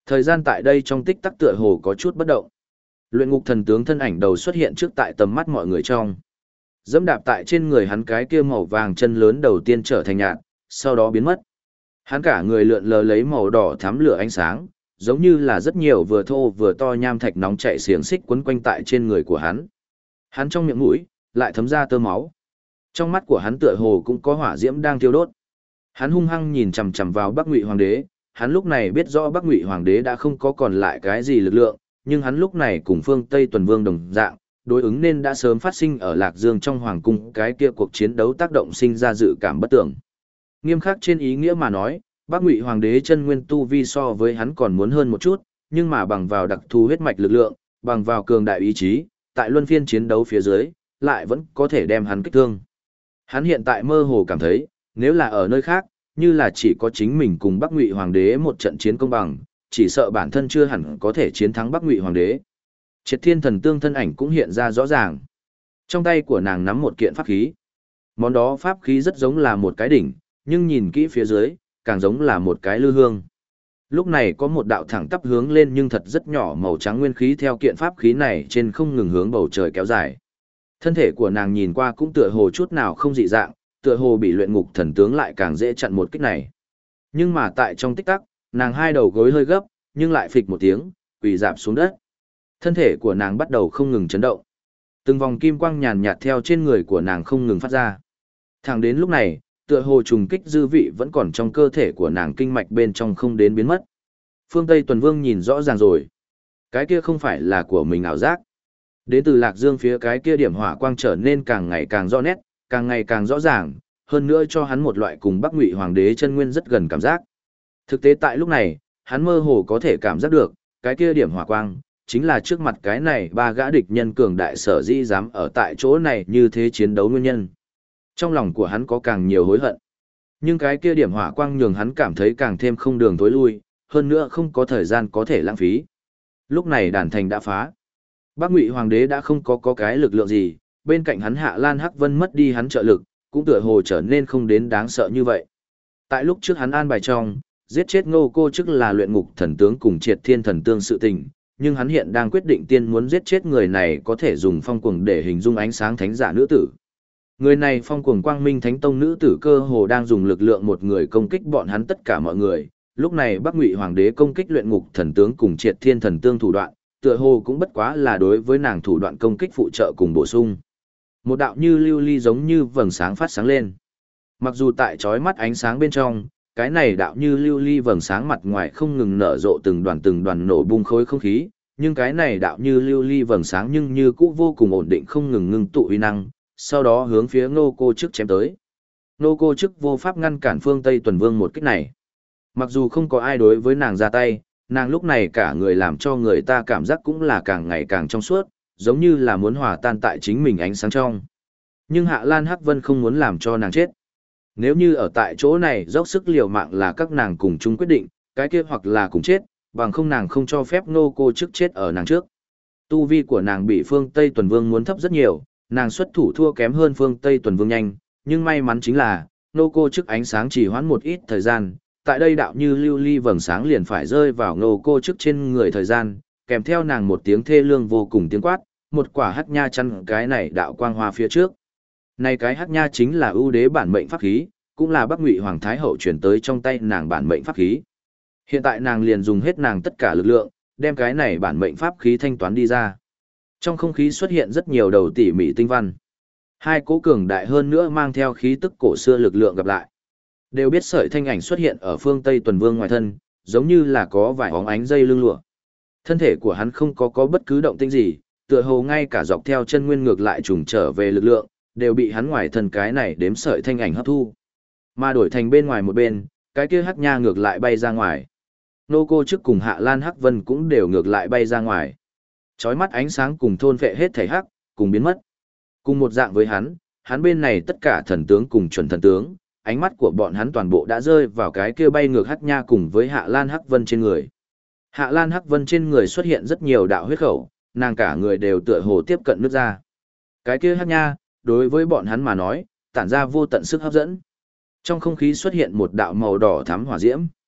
Thời gian tại đây trong tích tắc tựa hồ có chút bất động. Luyện ngục thần tướng thân ảnh đầu xuất hiện trước tại tầm mắt mọi người trong. Dẫm đạp tại trên người hắn cái kia màu vàng chân lớn đầu tiên trở thành nhạt, sau đó biến mất. Hắn cả người lượn lờ lấy màu đỏ thắm lửa ánh sáng, giống như là rất nhiều vừa thô vừa to nham thạch nóng chạy xiềng xích quấn quanh tại trên người của hắn. Hắn trong miệng mũi lại thấm ra tơ máu. Trong mắt của hắn tựa hồ cũng có hỏa diễm đang thiêu đốt. Hắn hung hăng nhìn chằm chằm vào Bắc Ngụy Hoàng đế, hắn lúc này biết rõ Bắc Ngụy Hoàng đế đã không có còn lại cái gì lực lượng, nhưng hắn lúc này cùng phương Tây Tuần Vương đồng dạng, đối ứng nên đã sớm phát sinh ở Lạc Dương trong hoàng cung, cái kia cuộc chiến đấu tác động sinh ra dự cảm bất tưởng. Nghiêm khắc trên ý nghĩa mà nói, Bắc Ngụy Hoàng đế chân nguyên tu vi so với hắn còn muốn hơn một chút, nhưng mà bằng vào đặc thù huyết mạch lực lượng, bằng vào cường đại ý chí, tại luân phiên chiến đấu phía dưới, lại vẫn có thể đem hắn kích thương. Hắn hiện tại mơ hồ cảm thấy, nếu là ở nơi khác, như là chỉ có chính mình cùng Bắc Ngụy Hoàng đế một trận chiến công bằng, chỉ sợ bản thân chưa hẳn có thể chiến thắng Bắc Ngụy Hoàng đế. Triệt Thiên Thần Tương thân ảnh cũng hiện ra rõ ràng. Trong tay của nàng nắm một kiện pháp khí. Món đó pháp khí rất giống là một cái đỉnh, nhưng nhìn kỹ phía dưới, càng giống là một cái lư hương. Lúc này có một đạo thẳng tắp hướng lên nhưng thật rất nhỏ màu trắng nguyên khí theo kiện pháp khí này trên không ngừng hướng bầu trời kéo dài. Thân thể của nàng nhìn qua cũng tựa hồ chút nào không dị dạng, tựa hồ bị luyện ngục thần tướng lại càng dễ chặn một kích này. Nhưng mà tại trong tích tắc, nàng hai đầu gối hơi gấp, nhưng lại phịch một tiếng, quỳ rạp xuống đất. Thân thể của nàng bắt đầu không ngừng chấn động. Từng vòng kim quang nhàn nhạt theo trên người của nàng không ngừng phát ra. Thẳng đến lúc này, tựa hồ trùng kích dư vị vẫn còn trong cơ thể của nàng kinh mạch bên trong không đến biến mất. Phương Tây Tuần Vương nhìn rõ ràng rồi. Cái kia không phải là của mình ảo giác. Đến từ Lạc Dương phía cái kia điểm hỏa quang trở nên càng ngày càng rõ nét, càng ngày càng rõ ràng, hơn nữa cho hắn một loại cùng Bắc Ngụy Hoàng đế chân nguyên rất gần cảm giác. Thực tế tại lúc này, hắn mơ hồ có thể cảm giác được, cái kia điểm hỏa quang, chính là trước mặt cái này ba gã địch nhân cường đại sở dĩ dám ở tại chỗ này như thế chiến đấu nguyên nhân. Trong lòng của hắn có càng nhiều hối hận. Nhưng cái kia điểm hỏa quang nhường hắn cảm thấy càng thêm không đường tối lui, hơn nữa không có thời gian có thể lãng phí. Lúc này đàn thành đã phá. Bắc Ngụy Hoàng đế đã không có cái lực lượng gì, bên cạnh hắn Hạ Lan Hắc Vân mất đi hắn trợ lực, cũng tựa hồ trở nên không đến đáng sợ như vậy. Tại lúc trước hắn an bài trong, giết chết Ngô Cô Chức là luyện ngục thần tướng cùng Triệt Thiên Thần Tương sự tình, nhưng hắn hiện đang quyết định tiên muốn giết chết người này có thể dùng phong cuồng để hình dung ánh sáng thánh giả nữ tử. Người này phong cuồng quang minh thánh tông nữ tử cơ hồ đang dùng lực lượng một người công kích bọn hắn tất cả mọi người. Lúc này Bắc Ngụy Hoàng đế công kích luyện ngục thần tướng cùng Triệt Thiên Thần Tương thủ đoạn, tựa hồ cũng bất quá là đối với nàng thủ đoạn công kích phụ trợ cùng bổ sung. Một đạo như lưu ly giống như vầng sáng phát sáng lên. Mặc dù tại chói mắt ánh sáng bên trong, cái này đạo như lưu ly vầng sáng mặt ngoài không ngừng nở rộ từng đoàn nổ bung khối không khí, nhưng cái này đạo như lưu ly vầng sáng nhưng như cũ vô cùng ổn định không ngừng ngưng tụ uy năng, sau đó hướng phía Ngô Cô Chức chém tới. Ngô Cô Chức vô pháp ngăn cản phương Tây Tuần Vương một kích này. Mặc dù không có ai đối với nàng ra tay, nàng lúc này cả người làm cho người ta cảm giác cũng là càng ngày càng trong suốt, giống như là muốn hòa tan tại chính mình ánh sáng trong. Nhưng Hạ Lan Hắc Vân không muốn làm cho nàng chết. Nếu như ở tại chỗ này dốc sức liều mạng là các nàng cùng chung quyết định, cái kia hoặc là cùng chết, bằng không nàng không cho phép Ngô Cô Chức chết ở nàng trước. Tu vi của nàng bị phương Tây Tuần Vương muốn thấp rất nhiều, nàng xuất thủ thua kém hơn phương Tây Tuần Vương nhanh, nhưng may mắn chính là, Ngô Cô Chức ánh sáng chỉ hoãn một ít thời gian, tại đây đạo như lưu ly vầng sáng liền phải rơi vào Ngô Cô Chức trên người thời gian, kèm theo nàng một tiếng thê lương vô cùng tiếng quát, một quả hắc nha chăn cái này đạo quang hoa phía trước. Này cái hắc nha chính là ưu đế bản mệnh pháp khí, cũng là Bắc Ngụy Hoàng Thái Hậu chuyển tới trong tay nàng bản mệnh pháp khí. Hiện tại nàng liền dùng hết nàng tất cả lực lượng, đem cái này bản mệnh pháp khí thanh toán đi ra. Trong không khí xuất hiện rất nhiều đầu tỉ mỉ tinh văn. Hai cỗ cường đại hơn nữa mang theo khí tức cổ xưa lực lượng gặp lại. Đều biết sợi thanh ảnh xuất hiện ở phương Tây Tuần Vương ngoài thân, giống như là có vài óng ánh dây lưng lụa. Thân thể của hắn không có bất cứ động tĩnh gì, tựa hồ ngay cả dọc theo chân nguyên ngược lại trùng trở về lực lượng, đều bị hắn ngoài thân cái này đếm sợi thanh ảnh hấp thu. Mà đổi thành bên ngoài một bên, cái kia hắc nha ngược lại bay ra ngoài. Nô Cô Chức cùng Hạ Lan Hắc Vân cũng đều ngược lại bay ra ngoài. Chói mắt ánh sáng cùng thôn phệ hết thảy hắc, cùng biến mất. Cùng một dạng với hắn bên này tất cả thần tướng cùng chuẩn thần tướng, ánh mắt của bọn hắn toàn bộ đã rơi vào cái kia bay ngược hắc nha cùng với Hạ Lan Hắc Vân trên người. Hạ Lan Hắc Vân trên người xuất hiện rất nhiều đạo huyết khẩu, nàng cả người đều tựa hồ tiếp cận nước ra. Cái kia hắc nha, đối với bọn hắn mà nói, tản ra vô tận sức hấp dẫn. Trong không khí xuất hiện một đạo màu đỏ thắm hỏa diễm.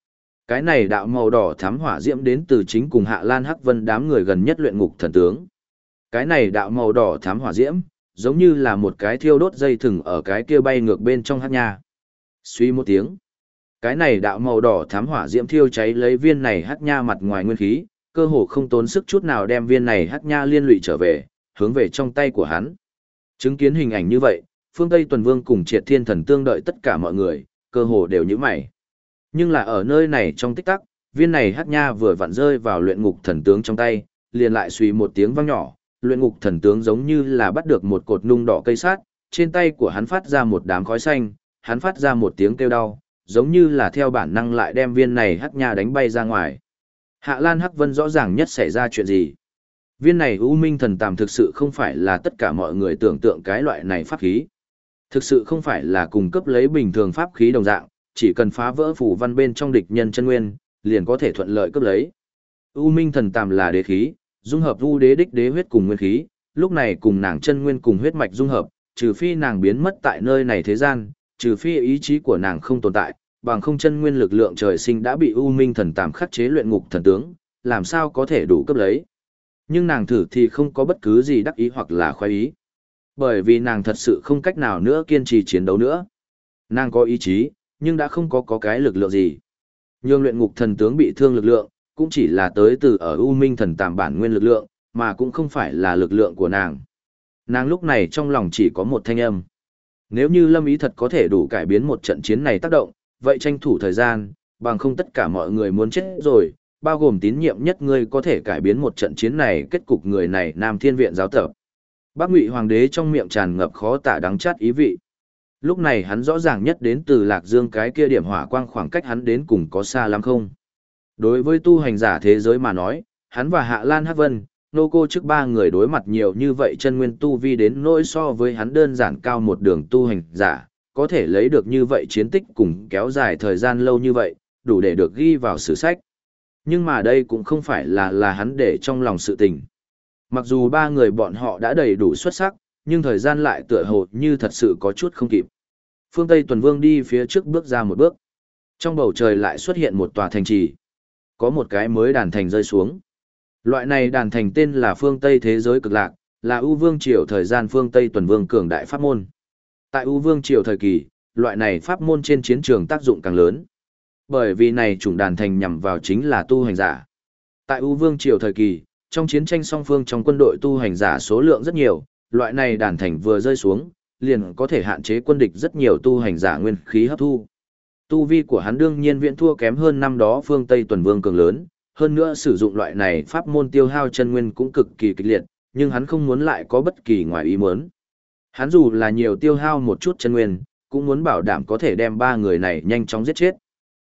Cái này đạo màu đỏ thắm hỏa diễm đến từ chính cùng Hạ Lan Hắc Vân đám người gần nhất luyện ngục thần tướng. Cái này đạo màu đỏ thắm hỏa diễm, giống như là một cái thiêu đốt dây thừng ở cái kia bay ngược bên trong hắc nha. Suy một tiếng. Cái này đạo màu đỏ thắm hỏa diễm thiêu cháy lấy viên này hắc nha mặt ngoài nguyên khí, cơ hồ không tốn sức chút nào đem viên này hắc nha liên lụy trở về, hướng về trong tay của hắn. Chứng kiến hình ảnh như vậy, Phương Tây Tuần Vương cùng Triệt Thiên Thần tương đợi tất cả mọi người, cơ hồ đều nhíu mày. Nhưng là ở nơi này trong tích tắc, viên này hắc nha vừa vặn rơi vào luyện ngục thần tướng trong tay, liền lại suy một tiếng vang nhỏ, luyện ngục thần tướng giống như là bắt được một cột nung đỏ cây sát, trên tay của hắn phát ra một đám khói xanh, hắn phát ra một tiếng kêu đau, giống như là theo bản năng lại đem viên này hắc nha đánh bay ra ngoài. Hạ Lan Hắc Vân rõ ràng nhất xảy ra chuyện gì. Viên này U Minh Thần Tàm thực sự không phải là tất cả mọi người tưởng tượng cái loại này pháp khí. Thực sự không phải là cung cấp lấy bình thường pháp khí đồng dạng, chỉ cần phá vỡ phù văn bên trong địch nhân chân nguyên, liền có thể thuận lợi cướp lấy. U Minh Thần Tàm là đế khí, dung hợp U Đế đích đế huyết cùng nguyên khí, lúc này cùng nàng chân nguyên cùng huyết mạch dung hợp, trừ phi nàng biến mất tại nơi này thế gian, trừ phi ý chí của nàng không tồn tại, bằng không chân nguyên lực lượng trời sinh đã bị U Minh Thần Tàm khắc chế luyện ngục thần tướng, làm sao có thể đủ cướp lấy. Nhưng nàng thử thì không có bất cứ gì đắc ý hoặc là khoái ý. Bởi vì nàng thật sự không cách nào nữa kiên trì chiến đấu nữa. Nàng có ý chí, nhưng đã không có cái lực lượng gì. Nhưng luyện ngục thần tướng bị thương lực lượng, cũng chỉ là tới từ ở U Minh Thần Tàm bản nguyên lực lượng, mà cũng không phải là lực lượng của nàng. Nàng lúc này trong lòng chỉ có một thanh âm. Nếu như Lâm Ý thật có thể đủ cải biến một trận chiến này tác động, vậy tranh thủ thời gian, bằng không tất cả mọi người muốn chết rồi, bao gồm tín nhiệm nhất ngươi có thể cải biến một trận chiến này kết cục người này Nam Thiên Viện giáo tập. Bác Ngụy Hoàng đế trong miệng tràn ngập khó tả đắng chát ý vị. Lúc này hắn rõ ràng nhất đến từ Lạc Dương cái kia điểm hỏa quang khoảng cách hắn đến cùng có xa lắm không. Đối với tu hành giả thế giới mà nói, hắn và Hạ Lan Hắc Vân, nô cô trước ba người đối mặt nhiều như vậy chân nguyên tu vi đến nỗi so với hắn đơn giản cao một đường tu hành giả, có thể lấy được như vậy chiến tích cùng kéo dài thời gian lâu như vậy, đủ để được ghi vào sử sách. Nhưng mà đây cũng không phải là hắn để trong lòng sự tình. Mặc dù ba người bọn họ đã đầy đủ xuất sắc, nhưng thời gian lại tựa hồ như thật sự có chút không kịp. Phương Tây Tuần Vương đi phía trước bước ra một bước. Trong bầu trời lại xuất hiện một tòa thành trì. Có một cái mới đàn thành rơi xuống. Loại này đàn thành tên là Phương Tây Thế Giới Cực Lạc, là U Vương Triều thời gian Phương Tây Tuần Vương cường đại pháp môn. Tại U Vương Triều thời kỳ, loại này pháp môn trên chiến trường tác dụng càng lớn. Bởi vì này chủng đàn thành nhằm vào chính là tu hành giả. Tại U Vương Triều thời kỳ, trong chiến tranh song phương trong quân đội tu hành giả số lượng rất nhiều, loại này đàn thành vừa rơi xuống, liền có thể hạn chế quân địch rất nhiều tu hành giả nguyên khí hấp thu. Tu vi của hắn đương nhiên viễn thua kém hơn năm đó Phương Tây Tuần Vương cường lớn, hơn nữa sử dụng loại này pháp môn tiêu hao chân nguyên cũng cực kỳ kịch liệt, nhưng hắn không muốn lại có bất kỳ ngoài ý muốn. Hắn dù là nhiều tiêu hao một chút chân nguyên, cũng muốn bảo đảm có thể đem ba người này nhanh chóng giết chết.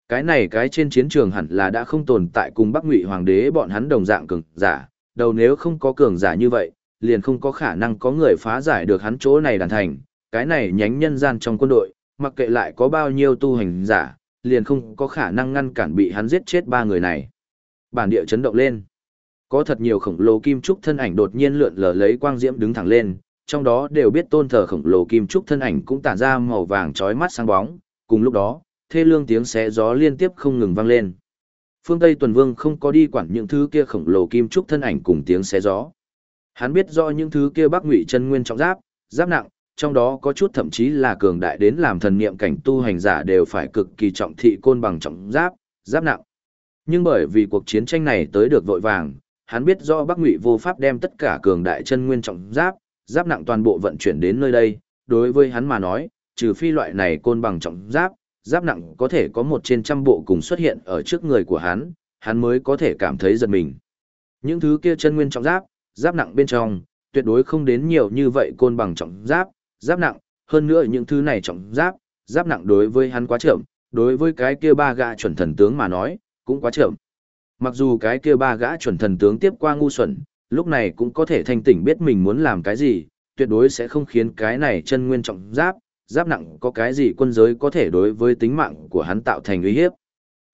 Cái trên chiến trường hẳn là đã không tồn tại cùng Bắc Ngụy Hoàng đế bọn hắn đồng dạng cường giả, đầu nếu không có cường giả như vậy, liền không có khả năng có người phá giải được hắn chỗ này đàn thành, cái này nhánh nhân gian trong quân đội, mặc kệ lại có bao nhiêu tu hành giả, liền không có khả năng ngăn cản bị hắn giết chết ba người này. Bản địa chấn động lên. Có thật nhiều khổng lồ kim trúc thân ảnh đột nhiên lượn lờ lấy quang diễm đứng thẳng lên, trong đó đều biết tôn thờ khổng lồ kim trúc thân ảnh cũng tản ra màu vàng chói mắt sáng bóng, cùng lúc đó, thê lương tiếng xé gió liên tiếp không ngừng vang lên. Phương Tây Tuần Vương không có đi quản những thứ kia khổng lồ kim trúc thân ảnh cùng tiếng xé gió. Hắn biết rõ những thứ kia Bắc Ngụy chân nguyên trọng giáp, giáp nặng, trong đó có chút thậm chí là cường đại đến làm thần niệm cảnh tu hành giả đều phải cực kỳ trọng thị côn bằng trọng giáp, giáp nặng. Nhưng bởi vì cuộc chiến tranh này tới được vội vàng, hắn biết rõ Bắc Ngụy vô pháp đem tất cả cường đại chân nguyên trọng giáp, giáp nặng toàn bộ vận chuyển đến nơi đây, đối với hắn mà nói, trừ phi loại này côn bằng trọng giáp, giáp nặng có thể có 1/100 bộ cùng xuất hiện ở trước người của hắn mới có thể cảm thấy giật mình. Những thứ kia chân nguyên trọng giáp, giáp nặng bên trong, tuyệt đối không đến nhiều như vậy côn bằng trọng giáp, giáp nặng, hơn nữa những thứ này trọng giáp, giáp nặng đối với hắn quá chậm, đối với cái kia ba gã chuẩn thần tướng mà nói, cũng quá chậm. Mặc dù cái kia ba gã chuẩn thần tướng tiếp qua ngu xuẩn, lúc này cũng có thể thanh tỉnh biết mình muốn làm cái gì, tuyệt đối sẽ không khiến cái này chân nguyên trọng giáp, giáp nặng có cái gì quân giới có thể đối với tính mạng của hắn tạo thành uy hiếp.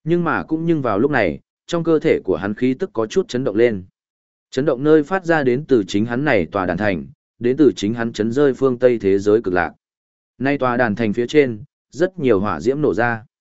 Nhưng vào lúc này, trong cơ thể của hắn khí tức có chút chấn động lên. Chấn động nơi phát ra đến từ chính hắn này tòa đàn thành, đến từ chính hắn chấn rơi phương Tây thế giới cực lạc. Nay tòa đàn thành phía trên, rất nhiều hỏa diễm nổ ra.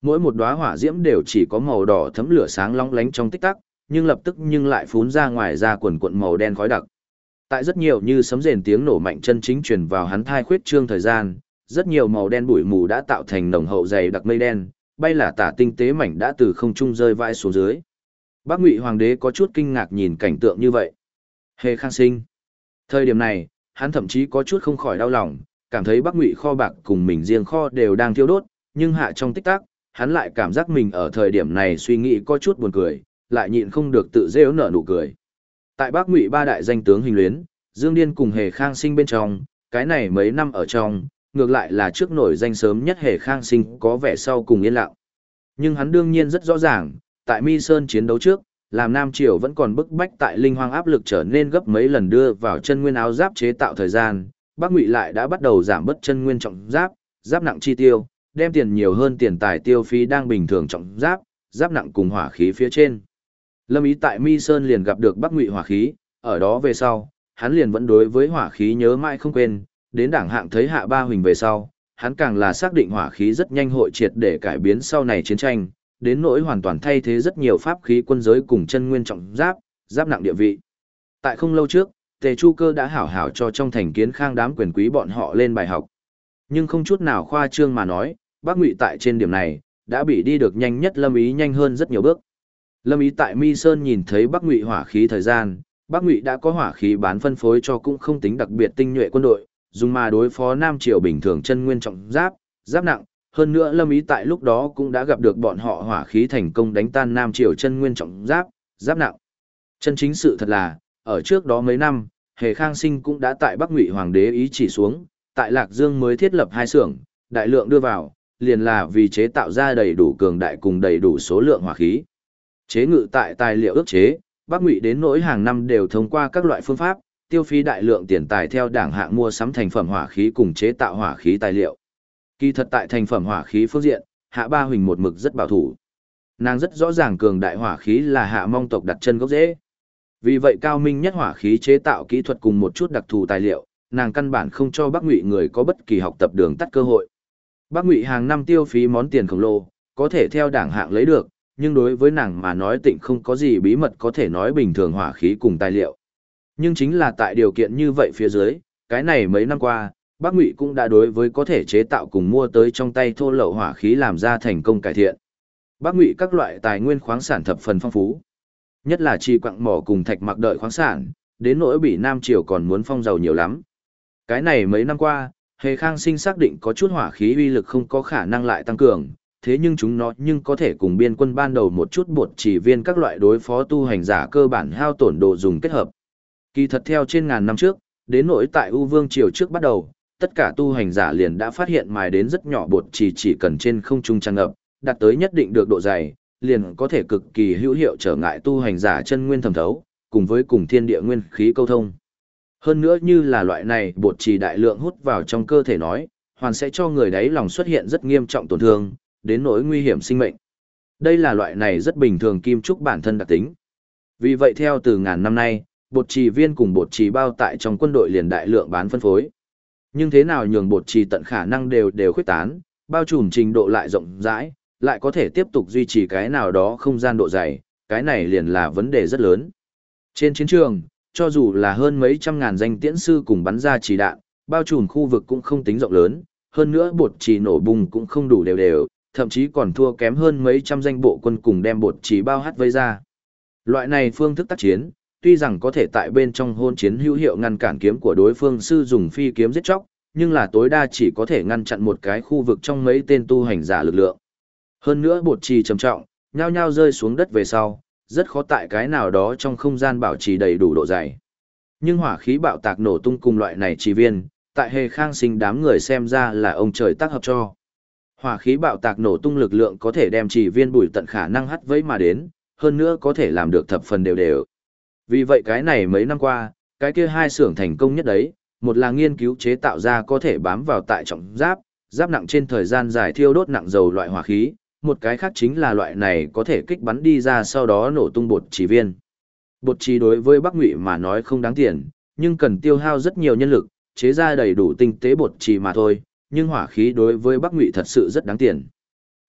Mỗi một đóa hỏa diễm đều chỉ có màu đỏ thấm lửa sáng long lánh trong tích tắc, nhưng lập tức lại phún ra ngoài ra quần cuộn màu đen khói đặc. Tại rất nhiều như sấm rền tiếng nổ mạnh chân chính truyền vào hắn thai khuyết trương thời gian, rất nhiều màu đen bụi mù đã tạo thành nồng hậu dày đặc mây đen, bay là tả tinh tế mảnh đã từ không trung rơi vãi xuống dưới. Bắc Ngụy Hoàng đế có chút kinh ngạc nhìn cảnh tượng như vậy. Hề Khang Sinh. Thời điểm này, hắn thậm chí có chút không khỏi đau lòng, cảm thấy Bắc Ngụy kho bạc cùng mình riêng kho đều đang thiêu đốt, nhưng hạ trong tích tắc, hắn lại cảm giác mình ở thời điểm này suy nghĩ có chút buồn cười, lại nhịn không được tự rêu nở nụ cười. Tại Bắc Ngụy ba đại danh tướng hình luyến, Dương Điên cùng Hề Khang Sinh bên trong, cái này mấy năm ở trong, ngược lại là trước nổi danh sớm nhất Hề Khang Sinh có vẻ sau cùng yên lặng. Nhưng hắn đương nhiên rất rõ ràng, tại Mi Sơn chiến đấu trước, làm Nam Triều vẫn còn bức bách tại Linh Hoang áp lực trở nên gấp mấy lần đưa vào chân nguyên áo giáp chế tạo thời gian, Bắc Ngụy lại đã bắt đầu giảm bớt chân nguyên trọng giáp, giáp nặng chi tiêu, đem tiền nhiều hơn tiền tài tiêu phí đang bình thường trọng giáp, giáp nặng cùng hỏa khí phía trên. Lâm Ý tại Mi Sơn liền gặp được Bắc Ngụy hỏa khí, ở đó về sau, hắn liền vẫn đối với hỏa khí nhớ mãi không quên, đến đảng hạng thấy Hạ Ba Huỳnh về sau, hắn càng là xác định hỏa khí rất nhanh hội triệt để cải biến sau này chiến tranh, đến nỗi hoàn toàn thay thế rất nhiều pháp khí quân giới cùng chân nguyên trọng giáp, giáp nặng địa vị. Tại không lâu trước, Tề Chu Cơ đã hảo hảo cho trong thành Kiến Khang đám quyền quý bọn họ lên bài học. Nhưng không chút nào khoa trương mà nói, Bắc Ngụy tại trên điểm này, đã bị đi được nhanh nhất Lâm Ý nhanh hơn rất nhiều bước. Lâm Ý tại Mi Sơn nhìn thấy Bắc Ngụy hỏa khí thời gian, Bắc Ngụy đã có hỏa khí bán phân phối cho cũng không tính đặc biệt tinh nhuệ quân đội, dùng mà đối phó Nam Triều bình thường chân nguyên trọng giáp, giáp nặng. Hơn nữa Lâm Ý tại lúc đó cũng đã gặp được bọn họ hỏa khí thành công đánh tan Nam Triều chân nguyên trọng giáp, giáp nặng. Chân chính sự thật là, ở trước đó mấy năm, Hề Khang Sinh cũng đã tại Bắc Ngụy Hoàng đế ý chỉ xuống, tại Lạc Dương mới thiết lập 2 xưởng, đại lượng đưa vào, liền là vì chế tạo ra đầy đủ cường đại cùng đầy đủ số lượng hỏa khí. Chế ngự tại tài liệu ước chế, Bắc Ngụy đến nỗi hàng năm đều thông qua các loại phương pháp, tiêu phí đại lượng tiền tài theo đảng hạng mua sắm thành phẩm hỏa khí cùng chế tạo hỏa khí tài liệu. Kỳ thật tại thành phẩm hỏa khí phương diện, Hạ Ba Huỳnh một mực rất bảo thủ. Nàng rất rõ ràng cường đại hỏa khí là Hạ Mong tộc đặt chân gốc rễ. Vì vậy cao minh nhất hỏa khí chế tạo kỹ thuật cùng một chút đặc thù tài liệu, nàng căn bản không cho Bắc Ngụy người có bất kỳ học tập đường tắt cơ hội. Bắc Ngụy hàng năm tiêu phí món tiền khổng lồ, có thể theo đảng hạng lấy được, nhưng đối với nàng mà nói tịnh không có gì bí mật có thể nói bình thường hỏa khí cùng tài liệu. Nhưng chính là tại điều kiện như vậy phía dưới, cái này mấy năm qua, Bắc Ngụy cũng đã đối với có thể chế tạo cùng mua tới trong tay thô lậu hỏa khí làm ra thành công cải thiện. Bắc Ngụy các loại tài nguyên khoáng sản thập phần phong phú. Nhất là chi quặng mỏ cùng thạch mặc đợi khoáng sản, đến nỗi bị Nam Triều còn muốn phong giàu nhiều lắm. Cái này mấy năm qua, Hề Khang Sinh xác định có chút hỏa khí uy lực không có khả năng lại tăng cường, thế nhưng chúng nó có thể cùng biên quân ban đầu một chút bột chỉ viên các loại đối phó tu hành giả cơ bản hao tổn đồ dùng kết hợp. Kỳ thật theo trên ngàn năm trước, đến nỗi tại U Vương Triều trước bắt đầu, tất cả tu hành giả liền đã phát hiện mài đến rất nhỏ bột chỉ cần trên không trung tràn ngập, đạt tới nhất định được độ dày, liền có thể cực kỳ hữu hiệu trở ngại tu hành giả chân nguyên thẩm thấu, cùng với cùng thiên địa nguyên khí câu thông. Hơn nữa như là loại này bột chỉ đại lượng hút vào trong cơ thể nói, hoàn sẽ cho người đấy lòng xuất hiện rất nghiêm trọng tổn thương, đến nỗi nguy hiểm sinh mệnh. Đây là loại này rất bình thường kim trúc bản thân đặc tính. Vì vậy theo từ ngàn năm nay, bột trì viên cùng bột trì bao tại trong quân đội liền đại lượng bán phân phối. Nhưng thế nào nhường bột trì tận khả năng đều khuyết tán, bao trùm trình độ lại rộng rãi, lại có thể tiếp tục duy trì cái nào đó không gian độ dày, cái này liền là vấn đề rất lớn. Trên chiến trường, cho dù là hơn mấy trăm ngàn danh tiễn sư cùng bắn ra chỉ đạn, bao trùm khu vực cũng không tính rộng lớn, hơn nữa bột trì nổ bùng cũng không đủ đều, thậm chí còn thua kém hơn mấy trăm danh bộ quân cùng đem bột trì bao hắt vây ra. Loại này phương thức tác chiến, tuy rằng có thể tại bên trong hôn chiến hữu hiệu ngăn cản kiếm của đối phương sư dùng phi kiếm giết chóc, nhưng là tối đa chỉ có thể ngăn chặn một cái khu vực trong mấy tên tu hành giả lực lượng. Hơn nữa bột trì trầm trọng, nhao nhao rơi xuống đất về sau, rất khó tại cái nào đó trong không gian bảo trì đầy đủ độ dày. Nhưng hỏa khí bạo tạc nổ tung cùng loại này trì viên, tại Hề Khang Sinh đám người xem ra là ông trời tác hợp cho. Hỏa khí bạo tạc nổ tung lực lượng có thể đem trì viên bùi tận khả năng hắt vẫy mà đến, hơn nữa có thể làm được thập phần đều. Vì vậy cái này mấy năm qua, cái kia 2 xưởng thành công nhất đấy, một là nghiên cứu chế tạo ra có thể bám vào tại trọng giáp, giáp nặng trên thời gian dài thiêu đốt nặng dầu loại hỏa khí, một cái khác chính là loại này có thể kích bắn đi ra sau đó nổ tung bột trì viên. Bột trì đối với Bắc Ngụy mà nói không đáng tiền, nhưng cần tiêu hao rất nhiều nhân lực, chế ra đầy đủ tinh tế bột trì mà thôi, nhưng hỏa khí đối với Bắc Ngụy thật sự rất đáng tiền.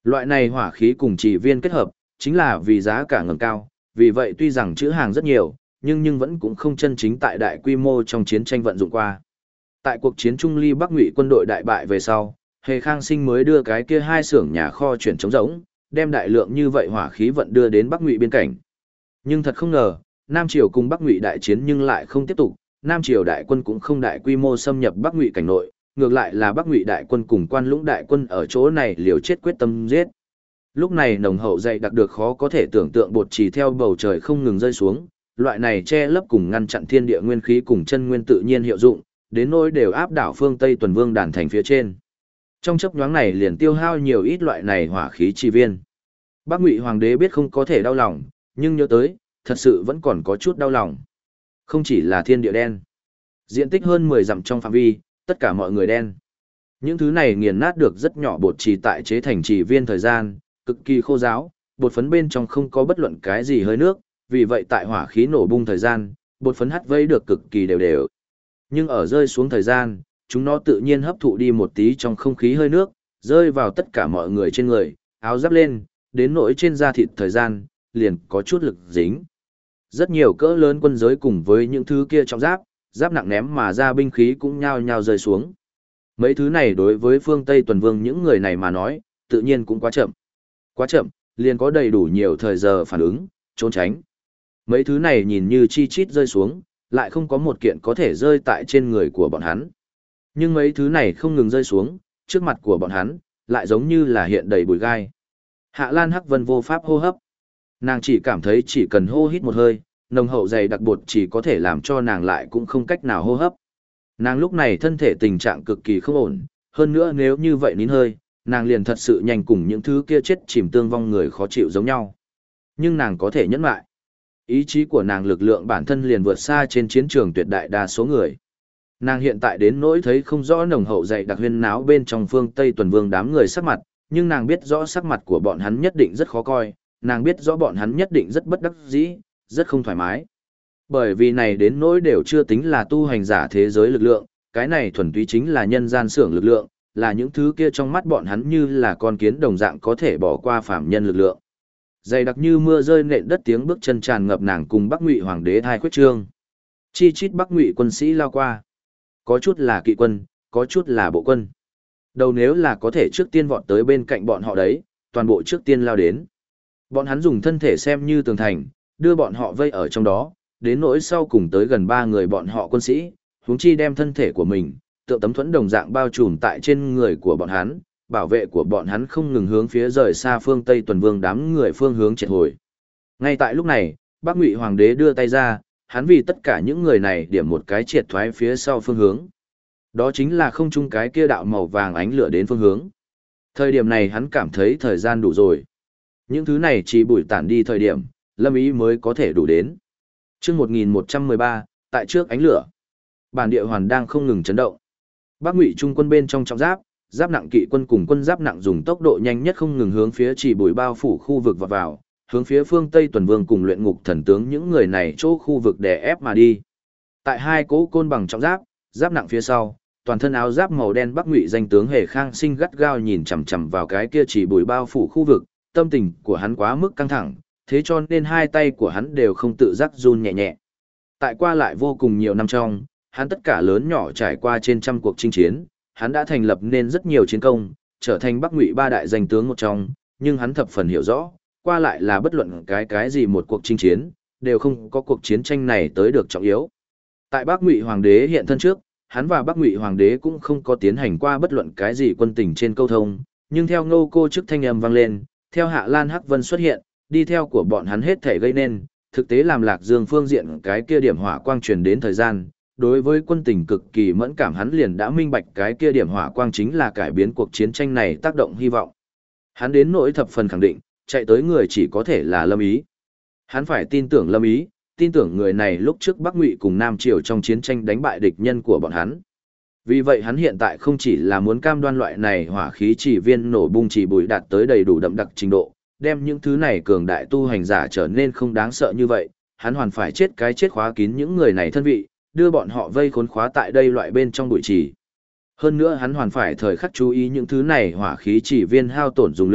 Loại này hỏa khí cùng chỉ viên kết hợp, chính là vì giá cả ngầm cao, vì vậy tuy rằng chữ hàng rất nhiều, nhưng vẫn cũng không chân chính tại đại quy mô trong chiến tranh vận dụng qua. Tại cuộc chiến Trung Ly Bắc Ngụy quân đội đại bại về sau, Hề Khang Sinh mới đưa cái kia hai xưởng nhà kho chuyển trống rỗng, đem đại lượng như vậy hỏa khí vận đưa đến Bắc Ngụy biên cảnh. Nhưng thật không ngờ, Nam Triều cùng Bắc Ngụy đại chiến nhưng lại không tiếp tục, Nam Triều đại quân cũng không đại quy mô xâm nhập Bắc Ngụy cảnh nội, ngược lại là Bắc Ngụy đại quân cùng Quan Lũng đại quân ở chỗ này liều chết quyết tâm giết. Lúc này nồng hậu dày đặc được khó có thể tưởng tượng bột chỉ theo bầu trời không ngừng rơi xuống, loại này che lấp cùng ngăn chặn thiên địa nguyên khí cùng chân nguyên tự nhiên hiệu dụng, đến nỗi đều áp đảo phương Tây Tuần Vương đàn thành phía trên. Trong chốc nhoáng này liền tiêu hao nhiều ít loại này hỏa khí chi viên. Bắc Ngụy hoàng đế biết không có thể đau lòng, nhưng nhớ tới, thật sự vẫn còn có chút đau lòng. Không chỉ là thiên địa đen, diện tích hơn 10 dặm trong phạm vi, tất cả mọi người đen. Những thứ này nghiền nát được rất nhỏ bột trì tại chế thành trì viên thời gian, cực kỳ khô ráo, bột phấn bên trong không có bất luận cái gì hơi nước, vì vậy tại hỏa khí nổ bung thời gian, bột phấn hắt vây được cực kỳ đều đều. Nhưng ở rơi xuống thời gian, chúng nó tự nhiên hấp thụ đi một tí trong không khí hơi nước, rơi vào tất cả mọi người trên người, áo giáp lên, đến nỗi trên da thịt thời gian, liền có chút lực dính. Rất nhiều cỡ lớn quân giới cùng với những thứ kia trong giáp, giáp nặng ném mà ra binh khí cũng nhao nhao rơi xuống. Mấy thứ này đối với phương Tây Tuần Vương những người này mà nói, tự nhiên cũng quá chậm. Quá chậm, liền có đầy đủ nhiều thời giờ phản ứng, trốn tránh. Mấy thứ này nhìn như chi chít rơi xuống, lại không có một kiện có thể rơi tại trên người của bọn hắn. Nhưng mấy thứ này không ngừng rơi xuống, trước mặt của bọn hắn, lại giống như là hiện đầy bụi gai. Hạ Lan Hắc Vân vô pháp hô hấp. Nàng chỉ cảm thấy chỉ cần hô hít một hơi, nồng hậu dày đặc bột chỉ có thể làm cho nàng lại cũng không cách nào hô hấp. Nàng lúc này thân thể tình trạng cực kỳ không ổn, hơn nữa nếu như vậy nín hơi, nàng liền thật sự nhanh cùng những thứ kia chết chìm tương vong người khó chịu giống nhau. Nhưng nàng có thể nhẫn lại. Ý chí của nàng lực lượng bản thân liền vượt xa trên chiến trường tuyệt đại đa số người. Nàng hiện tại đến nỗi thấy không rõ nồng hậu dày đặc huyên náo bên trong phương Tây Tuần Vương đám người sắc mặt, nhưng nàng biết rõ sắc mặt của bọn hắn nhất định rất khó coi, nàng biết rõ bọn hắn nhất định rất bất đắc dĩ, rất không thoải mái. Bởi vì này đến nỗi đều chưa tính là tu hành giả thế giới lực lượng, cái này thuần túy chính là nhân gian xưởng lực lượng, là những thứ kia trong mắt bọn hắn như là con kiến đồng dạng có thể bỏ qua phàm nhân lực lượng. Dày đặc như mưa rơi nện đất tiếng bước chân tràn ngập nàng cùng Bắc Ngụy hoàng đế thai khuyết trương. Chi chít Bắc Ngụy quân sĩ lao qua. Có chút là kỵ quân, có chút là bộ quân. Đầu nếu là có thể trước tiên vọt tới bên cạnh bọn họ đấy, toàn bộ trước tiên lao đến. Bọn hắn dùng thân thể xem như tường thành, đưa bọn họ vây ở trong đó, đến nỗi sau cùng tới gần 3 người bọn họ quân sĩ, huống chi đem thân thể của mình, tượng tấm thuẫn đồng dạng bao trùm tại trên người của bọn hắn, bảo vệ của bọn hắn không ngừng hướng phía rời xa phương Tây Tuần Vương đám người phương hướng triệt hồi. Ngay tại lúc này, Bắc Ngụy hoàng đế đưa tay ra, hắn vì tất cả những người này điểm một cái triệt thoái phía sau phương hướng. Đó chính là không trung cái kia đạo màu vàng ánh lửa đến phương hướng. Thời điểm này hắn cảm thấy thời gian đủ rồi. Những thứ này chỉ bụi tản đi thời điểm, Lâm Ý mới có thể đủ đến. Chương 1113, tại trước ánh lửa. Bản địa hoàn đang không ngừng chấn động. Bắc Ngụy trung quân bên trong trọng giáp, giáp nặng kỵ quân cùng quân giáp nặng dùng tốc độ nhanh nhất không ngừng hướng phía chỉ bụi bao phủ khu vực vào, hướng phía phương Tây Tuần Vương cùng luyện ngục thần tướng những người này chỗ khu vực đè ép mà đi. Tại hai cỗ côn bằng trọng giáp, giáp nặng phía sau, toàn thân áo giáp màu đen Bắc Ngụy danh tướng Hề Khang Sinh gắt gao nhìn chằm chằm vào cái kia chỉ bụi bao phủ khu vực, tâm tình của hắn quá mức căng thẳng, thế cho nên hai tay của hắn đều không tự giác run nhẹ nhẹ. Tại qua lại vô cùng nhiều năm trong, hắn tất cả lớn nhỏ trải qua trên trăm cuộc chinh chiến, hắn đã thành lập nên rất nhiều chiến công, trở thành Bắc Ngụy 3 đại danh tướng một trong, nhưng hắn thập phần hiểu rõ, qua lại là bất luận cái gì một cuộc chinh chiến, đều không có cuộc chiến tranh này tới được trọng yếu. Tại Bắc Ngụy hoàng đế hiện thân trước, hắn và Bắc Ngụy hoàng đế cũng không có tiến hành qua bất luận cái gì quân tình trên câu thông, nhưng theo Ngô Cô chức thanh âm vang lên, theo Hạ Lan Hắc Vân xuất hiện, đi theo của bọn hắn hết thể gây nên, thực tế làm Lạc Dương phương diện cái kia điểm hỏa quang truyền đến thời gian, đối với quân tình cực kỳ mẫn cảm hắn liền đã minh bạch cái kia điểm hỏa quang chính là cải biến cuộc chiến tranh này tác động hy vọng. Hắn đến nỗi thập phần khẳng định, chạy tới người chỉ có thể là Lâm Ý. Hắn phải tin tưởng Lâm Ý, tin tưởng người này lúc trước Bắc Ngụy cùng Nam Triều trong chiến tranh đánh bại địch nhân của bọn hắn. Vì vậy hắn hiện tại không chỉ là muốn cam đoan loại này hỏa khí chỉ viên nổ bung chỉ bùi đạt tới đầy đủ đậm đặc trình độ, đem những thứ này cường đại tu hành giả trở nên không đáng sợ như vậy, hắn hoàn phải chết cái chết khóa kín những người này thân vị, đưa bọn họ vây khốn khóa tại đây loại bên trong bụi trì. Hơn nữa hắn hoàn phải thời khắc chú ý những thứ này hỏa khí chỉ viên hao tổn dùng lượng,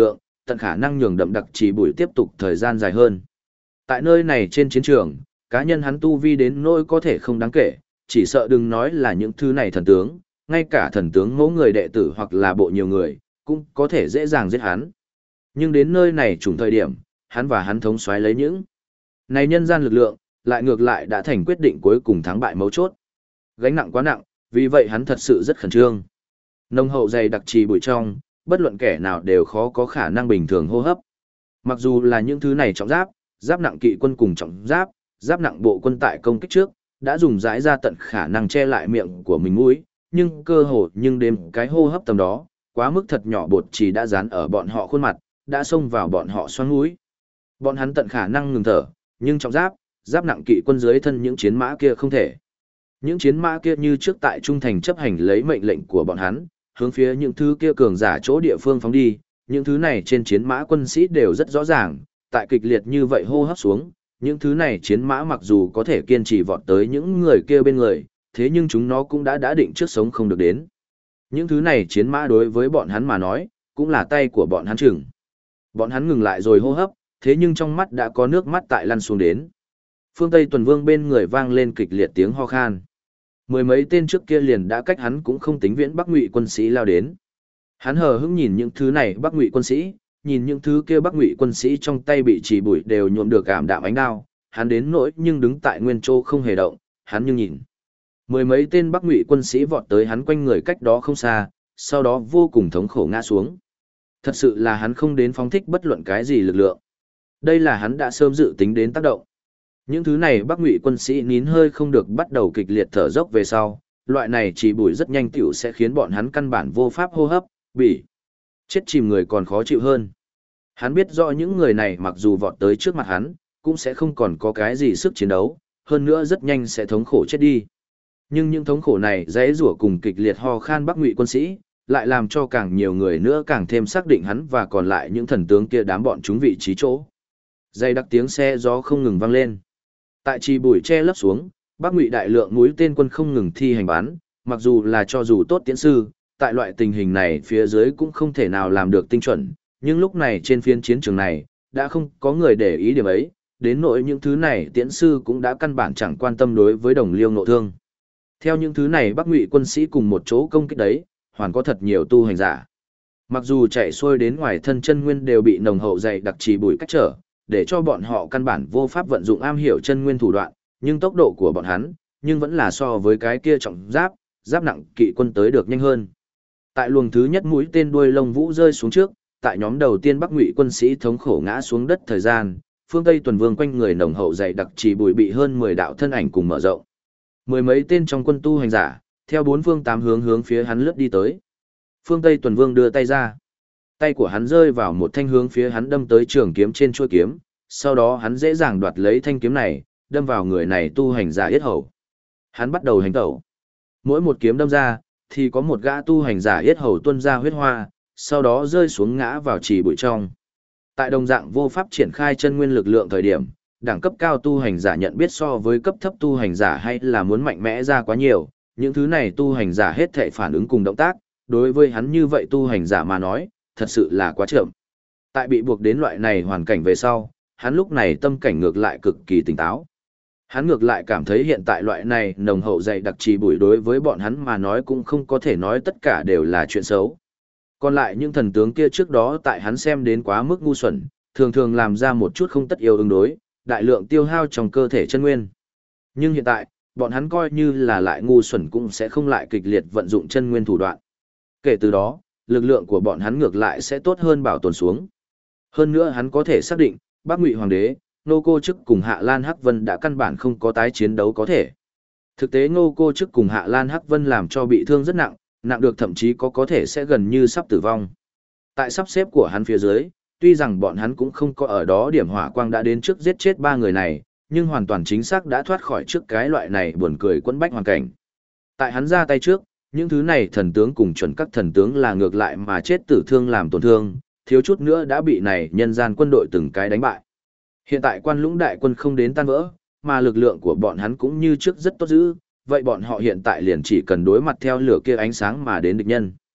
tận khả năng nhường đậm đặc chỉ bụi tiếp tục thời gian dài hơn. Tại nơi này trên chiến trường, cá nhân hắn tu vi đến nỗi có thể không đáng kể, chỉ sợ đừng nói là những thứ này thần tướng, ngay cả thần tướng mẫu người đệ tử hoặc là bộ nhiều người, cũng có thể dễ dàng giết hắn. Nhưng đến nơi này trùng thời điểm, hắn và hắn thống soái lấy những này nhân gian lực lượng, lại ngược lại đã thành quyết định cuối cùng thắng bại mấu chốt. Gánh nặng quá nặng, vì vậy hắn thật sự rất khẩn trương. Nồng hậu dày đặc trì bụi trong, bất luận kẻ nào đều khó có khả năng bình thường hô hấp. Mặc dù là những thứ này trọng giáp, giáp nặng kỵ quân cùng trọng giáp, giáp nặng bộ quân tại công kích trước, đã dùng dãi ra tận khả năng che lại miệng của mình mũi, nhưng cơ hồ nhưng đêm cái hô hấp tầm đó, quá mức thật nhỏ bột chỉ đã dán ở bọn họ khuôn mặt, đã xông vào bọn họ xoắn mũi. Bọn hắn tận khả năng ngừng thở, nhưng trọng giáp, giáp nặng kỵ quân dưới thân những chiến mã kia không thể. Những chiến mã kia như trước tại trung thành chấp hành lấy mệnh lệnh của bọn hắn, hướng phía những thứ kia cường giả chỗ địa phương phóng đi, những thứ này trên chiến mã quân sĩ đều rất rõ ràng, tại kịch liệt như vậy hô hấp xuống, những thứ này chiến mã mặc dù có thể kiên trì vọt tới những người kia bên người, thế nhưng chúng nó cũng đã định trước sống không được đến. Những thứ này chiến mã đối với bọn hắn mà nói, cũng là tay của bọn hắn chừng. Bọn hắn ngừng lại rồi hô hấp, thế nhưng trong mắt đã có nước mắt tại lăn xuống đến. Phương Tây Tuần Vương bên người vang lên kịch liệt tiếng ho khan. Mười mấy tên trước kia liền đã cách hắn cũng không tính viễn Bắc Ngụy quân sĩ lao đến. Hắn hờ hững nhìn những thứ này Bắc Ngụy quân sĩ, nhìn những thứ kia Bắc Ngụy quân sĩ trong tay bị chỉ bụi đều nhuộm được ảm đạm ánh đao, hắn đến nỗi nhưng đứng tại nguyên chỗ không hề động, hắn nhưng nhìn. Mười mấy tên Bắc Ngụy quân sĩ vọt tới hắn quanh người cách đó không xa, sau đó vô cùng thống khổ ngã xuống. Thật sự là hắn không đến phóng thích bất luận cái gì lực lượng. Đây là hắn đã sớm dự tính đến tác động. Những thứ này Bắc Ngụy quân sĩ nín hơi không được bắt đầu kịch liệt thở dốc về sau, loại này chỉ bụi rất nhanh tiểu sẽ khiến bọn hắn căn bản vô pháp hô hấp, bị chết chìm người còn khó chịu hơn. Hắn biết rõ những người này mặc dù vọt tới trước mặt hắn, cũng sẽ không còn có cái gì sức chiến đấu, hơn nữa rất nhanh sẽ thống khổ chết đi. Nhưng những thống khổ này dễ rủa cùng kịch liệt ho khan Bắc Ngụy quân sĩ, lại làm cho càng nhiều người nữa càng thêm xác định hắn và còn lại những thần tướng kia đám bọn chúng vị trí chỗ. Dây đặc tiếng xe gió không ngừng vang lên. Tại trì bụi che lấp xuống, Bắc Ngụy đại lượng mũi tên quân không ngừng thi hành bắn, mặc dù là cho dù tốt tiễn sư, tại loại tình hình này phía dưới cũng không thể nào làm được tinh chuẩn, nhưng lúc này trên phiên chiến trường này, đã không có người để ý điểm ấy, đến nỗi những thứ này tiễn sư cũng đã căn bản chẳng quan tâm đối với đồng liêu nộ thương. Theo những thứ này Bắc Ngụy quân sĩ cùng một chỗ công kích đấy, hoàn có thật nhiều tu hành giả. Mặc dù chạy xuôi đến ngoài thân chân nguyên đều bị nồng hậu dày đặc trì bụi cách trở, để cho bọn họ căn bản vô pháp vận dụng am hiểu chân nguyên thủ đoạn, nhưng tốc độ của bọn hắn, nhưng vẫn là so với cái kia trọng giáp, giáp nặng kỵ quân tới được nhanh hơn. Tại luồng thứ nhất mũi tên đuôi lông vũ rơi xuống trước, tại nhóm đầu tiên Bắc Ngụy quân sĩ thống khổ ngã xuống đất thời gian, phương Tây Tuần Vương quanh người nồng hậu dày đặc trì bụi bị hơn 10 đạo thân ảnh cùng mở rộng. Mười mấy tên trong quân tu hành giả, theo bốn phương tám hướng hướng phía hắn lướt đi tới. Phương Tây Tuần Vương đưa tay ra. Tay của hắn rơi vào một thanh hướng phía hắn đâm tới trường kiếm trên chuôi kiếm, sau đó hắn dễ dàng đoạt lấy thanh kiếm này, đâm vào người này tu hành giả yết hầu. Hắn bắt đầu hành tẩu. Mỗi một kiếm đâm ra, thì có một gã tu hành giả yết hầu tuôn ra huyết hoa, sau đó rơi xuống ngã vào trì bụi trong. Tại đồng dạng vô pháp triển khai chân nguyên lực lượng thời điểm, đẳng cấp cao tu hành giả nhận biết so với cấp thấp tu hành giả hay là muốn mạnh mẽ ra quá nhiều, những thứ này tu hành giả hết thảy phản ứng cùng động tác, đối với hắn như vậy tu hành giả mà nói, thật sự là quá chậm. Tại bị buộc đến loại này hoàn cảnh về sau, hắn lúc này tâm cảnh ngược lại cực kỳ tỉnh táo. Hắn ngược lại cảm thấy hiện tại loại này nồng hậu dày đặc trì bụi đối với bọn hắn mà nói cũng không có thể nói tất cả đều là chuyện xấu. Còn lại những thần tướng kia trước đó tại hắn xem đến quá mức ngu xuẩn, thường thường làm ra một chút không tất yếu ứng đối, đại lượng tiêu hao trong cơ thể chân nguyên. Nhưng hiện tại, bọn hắn coi như là lại ngu xuẩn cũng sẽ không lại kịch liệt vận dụng chân nguyên thủ đoạn. Kể từ đó, lực lượng của bọn hắn ngược lại sẽ tốt hơn bảo tồn xuống. Hơn nữa hắn có thể xác định, Bắc Ngụy Hoàng đế, Nô Cô Chức cùng Hạ Lan Hắc Vân đã căn bản không có tái chiến đấu có thể. Thực tế Nô Cô Chức cùng Hạ Lan Hắc Vân làm cho bị thương rất nặng, nặng được thậm chí có thể sẽ gần như sắp tử vong. Tại sắp xếp của hắn phía dưới, tuy rằng bọn hắn cũng không có ở đó điểm hỏa quang đã đến trước giết chết ba người này, nhưng hoàn toàn chính xác đã thoát khỏi trước cái loại này buồn cười quẫn bách hoàn cảnh. Tại hắn ra tay trước, những thứ này thần tướng cùng chuẩn các thần tướng là ngược lại mà chết tử thương làm tổn thương, thiếu chút nữa đã bị này nhân gian quân đội từng cái đánh bại. Hiện tại Quan Lũng đại quân không đến tan vỡ, mà lực lượng của bọn hắn cũng như trước rất tốt giữ, vậy bọn họ hiện tại liền chỉ cần đối mặt theo lửa kia ánh sáng mà đến địch nhân.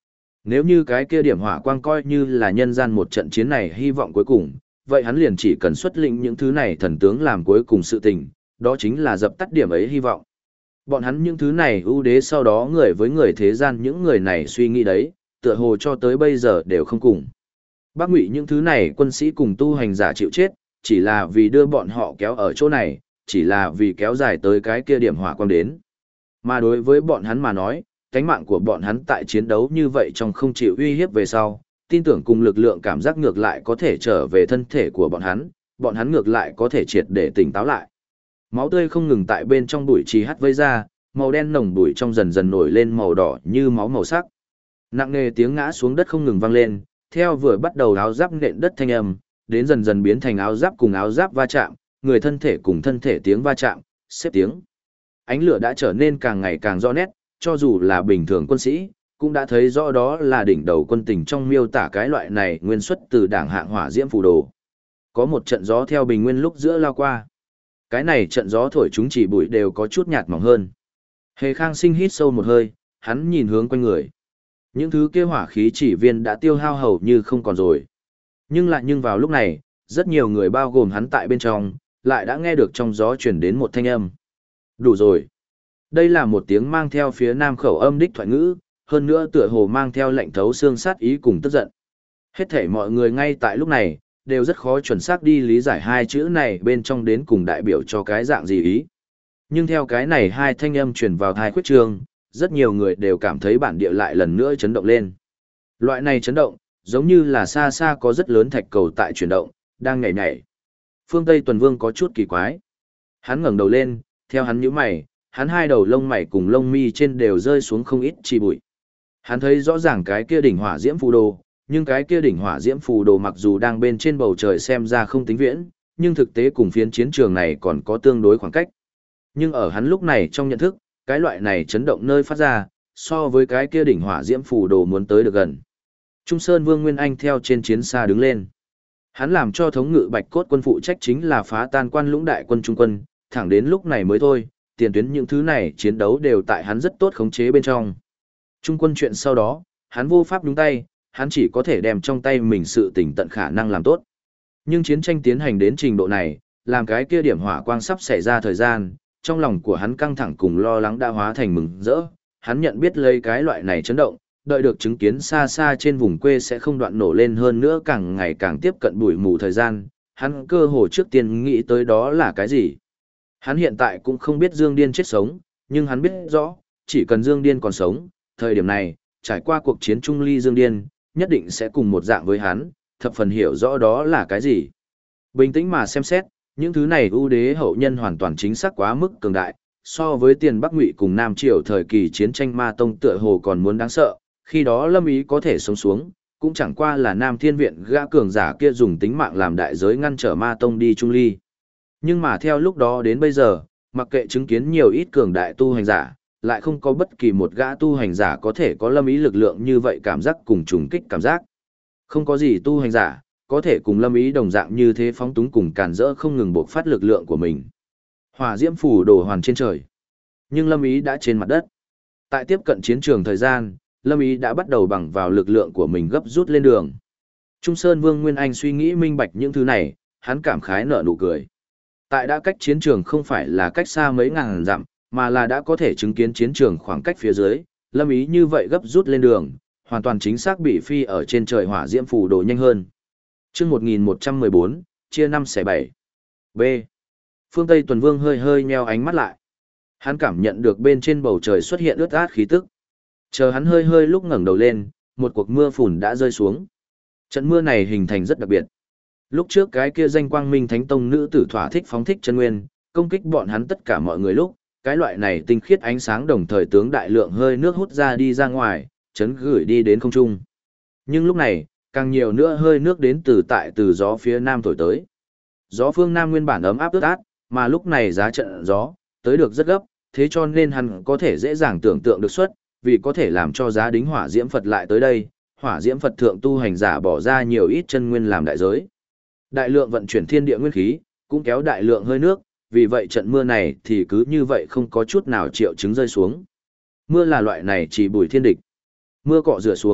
Nếu như cái kia điểm hỏa quang coi như là nhân gian một trận chiến này hy vọng cuối cùng, vậy hắn liền chỉ cần xuất lĩnh những thứ này thần tướng làm cuối cùng sự tình, đó chính là dập tắt điểm ấy hy vọng. Bọn hắn những thứ này ưu đế sau đó người với người thế gian những người này suy nghĩ đấy, tựa hồ cho tới bây giờ đều không cùng. Bác Ngụy những thứ này quân sĩ cùng tu hành giả chịu chết, chỉ là vì đưa bọn họ kéo ở chỗ này, chỉ là vì kéo dài tới cái kia điểm hỏa quang đến. Mà đối với bọn hắn mà nói, cánh mạng của bọn hắn tại chiến đấu như vậy trong không chịu uy hiếp về sau, tin tưởng cùng lực lượng cảm giác ngược lại có thể trở về thân thể của bọn hắn ngược lại có thể triệt để tỉnh táo lại. Máu tươi không ngừng tại bên trong bụi trì hắt vây ra, màu đen nồng bụi trong dần dần nổi lên màu đỏ như máu màu sắc. Nặng nề tiếng ngã xuống đất không ngừng vang lên, theo vừa bắt đầu áo giáp nện đất thanh âm, đến dần dần biến thành áo giáp cùng áo giáp va chạm, người thân thể cùng thân thể tiếng va chạm, xếp tiếng. Ánh lửa đã trở nên càng ngày càng rõ nét, cho dù là bình thường quân sĩ, cũng đã thấy rõ đó là đỉnh đầu quân tình trong miêu tả cái loại này nguyên xuất từ đảng hạng hỏa diễm phù đồ. Có một trận gió theo bình nguyên lúc giữa lao qua. Cái này trận gió thổi chúng chỉ bụi đều có chút nhạt mỏng hơn. Hề Khang Sinh hít sâu một hơi, hắn nhìn hướng quanh người. Những thứ kia hỏa khí chỉ viên đã tiêu hao hầu như không còn rồi. Nhưng vào lúc này, rất nhiều người bao gồm hắn tại bên trong, lại đã nghe được trong gió truyền đến một thanh âm. Đủ rồi. Đây là một tiếng mang theo phía nam khẩu âm đích thoại ngữ, hơn nữa tựa hồ mang theo lệnh thấu xương sát ý cùng tức giận. Hết thảy mọi người ngay tại lúc này, đều rất khó chuẩn xác đi lý giải hai chữ này bên trong đến cùng đại biểu cho cái dạng gì ý. Nhưng theo cái này hai thanh âm truyền vào thai khuyết trường, rất nhiều người đều cảm thấy bản địa lại lần nữa chấn động lên. Loại này chấn động, giống như là xa xa có rất lớn thạch cầu tại chuyển động, đang nhảy nhảy. Phương Tây Tuần Vương có chút kỳ quái. Hắn ngẩng đầu lên, theo hắn nhíu mày, hắn hai đầu lông mày cùng lông mi trên đều rơi xuống không ít chi bụi. Hắn thấy rõ ràng cái kia đỉnh hỏa diễm phù đồ, nhưng cái kia đỉnh hỏa diễm phù đồ mặc dù đang bên trên bầu trời xem ra không tính viễn, nhưng thực tế cùng phiến chiến trường này còn có tương đối khoảng cách. Nhưng ở hắn lúc này trong nhận thức, cái loại này chấn động nơi phát ra, so với cái kia đỉnh hỏa diễm phù đồ muốn tới được gần. Trung Sơn Vương Nguyên Anh theo trên chiến xa đứng lên. Hắn làm cho thống ngự Bạch Cốt quân phụ trách chính là phá tan Quan Lũng đại quân Trung quân, thẳng đến lúc này mới thôi, tiền tuyến những thứ này chiến đấu đều tại hắn rất tốt khống chế bên trong. Trung quân chuyện sau đó, hắn vô pháp nhúng tay, hắn chỉ có thể đem trong tay mình sự tình tận khả năng làm tốt. Nhưng chiến tranh tiến hành đến trình độ này, làm cái kia điểm hỏa quang sắp xảy ra thời gian, trong lòng của hắn căng thẳng cùng lo lắng đã hóa thành mừng rỡ, hắn nhận biết lấy cái loại này chấn động, đợi được chứng kiến xa xa trên vùng quê sẽ không đoạn nổ lên hơn nữa càng ngày càng tiếp cận bụi mù thời gian, hắn cơ hồ trước tiên nghĩ tới đó là cái gì. Hắn hiện tại cũng không biết Dương Điên chết sống, nhưng hắn biết rõ, chỉ cần Dương Điên còn sống, thời điểm này, trải qua cuộc chiến Trung Ly Dương Điên, nhất định sẽ cùng một dạng với hắn, thập phần hiểu rõ đó là cái gì. Bình tĩnh mà xem xét, những thứ này ưu đế hậu nhân hoàn toàn chính xác quá mức cường đại, so với tiền Bắc Ngụy cùng Nam Triều thời kỳ chiến tranh Ma Tông tựa hồ còn muốn đáng sợ, khi đó Lâm Ý có thể sống xuống, cũng chẳng qua là Nam Thiên Viện gã cường giả kia dùng tính mạng làm đại giới ngăn trở Ma Tông đi Trung Ly. Nhưng mà theo lúc đó đến bây giờ, mặc kệ chứng kiến nhiều ít cường đại tu hành giả, lại không có bất kỳ một gã tu hành giả có thể có Lâm Ý lực lượng như vậy cảm giác cùng trùng kích cảm giác. Không có gì tu hành giả, có thể cùng Lâm Ý đồng dạng như thế phóng túng cùng càn rỡ không ngừng bộc phát lực lượng của mình. Hỏa diễm phủ đổ hoàn trên trời. Nhưng Lâm Ý đã trên mặt đất. Tại tiếp cận chiến trường thời gian, Lâm Ý đã bắt đầu bằng vào lực lượng của mình gấp rút lên đường. Trung Sơn Vương Nguyên Anh suy nghĩ minh bạch những thứ này, hắn cảm khái nở nụ cười. Tại đã cách chiến trường không phải là cách xa mấy ngàn dặm, mà là đã có thể chứng kiến chiến trường khoảng cách phía dưới, Lâm Ý như vậy gấp rút lên đường, hoàn toàn chính xác bị phi ở trên trời hỏa diễm phù đồ nhanh hơn. Chương 1114, chia 5 xẻ 7. B. Phương Tây Tuần Vương hơi hơi nheo ánh mắt lại. Hắn cảm nhận được bên trên bầu trời xuất hiện ướt át khí tức. Chờ hắn hơi hơi lúc ngẩng đầu lên, một cuộc mưa phùn đã rơi xuống. Trận mưa này hình thành rất đặc biệt. Lúc trước cái kia danh quang minh thánh tông nữ tử thỏa thích phóng thích chân nguyên, công kích bọn hắn tất cả mọi người lúc, cái loại này tinh khiết ánh sáng đồng thời tướng đại lượng hơi nước hút ra đi ra ngoài, chấn gửi đi đến không trung. Nhưng lúc này, càng nhiều nữa hơi nước đến từ gió phía nam thổi tới. Gió phương nam nguyên bản ấm áp ướt át, mà lúc này giá trận gió tới được rất gấp, thế cho nên hắn có thể dễ dàng tưởng tượng được xuất, vì có thể làm cho giá đính hỏa diễm Phật lại tới đây, hỏa diễm Phật thượng tu hành giả bỏ ra nhiều ít chân nguyên làm đại giới. Đại lượng vận chuyển thiên địa nguyên khí, cũng kéo đại lượng hơi nước, vì vậy trận mưa này thì cứ như vậy không có chút nào triệu chứng rơi xuống. Mưa là loại này chỉ bùi thiên địch. Mưa cọ rửa xuống,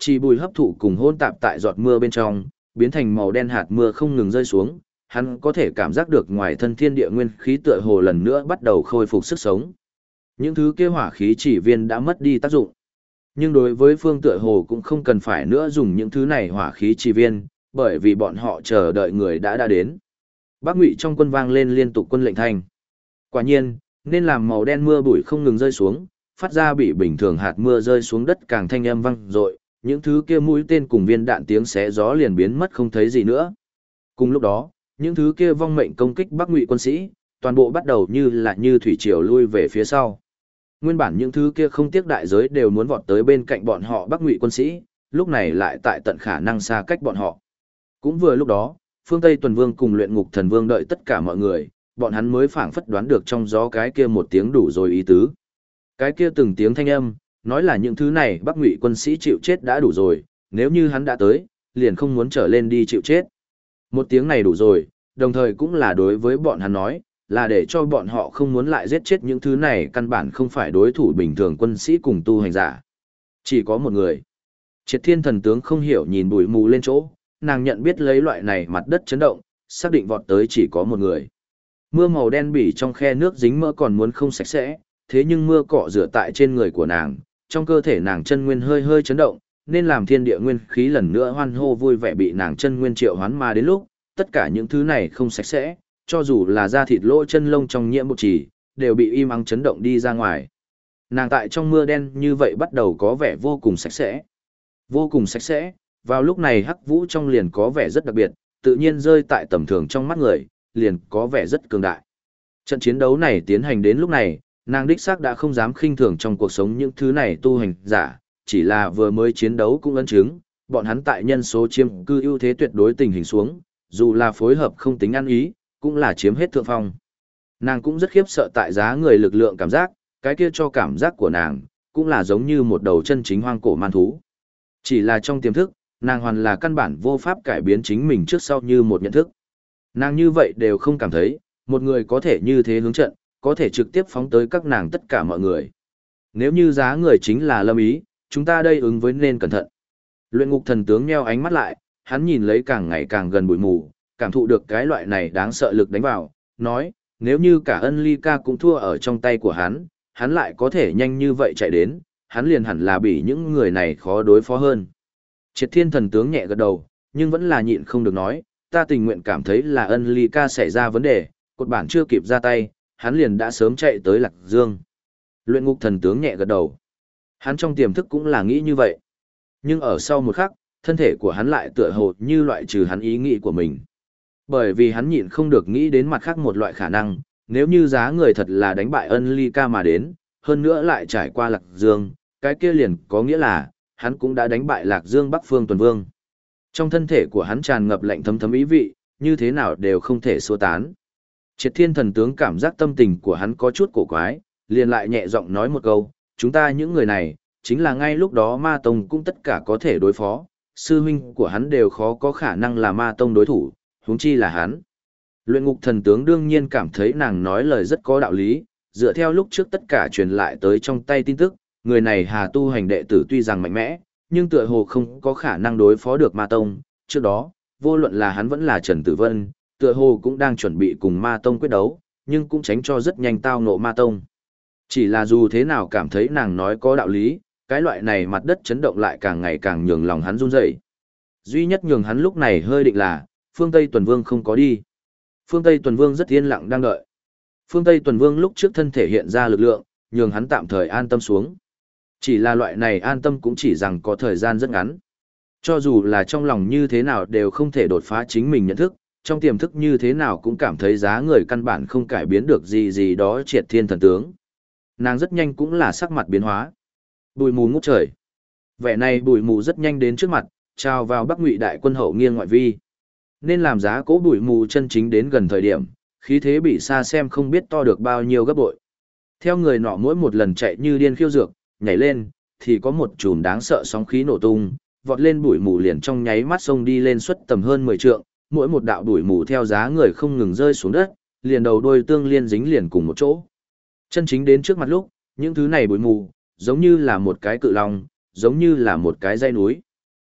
chỉ bùi hấp thụ cùng hôn tạp tại giọt mưa bên trong, biến thành màu đen hạt mưa không ngừng rơi xuống, hắn có thể cảm giác được ngoài thân thiên địa nguyên khí tựa hồ lần nữa bắt đầu khôi phục sức sống. Những thứ kia hỏa khí chỉ viên đã mất đi tác dụng. Nhưng đối với phương tựa hồ cũng không cần phải nữa dùng những thứ này hỏa khí chỉ viên, bởi vì bọn họ chờ đợi người đã đến. Bắc Ngụy trong quân vang lên liên tục quân lệnh thanh. Quả nhiên, nên làm màu đen mưa bụi không ngừng rơi xuống, phát ra bị bình thường hạt mưa rơi xuống đất càng thanh âm vang dội, những thứ kia mũi tên cùng viên đạn tiếng xé gió liền biến mất không thấy gì nữa. Cùng lúc đó, những thứ kia vong mệnh công kích Bắc Ngụy quân sĩ, toàn bộ bắt đầu như thủy triều lui về phía sau. Nguyên bản những thứ kia không tiếc đại giới đều muốn vọt tới bên cạnh bọn họ Bắc Ngụy quân sĩ, lúc này lại tại tận khả năng xa cách bọn họ. Cũng vừa lúc đó, Phương Tây Tuần Vương cùng Luyện Ngục Thần Vương đợi tất cả mọi người, bọn hắn mới phảng phất đoán được trong gió cái kia một tiếng đủ rồi ý tứ. Cái kia từng tiếng thanh âm, nói là những thứ này Bắc Ngụy quân sĩ chịu chết đã đủ rồi, nếu như hắn đã tới, liền không muốn trở lên đi chịu chết. Một tiếng này đủ rồi, đồng thời cũng là đối với bọn hắn nói, là để cho bọn họ không muốn lại giết chết những thứ này căn bản không phải đối thủ bình thường quân sĩ cùng tu hành giả. Chỉ có một người. Triệt Thiên Thần tướng không hiểu nhìn bụi mù lên chỗ, nàng nhận biết lấy loại này mặt đất chấn động, xác định vọt tới chỉ có một người. Mưa màu đen bỉ trong khe nước dính mỡ còn muốn không sạch sẽ, thế nhưng mưa cọ rửa tại trên người của nàng, trong cơ thể nàng chân nguyên hơi hơi chấn động, nên làm thiên địa nguyên khí lần nữa hoan hô vui vẻ bị nàng chân nguyên triệu hoán mà đến lúc, tất cả những thứ này không sạch sẽ, cho dù là da thịt lỗ chân lông trong nhiễm một chỉ, đều bị im ắng chấn động đi ra ngoài. Nàng tại trong mưa đen như vậy bắt đầu có vẻ vô cùng sạch sẽ. Vô cùng sạch sẽ, vào lúc này hắc vũ trong liền có vẻ rất đặc biệt, tự nhiên rơi tại tầm thường trong mắt người, liền có vẻ rất cường đại. Trận chiến đấu này tiến hành đến lúc này, nàng đích xác đã không dám khinh thường trong cuộc sống những thứ này tu hành giả, chỉ là vừa mới chiến đấu cũng ấn chứng, bọn hắn tại nhân số chiếm cư ưu thế tuyệt đối tình hình xuống, dù là phối hợp không tính ăn ý, cũng là chiếm hết thượng phong. Nàng cũng rất khiếp sợ tại giá người lực lượng cảm giác, cái kia cho cảm giác của nàng, cũng là giống như một đầu chân chính hoang cổ man thú. Chỉ là trong tiềm thức, nàng hoàn là căn bản vô pháp cải biến chính mình trước sau như một nhận thức. Nàng như vậy đều không cảm thấy, một người có thể như thế hướng trận, có thể trực tiếp phóng tới các nàng tất cả mọi người. Nếu như giá người chính là Lâm Ý, chúng ta đây ứng với nên cẩn thận. Luyện Ngục Thần tướng nheo ánh mắt lại, hắn nhìn lấy càng ngày càng gần bụi mù, cảm thụ được cái loại này đáng sợ lực đánh vào, nói, nếu như cả Ân Ly Ca cũng thua ở trong tay của hắn lại có thể nhanh như vậy chạy đến, hắn liền hẳn là bị những người này khó đối phó hơn. Triệt Thiên Thần tướng nhẹ gật đầu, nhưng vẫn là nhịn không được nói, ta tình nguyện cảm thấy là Ân Ly Ca xảy ra vấn đề, cột bản chưa kịp ra tay, hắn liền đã sớm chạy tới Lạc Dương. Luyện Ngục Thần tướng nhẹ gật đầu. Hắn trong tiềm thức cũng là nghĩ như vậy. Nhưng ở sau một khắc, thân thể của hắn lại tựa hồ như loại trừ hắn ý nghĩ của mình. Bởi vì hắn nhịn không được nghĩ đến mặt khác một loại khả năng, nếu như giá người thật là đánh bại Ân Ly Ca mà đến, hơn nữa lại trải qua Lạc Dương, cái kia liền có nghĩa là, hắn cũng đã đánh bại Lạc Dương Bắc Phương Tuần Vương. Trong thân thể của hắn tràn ngập lạnh thấm thấm ý vị, như thế nào đều không thể xua tán. Triệt Thiên Thần tướng cảm giác tâm tình của hắn có chút cổ quái, liền lại nhẹ giọng nói một câu, chúng ta những người này, chính là ngay lúc đó Ma Tông cũng tất cả có thể đối phó, sư huynh của hắn đều khó có khả năng là Ma Tông đối thủ, huống chi là hắn. Luyện Ngục Thần tướng đương nhiên cảm thấy nàng nói lời rất có đạo lý, dựa theo lúc trước tất cả truyền lại tới trong tay tin tức, người này Hà tu hành đệ tử tuy rằng mạnh mẽ, nhưng tựa hồ không có khả năng đối phó được Ma Tông, trước đó, vô luận là hắn vẫn là Trần Tử Vân, tựa hồ cũng đang chuẩn bị cùng Ma Tông quyết đấu, nhưng cũng tránh cho rất nhanh tao ngộ Ma Tông. Chỉ là dù thế nào cảm thấy nàng nói có đạo lý, cái loại này mặt đất chấn động lại càng ngày càng nhường lòng hắn run rẩy. Duy nhất nhường hắn lúc này hơi định là, Phương Tây Tuần Vương không có đi. Phương Tây Tuần Vương rất yên lặng đang đợi. Phương Tây Tuần Vương lúc trước thân thể hiện ra lực lượng, nhường hắn tạm thời an tâm xuống. Chỉ là loại này an tâm cũng chỉ rằng có thời gian rất ngắn. Cho dù là trong lòng như thế nào đều không thể đột phá chính mình nhận thức, trong tiềm thức như thế nào cũng cảm thấy giá người căn bản không cải biến được gì gì đó Triệt Thiên Thần tướng. Nàng rất nhanh cũng là sắc mặt biến hóa. Bụi mù ngút trời. Vẻ này bụi mù rất nhanh đến trước mặt, trào vào Bắc Ngụy đại quân hậu nghiêng ngoại vi. Nên làm giá cố bụi mù chân chính đến gần thời điểm, khí thế bị xa xem không biết to được bao nhiêu gấp bội. Theo người nọ mỗi một lần chạy như điên khiêu dược, nhảy lên, thì có một chùm đáng sợ sóng khí nổ tung, vọt lên bụi mù liền trong nháy mắt sông đi lên suất tầm hơn 10 trượng, mỗi một đạo bụi mù theo giá người không ngừng rơi xuống đất, liền đầu đuôi tương liên dính liền cùng một chỗ. Chân chính đến trước mặt lúc, những thứ này bụi mù, giống như là một cái cự long, giống như là một cái dây núi,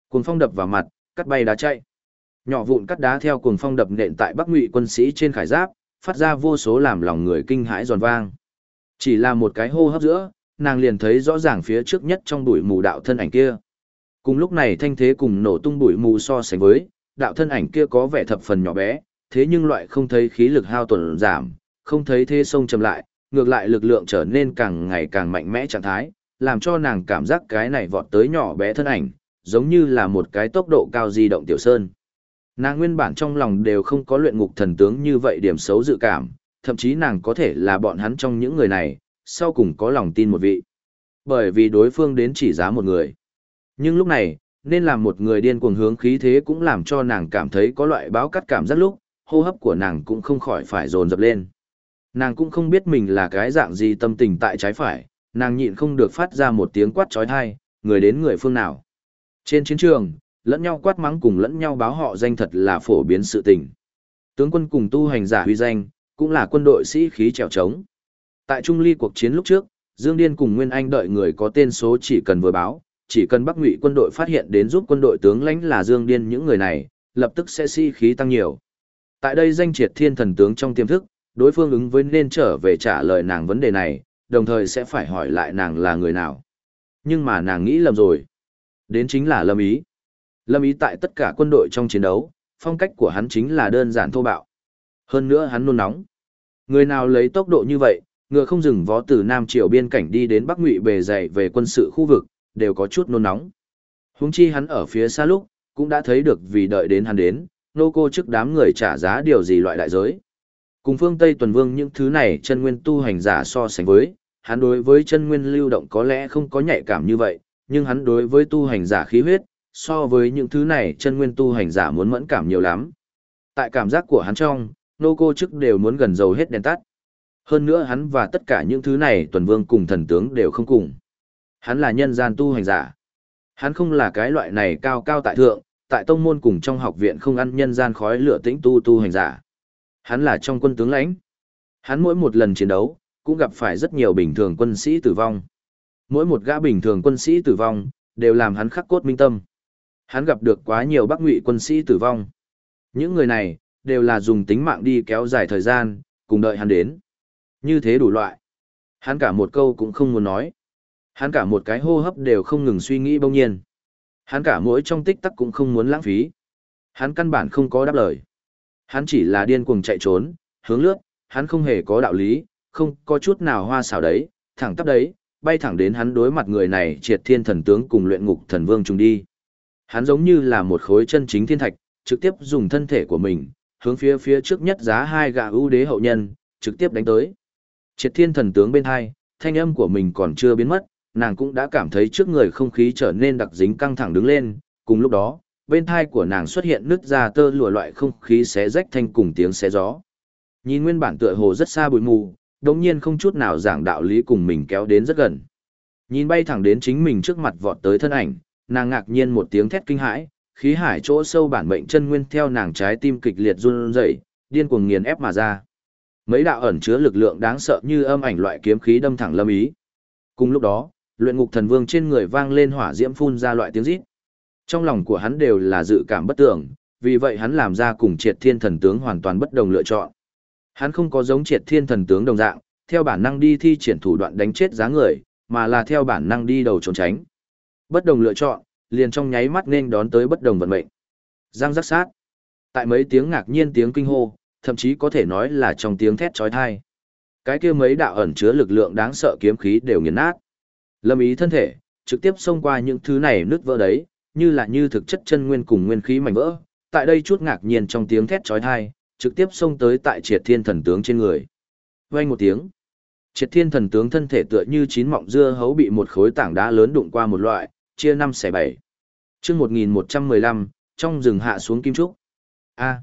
Cuồng phong đập vào mặt, cắt bay đá chạy. Nhỏ vụn cắt đá theo cuồng phong đập nện tại Bắc Ngụy quân sĩ trên khải giáp, phát ra vô số làm lòng người kinh hãi giòn vang. Chỉ là một cái hô hấp giữa, nàng liền thấy rõ ràng phía trước nhất trong bụi mù đạo thân ảnh kia. Cùng lúc này thanh thế cùng nổ tung bụi mù so sánh với, đạo thân ảnh kia có vẻ thập phần nhỏ bé, thế nhưng loại không thấy khí lực hao tổn giảm, không thấy thế sông chậm lại, ngược lại lực lượng trở nên càng ngày càng mạnh mẽ trạng thái, làm cho nàng cảm giác cái này vọt tới nhỏ bé thân ảnh, giống như là một cái tốc độ cao di động tiểu sơn. Nàng nguyên bản trong lòng đều không có luyện ngục thần tướng như vậy điểm xấu dự cảm, thậm chí nàng có thể là bọn hắn trong những người này, sau cùng có lòng tin một vị. Bởi vì đối phương đến chỉ giá một người. Nhưng lúc này, nên làm một người điên cuồng hướng khí thế cũng làm cho nàng cảm thấy có loại báo cắt cảm giác lúc, hô hấp của nàng cũng không khỏi phải dồn dập lên. Nàng cũng không biết mình là cái dạng gì tâm tình tại trái phải, nàng nhịn không được phát ra một tiếng quát trói thai, người đến người phương nào. Trên chiến trường, lẫn nhau quát mắng cùng lẫn nhau báo họ danh thật là phổ biến sự tình. Tướng quân cùng tu hành giả huy danh, cũng là quân đội sĩ khí trèo trống. Tại Trung Ly cuộc chiến lúc trước, Dương Điên cùng Nguyên Anh đợi người có tên số chỉ cần vừa báo, chỉ cần Bắc Ngụy quân đội phát hiện đến giúp quân đội tướng lãnh là Dương Điên những người này, lập tức sẽ sĩ khí tăng nhiều. Tại đây danh triệt thiên thần tướng trong tiềm thức, đối phương ứng với nên trở về trả lời nàng vấn đề này, đồng thời sẽ phải hỏi lại nàng là người nào. Nhưng mà nàng nghĩ lầm rồi. Đến chính là Lâm Ý. Lâm Ý tại tất cả quân đội trong chiến đấu, phong cách của hắn chính là đơn giản thô bạo. Hơn nữa hắn nôn nóng. Người nào lấy tốc độ như vậy, ngựa không dừng vó từ Nam Triều biên cảnh đi đến Bắc Ngụy bề dày về quân sự khu vực, đều có chút nôn nóng. Huống chi hắn ở phía xa lúc, cũng đã thấy được vì đợi đến hắn đến, nô cô trước đám người trả giá điều gì loại đại giới. Cùng phương Tây tuần vương những thứ này chân nguyên tu hành giả so sánh với, hắn đối với chân nguyên lưu động có lẽ không có nhạy cảm như vậy, nhưng hắn đối với tu hành giả khí huyết, so với những thứ này chân nguyên tu hành giả muốn mẫn cảm nhiều lắm. Tại cảm giác của hắn trong, nô cô chức đều muốn gần dầu hết đèn tắt. Hơn nữa hắn và tất cả những thứ này tuần vương cùng thần tướng đều không cùng. Hắn là nhân gian tu hành giả. Hắn không là cái loại này cao cao tại thượng, tại tông môn cùng trong học viện không ăn nhân gian khói lửa tĩnh tu hành giả. Hắn là trong quân tướng lãnh. Hắn mỗi một lần chiến đấu, cũng gặp phải rất nhiều bình thường quân sĩ tử vong. Mỗi một gã bình thường quân sĩ tử vong, đều làm hắn khắc cốt minh tâm. Hắn gặp được quá nhiều Bắc Ngụy quân sĩ tử vong. Những người này, đều là dùng tính mạng đi kéo dài thời gian, cùng đợi hắn đến. Như thế đủ loại. Hắn cả một câu cũng không muốn nói. Hắn cả một cái hô hấp đều không ngừng suy nghĩ bỗng nhiên. Hắn cả mỗi trong tích tắc cũng không muốn lãng phí. Hắn căn bản không có đáp lời. Hắn chỉ là điên cuồng chạy trốn, hướng lướt, hắn không hề có đạo lý, không có chút nào hoa xảo đấy, thẳng tắp đấy, bay thẳng đến hắn đối mặt người này triệt thiên thần tướng cùng luyện ngục thần vương trùng đi. Hắn giống như là một khối chân chính thiên thạch, trực tiếp dùng thân thể của mình, hướng phía trước nhất giá hai gã ưu đế hậu nhân, trực tiếp đánh tới. Triệt thiên thần tướng bên hai, thanh âm của mình còn chưa biến mất, nàng cũng đã cảm thấy trước người không khí trở nên đặc dính căng thẳng đứng lên, cùng lúc đó, bên thai của nàng xuất hiện nứt ra tơ lụa loại không khí xé rách thanh cùng tiếng xé gió. Nhìn nguyên bản tựa hồ rất xa bụi mù, đống nhiên không chút nào giảng đạo lý cùng mình kéo đến rất gần. Nhìn bay thẳng đến chính mình trước mặt vọt tới thân ảnh, nàng ngạc nhiên một tiếng thét kinh hãi, khí hải chỗ sâu bản mệnh chân nguyên theo nàng trái tim kịch liệt run rẩy, điên cuồng nghiền ép mà ra. Mấy đạo ẩn chứa lực lượng đáng sợ như âm ảnh loại kiếm khí đâm thẳng Lâm Ý. Cùng lúc đó, luyện ngục thần vương trên người vang lên hỏa diễm phun ra loại tiếng rít. Trong lòng của hắn đều là dự cảm bất tưởng, vì vậy hắn làm ra cùng Triệt Thiên thần tướng hoàn toàn bất đồng lựa chọn. Hắn không có giống Triệt Thiên thần tướng đồng dạng, theo bản năng đi thi triển thủ đoạn đánh chết giá người, mà là theo bản năng đi đầu trốn tránh. Bất đồng lựa chọn, liền trong nháy mắt nên đón tới bất đồng vận mệnh. Giang giác sát. Tại mấy tiếng ngạc nhiên tiếng kinh hô, thậm chí có thể nói là trong tiếng thét chói tai. Cái kia mấy đạo ẩn chứa lực lượng đáng sợ kiếm khí đều nghiền nát. Lâm Ý thân thể, trực tiếp xông qua những thứ này nứt vỡ đấy, như thực chất chân nguyên cùng nguyên khí mảnh vỡ. Tại đây chút ngạc nhiên trong tiếng thét chói tai, trực tiếp xông tới tại Triệt Thiên thần tướng trên người. Vang một tiếng. Triệt Thiên thần tướng thân thể tựa như chín mọng dưa hấu bị một khối tảng đá lớn đụng qua một loại, chia 5 xẻ 7. Chương 1115, trong rừng hạ xuống kim trúc. A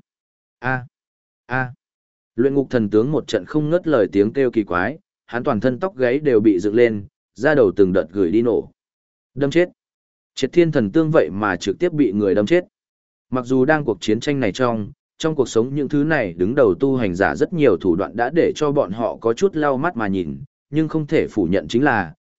a a. Luyện ngục thần tướng một trận không ngớt lời tiếng kêu kỳ quái, hắn toàn thân tóc gáy đều bị dựng lên, da đầu từng đợt gửi đi nổ. Đâm chết. Triệt Thiên thần tướng vậy mà trực tiếp bị người đâm chết. Mặc dù đang cuộc chiến tranh này trong cuộc sống những thứ này đứng đầu tu hành giả rất nhiều thủ đoạn đã để cho bọn họ có chút lau mắt mà nhìn, nhưng không thể phủ nhận chính là,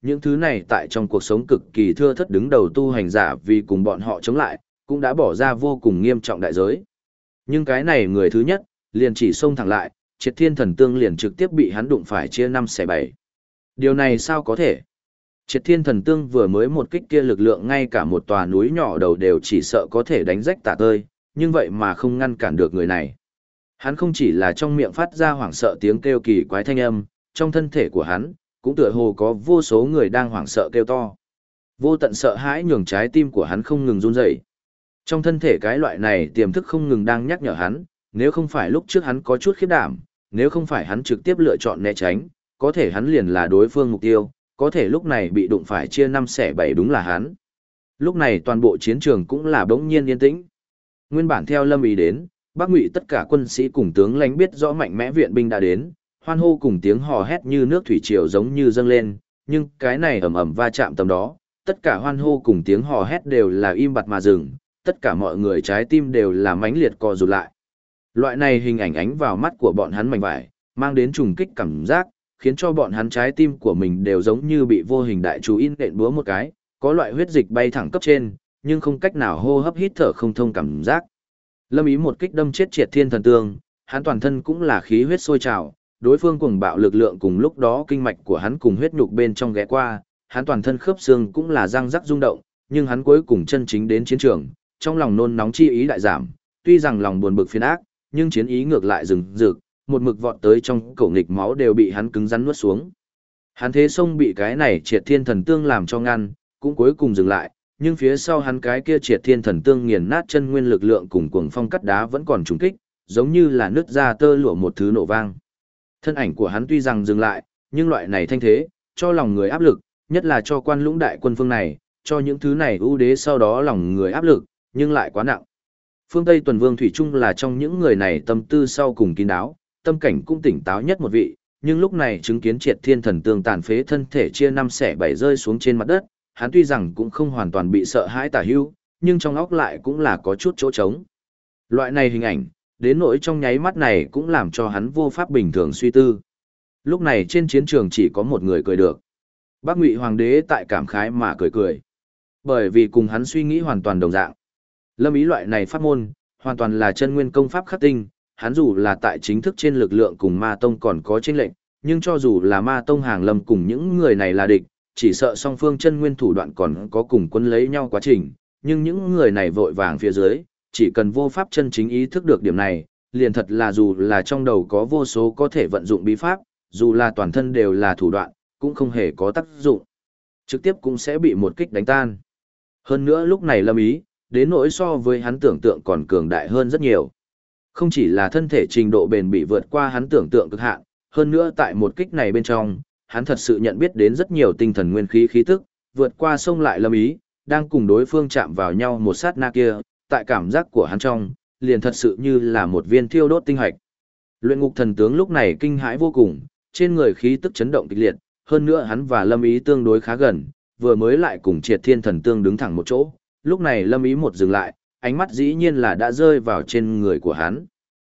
những thứ này tại trong cuộc sống cực kỳ thưa thất đứng đầu tu hành giả vì cùng bọn họ chống lại, cũng đã bỏ ra vô cùng nghiêm trọng đại giới. Nhưng cái này người thứ nhất, liền chỉ xông thẳng lại, Triệt Thiên Thần Tương liền trực tiếp bị hắn đụng phải chia 5 xẻ 7. Điều này sao có thể? Triệt Thiên Thần Tương vừa mới một kích kia lực lượng ngay cả một tòa núi nhỏ đầu đều chỉ sợ có thể đánh rách tả tơi, nhưng vậy mà không ngăn cản được người này. Hắn không chỉ là trong miệng phát ra hoảng sợ tiếng kêu kỳ quái thanh âm, trong thân thể của hắn, cũng tựa hồ có vô số người đang hoảng sợ kêu to. Vô tận sợ hãi nhường trái tim của hắn không ngừng run rẩy. Trong thân thể cái loại này tiềm thức không ngừng đang nhắc nhở hắn, nếu không phải lúc trước hắn có chút khiếp đảm, nếu không phải hắn trực tiếp lựa chọn né tránh, có thể hắn liền là đối phương mục tiêu, có thể lúc này bị đụng phải chia 5 xẻ 7 đúng là hắn. Lúc này toàn bộ chiến trường cũng là bỗng nhiên yên tĩnh. Nguyên bản theo Lâm Ý đến, Bắc Ngụy tất cả quân sĩ cùng tướng lãnh biết rõ mạnh mẽ viện binh đã đến, hoan hô cùng tiếng hò hét như nước thủy triều giống như dâng lên, nhưng cái này ầm ầm va chạm tầm đó, tất cả hoan hô cùng tiếng hò hét đều là im bặt mà dừng, tất cả mọi người trái tim đều là mãnh liệt co rụt lại. Loại này hình ảnh ánh vào mắt của bọn hắn mảnh vải, mang đến trùng kích cảm giác, khiến cho bọn hắn trái tim của mình đều giống như bị vô hình đại chú in đện búa một cái, có loại huyết dịch bay thẳng cấp trên, nhưng không cách nào hô hấp hít thở không thông cảm giác. Lâm Ý một kích đâm chết Triệt Thiên Thần Tương, hắn toàn thân cũng là khí huyết sôi trào, đối phương cuồng bạo lực lượng cùng lúc đó kinh mạch của hắn cùng huyết nhục bên trong ghé qua, hắn toàn thân khớp xương cũng là răng rắc rung động, nhưng hắn cuối cùng chân chính đến chiến trường, trong lòng nôn nóng chi ý đại giảm, tuy rằng lòng buồn bực phiền ác, nhưng chiến ý ngược lại rừng rực, một mực vọt tới trong cổ nghịch máu đều bị hắn cứng rắn nuốt xuống. Hắn thế sông bị cái này Triệt Thiên Thần Tương làm cho ngăn, cũng cuối cùng dừng lại, nhưng phía sau hắn cái kia Triệt Thiên Thần Tương nghiền nát chân nguyên lực lượng cùng cuồng phong cắt đá vẫn còn trùng kích, giống như là nứt ra tơ lụa một thứ nổ vang. Thân ảnh của hắn tuy rằng dừng lại, nhưng loại này thanh thế, cho lòng người áp lực, nhất là cho Quan Lũng đại quân phương này, cho những thứ này ưu đế sau đó lòng người áp lực, nhưng lại quá nặng. Phương Tây Tuần Vương Thủy Trung là trong những người này tâm tư sau cùng kín đáo, tâm cảnh cũng tỉnh táo nhất một vị, nhưng lúc này chứng kiến Triệt Thiên Thần Tương tàn phế thân thể chia 5 xẻ 7 rơi xuống trên mặt đất, hắn tuy rằng cũng không hoàn toàn bị sợ hãi tả hưu, nhưng trong óc lại cũng là có chút chỗ trống. Loại này hình ảnh, đến nỗi trong nháy mắt này cũng làm cho hắn vô pháp bình thường suy tư. Lúc này trên chiến trường chỉ có một người cười được. Bắc Ngụy Hoàng đế tại cảm khái mà cười cười. Bởi vì cùng hắn suy nghĩ hoàn toàn đồng dạng. Lâm Ý loại này pháp môn, hoàn toàn là chân nguyên công pháp khắc tinh, hắn dù là tại chính thức trên lực lượng cùng Ma Tông còn có chênh lệnh, nhưng cho dù là Ma Tông hàng lâm cùng những người này là địch, chỉ sợ song phương chân nguyên thủ đoạn còn có cùng quân lấy nhau quá trình, nhưng những người này vội vàng phía dưới, chỉ cần vô pháp chân chính ý thức được điểm này, liền thật là dù là trong đầu có vô số có thể vận dụng bí pháp, dù là toàn thân đều là thủ đoạn, cũng không hề có tác dụng. Trực tiếp cũng sẽ bị một kích đánh tan. Hơn nữa lúc này Lâm Ý, đến nỗi so với hắn tưởng tượng còn cường đại hơn rất nhiều. Không chỉ là thân thể trình độ bền bỉ vượt qua hắn tưởng tượng cực hạn, hơn nữa tại một kích này bên trong, hắn thật sự nhận biết đến rất nhiều tinh thần nguyên khí khí tức, vượt qua sông lại Lâm Ý, đang cùng đối phương chạm vào nhau một sát na kia, tại cảm giác của hắn trong, liền thật sự như là một viên thiêu đốt tinh hạch. Luyện Ngục Thần Tướng lúc này kinh hãi vô cùng, trên người khí tức chấn động kịch liệt, hơn nữa hắn và Lâm Ý tương đối khá gần, vừa mới lại cùng Triệt Thiên Thần Tương đứng thẳng một chỗ, lúc này Lâm Ý một dừng lại, ánh mắt dĩ nhiên là đã rơi vào trên người của hắn.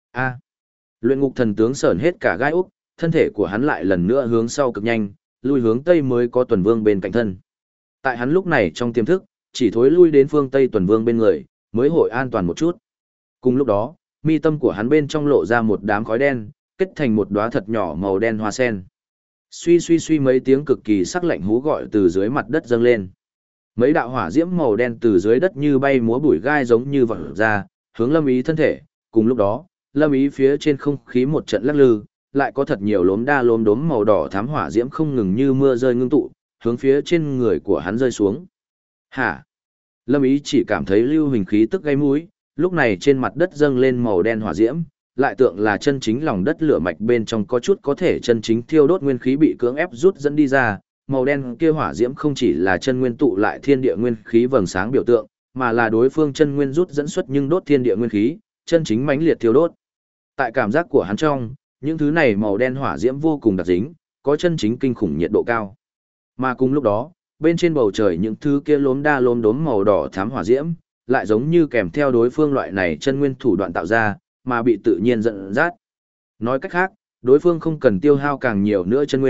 Luyện Ngục Thần Tướng sởn hết cả gai ốc, thân thể của hắn lại lần nữa hướng sau cực nhanh, lui hướng tây mới có Tuần Vương bên cạnh thân. Tại hắn lúc này trong tiềm thức, chỉ thối lui đến phương Tây Tuần Vương bên người, mới hội an toàn một chút. Cùng lúc đó, mi tâm của hắn bên trong lộ ra một đám khói đen, kết thành một đóa thật nhỏ màu đen hoa sen. Suy suy suy mấy tiếng cực kỳ sắc lạnh hú gọi từ dưới mặt đất dâng lên. Mấy đạo hỏa diễm màu đen từ dưới đất như bay múa bụi gai giống như vọt ra, hướng Lâm Ý thân thể. Cùng lúc đó, Lâm Ý phía trên không khí một trận lắc lư, lại có thật nhiều lốm đa lốm đốm màu đỏ thắm hỏa diễm không ngừng như mưa rơi ngưng tụ, hướng phía trên người của hắn rơi xuống. Hả? Lâm Ý chỉ cảm thấy lưu hình khí tức gây mũi, lúc này trên mặt đất dâng lên màu đen hỏa diễm, lại tượng là chân chính lòng đất lửa mạch bên trong có chút có thể chân chính thiêu đốt nguyên khí bị cưỡng ép rút dẫn đi ra, màu đen kia hỏa diễm không chỉ là chân nguyên tụ lại thiên địa nguyên khí vầng sáng biểu tượng, mà là đối phương chân nguyên rút dẫn xuất nhưng đốt thiên địa nguyên khí, chân chính mãnh liệt thiêu đốt. Tại cảm giác của hắn trong, những thứ này màu đen hỏa diễm vô cùng đặc dính, có chân chính kinh khủng nhiệt độ cao. Mà cùng lúc đó, bên trên bầu trời những thứ kia lốm đa lốm đốm màu đỏ thắm hỏa diễm, lại giống như kèm theo đối phương loại này chân nguyên thủ đoạn tạo ra, mà bị tự nhiên dẫn dắt. Nói cách khác, đối phương không cần tiêu hao càng nhiều nữa chân nguyên,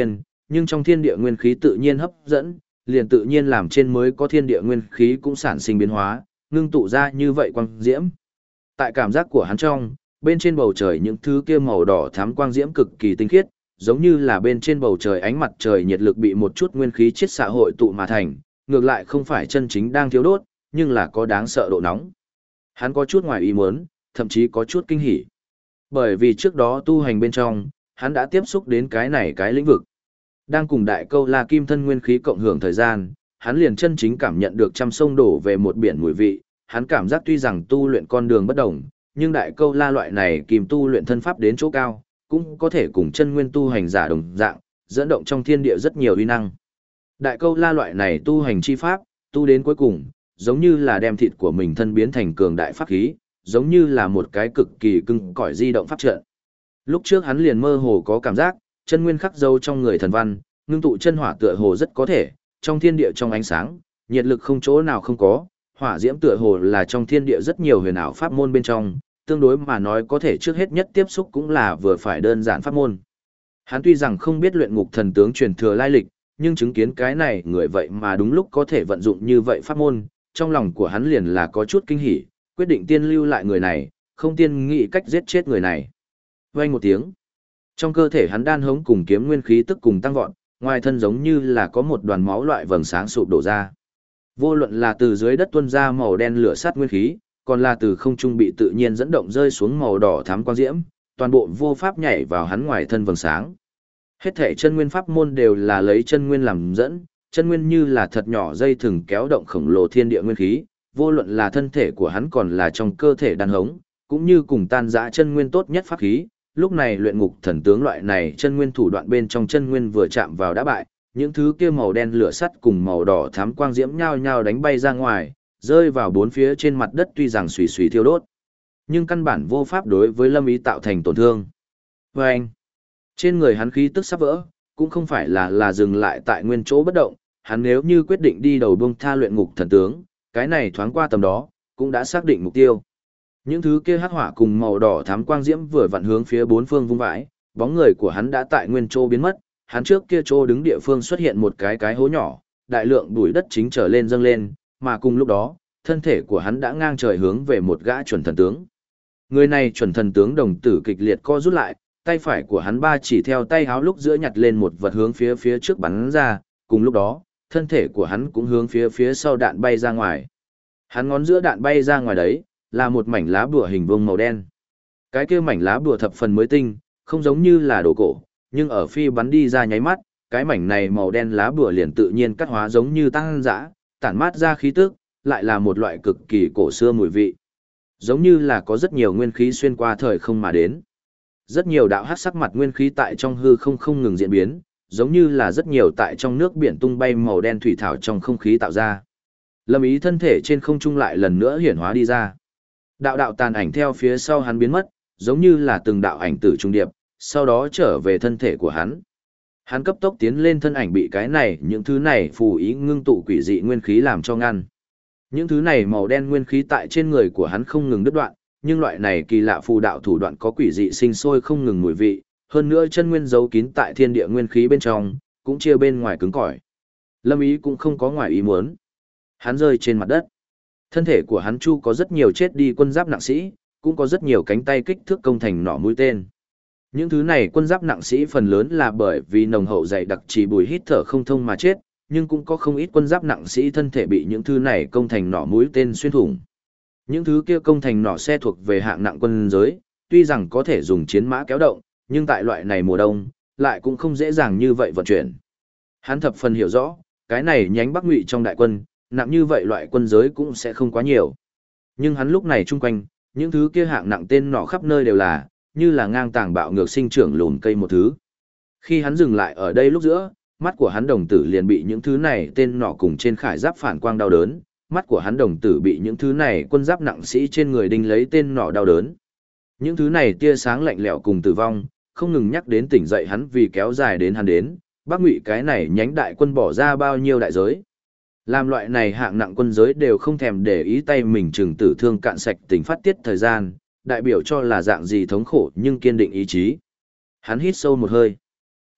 nhưng trong thiên địa nguyên khí tự nhiên hấp dẫn, liền tự nhiên làm trên mới có thiên địa nguyên khí cũng sản sinh biến hóa, ngưng tụ ra như vậy quang diễm. Tại cảm giác của hắn trong, bên trên bầu trời những thứ kia màu đỏ thắm quang diễm cực kỳ tinh khiết, giống như là bên trên bầu trời ánh mặt trời nhiệt lực bị một chút nguyên khí chiết xạ hội tụ mà thành, ngược lại không phải chân chính đang thiếu đốt, nhưng là có đáng sợ độ nóng. Hắn có chút ngoài ý muốn, thậm chí có chút kinh hỉ. Bởi vì trước đó tu hành bên trong, hắn đã tiếp xúc đến cái lĩnh vực. Đang cùng đại câu La Kim thân nguyên khí cộng hưởng thời gian, hắn liền chân chính cảm nhận được trăm sông đổ về một biển mùi vị, hắn cảm giác tuy rằng tu luyện con đường bất đồng, nhưng đại câu La loại này kim tu luyện thân pháp đến chỗ cao, cũng có thể cùng chân nguyên tu hành giả đồng dạng, dẫn động trong thiên địa rất nhiều uy năng. Đại câu La loại này tu hành chi pháp, tu đến cuối cùng, giống như là đem thịt của mình thân biến thành cường đại pháp khí, giống như là một cái cực kỳ cứng cỏi di động pháp trận. Lúc trước hắn liền mơ hồ có cảm giác, chân nguyên khắc dấu trong người thần văn, ngưng tụ chân hỏa tựa hồ rất có thể, trong thiên địa trong ánh sáng, nhiệt lực không chỗ nào không có, hỏa diễm tựa hồ là trong thiên địa rất nhiều huyền ảo pháp môn bên trong, tương đối mà nói có thể trước hết nhất tiếp xúc cũng là vừa phải đơn giản pháp môn. Hắn tuy rằng không biết luyện ngục thần tướng truyền thừa lai lịch, nhưng chứng kiến cái này người vậy mà đúng lúc có thể vận dụng như vậy pháp môn, trong lòng của hắn liền là có chút kinh hỉ, quyết định tiên lưu lại người này, không tiên nghĩ cách giết chết người này. Vang một tiếng, trong cơ thể hắn đan hống cùng kiếm nguyên khí tức cùng tăng vọt, ngoài thân giống như là có một đoàn máu loại vầng sáng sụp đổ ra. Vô luận là từ dưới đất tuôn ra màu đen lửa sắt nguyên khí, còn là từ không trung bị tự nhiên dẫn động rơi xuống màu đỏ thắm quang diễm, toàn bộ vô pháp nhảy vào hắn ngoài thân vầng sáng. Hết thể chân nguyên pháp môn đều là lấy chân nguyên làm dẫn, chân nguyên như là thật nhỏ dây thừng kéo động khổng lồ thiên địa nguyên khí, vô luận là thân thể của hắn còn là trong cơ thể đan hống, cũng như cùng tan dã chân nguyên tốt nhất pháp khí. Lúc này luyện ngục thần tướng loại này chân nguyên thủ đoạn bên trong chân nguyên vừa chạm vào đã bại, những thứ kia màu đen lửa sắt cùng màu đỏ thắm quang diễm nhao nhao đánh bay ra ngoài, rơi vào bốn phía trên mặt đất tuy rằng xùy xùy thiêu đốt, nhưng căn bản vô pháp đối với Lâm Ý tạo thành tổn thương. Và anh, trên người hắn khí tức sắp vỡ, cũng không phải là dừng lại tại nguyên chỗ bất động, hắn nếu như quyết định đi đầu buông tha luyện ngục thần tướng, cái này thoáng qua tầm đó, cũng đã xác định mục tiêu. Những thứ kia hắc hỏa cùng màu đỏ thắm quang diễm vừa vặn hướng phía bốn phương vung vãi, bóng người của hắn đã tại nguyên chỗ biến mất, hắn trước kia chỗ đứng địa phương xuất hiện một cái hố nhỏ, đại lượng bụi đất chính trở lên dâng lên, mà cùng lúc đó, thân thể của hắn đã ngang trời hướng về một gã chuẩn thần tướng. Người này chuẩn thần tướng đồng tử kịch liệt co rút lại, tay phải của hắn ba chỉ theo tay háo lúc giữa nhặt lên một vật hướng phía trước bắn ra, cùng lúc đó, thân thể của hắn cũng hướng phía sau đạn bay ra ngoài. Hắn ngón giữa đạn bay ra ngoài đấy, là một mảnh lá bùa hình vuông màu đen. Cái kia mảnh lá bùa thập phần mới tinh, không giống như là đồ cổ, nhưng ở phi bắn đi ra nháy mắt, cái mảnh này màu đen lá bùa liền tự nhiên cắt hóa giống như tăng dã, tản mát ra khí tức, lại là một loại cực kỳ cổ xưa mùi vị. Giống như là có rất nhiều nguyên khí xuyên qua thời không mà đến. Rất nhiều đạo hắc sắc mặt nguyên khí tại trong hư không ngừng diễn biến, giống như là rất nhiều tại trong nước biển tung bay màu đen thủy thảo trong không khí tạo ra. Lâm Ý thân thể trên không trung lại lần nữa hiển hóa đi ra. Đạo tàn ảnh theo phía sau hắn biến mất, giống như là từng đạo ảnh tử trung điệp, sau đó trở về thân thể của hắn. Hắn cấp tốc tiến lên, thân ảnh bị những thứ này phù ý ngưng tụ quỷ dị nguyên khí làm cho ngăn. Những thứ này màu đen nguyên khí tại trên người của hắn không ngừng đứt đoạn, nhưng loại này kỳ lạ phù đạo thủ đoạn có quỷ dị sinh sôi không ngừng mùi vị, hơn nữa chân nguyên giấu kín tại thiên địa nguyên khí bên trong, cũng chia bên ngoài cứng cỏi. Lâm Ý cũng không có ngoài ý muốn. Hắn rơi trên mặt đất. Thân thể của hắn chu có rất nhiều chết đi quân giáp nặng sĩ, cũng có rất nhiều cánh tay kích thước công thành nỏ mũi tên. Những thứ này quân giáp nặng sĩ phần lớn là bởi vì nồng hậu dày đặc trì bùi hít thở không thông mà chết, nhưng cũng có không ít quân giáp nặng sĩ thân thể bị những thứ này công thành nỏ mũi tên xuyên thủng. Những thứ kia công thành nỏ xe thuộc về hạng nặng quân giới, tuy rằng có thể dùng chiến mã kéo động, nhưng tại loại này mùa đông, lại cũng không dễ dàng như vậy vận chuyển. Hắn thập phần hiểu rõ, cái này nhánh Bắc Ngụy trong đại quân, nặng như vậy loại quân giới cũng sẽ không quá nhiều. Nhưng hắn lúc này chung quanh, những thứ kia hạng nặng tên nỏ khắp nơi đều là, như là ngang tàng bạo ngược sinh trưởng lùn cây một thứ. Khi hắn dừng lại ở đây lúc giữa, mắt của hắn đồng tử liền bị những thứ này tên nỏ cùng trên khải giáp phản quang đau đớn, mắt của hắn đồng tử bị những thứ này quân giáp nặng sĩ trên người đinh lấy tên nỏ đau đớn. Những thứ này tia sáng lạnh lẽo cùng tử vong, không ngừng nhắc đến tỉnh dậy hắn vì kéo dài đến hắn đến, Bắc Ngụy cái này nhánh đại quân bỏ ra bao nhiêu đại giới. Làm loại này hạng nặng quân giới đều không thèm để ý tay mình chừng tử thương cạn sạch tình phát tiết thời gian, đại biểu cho là dạng gì thống khổ nhưng kiên định ý chí. Hắn hít sâu một hơi.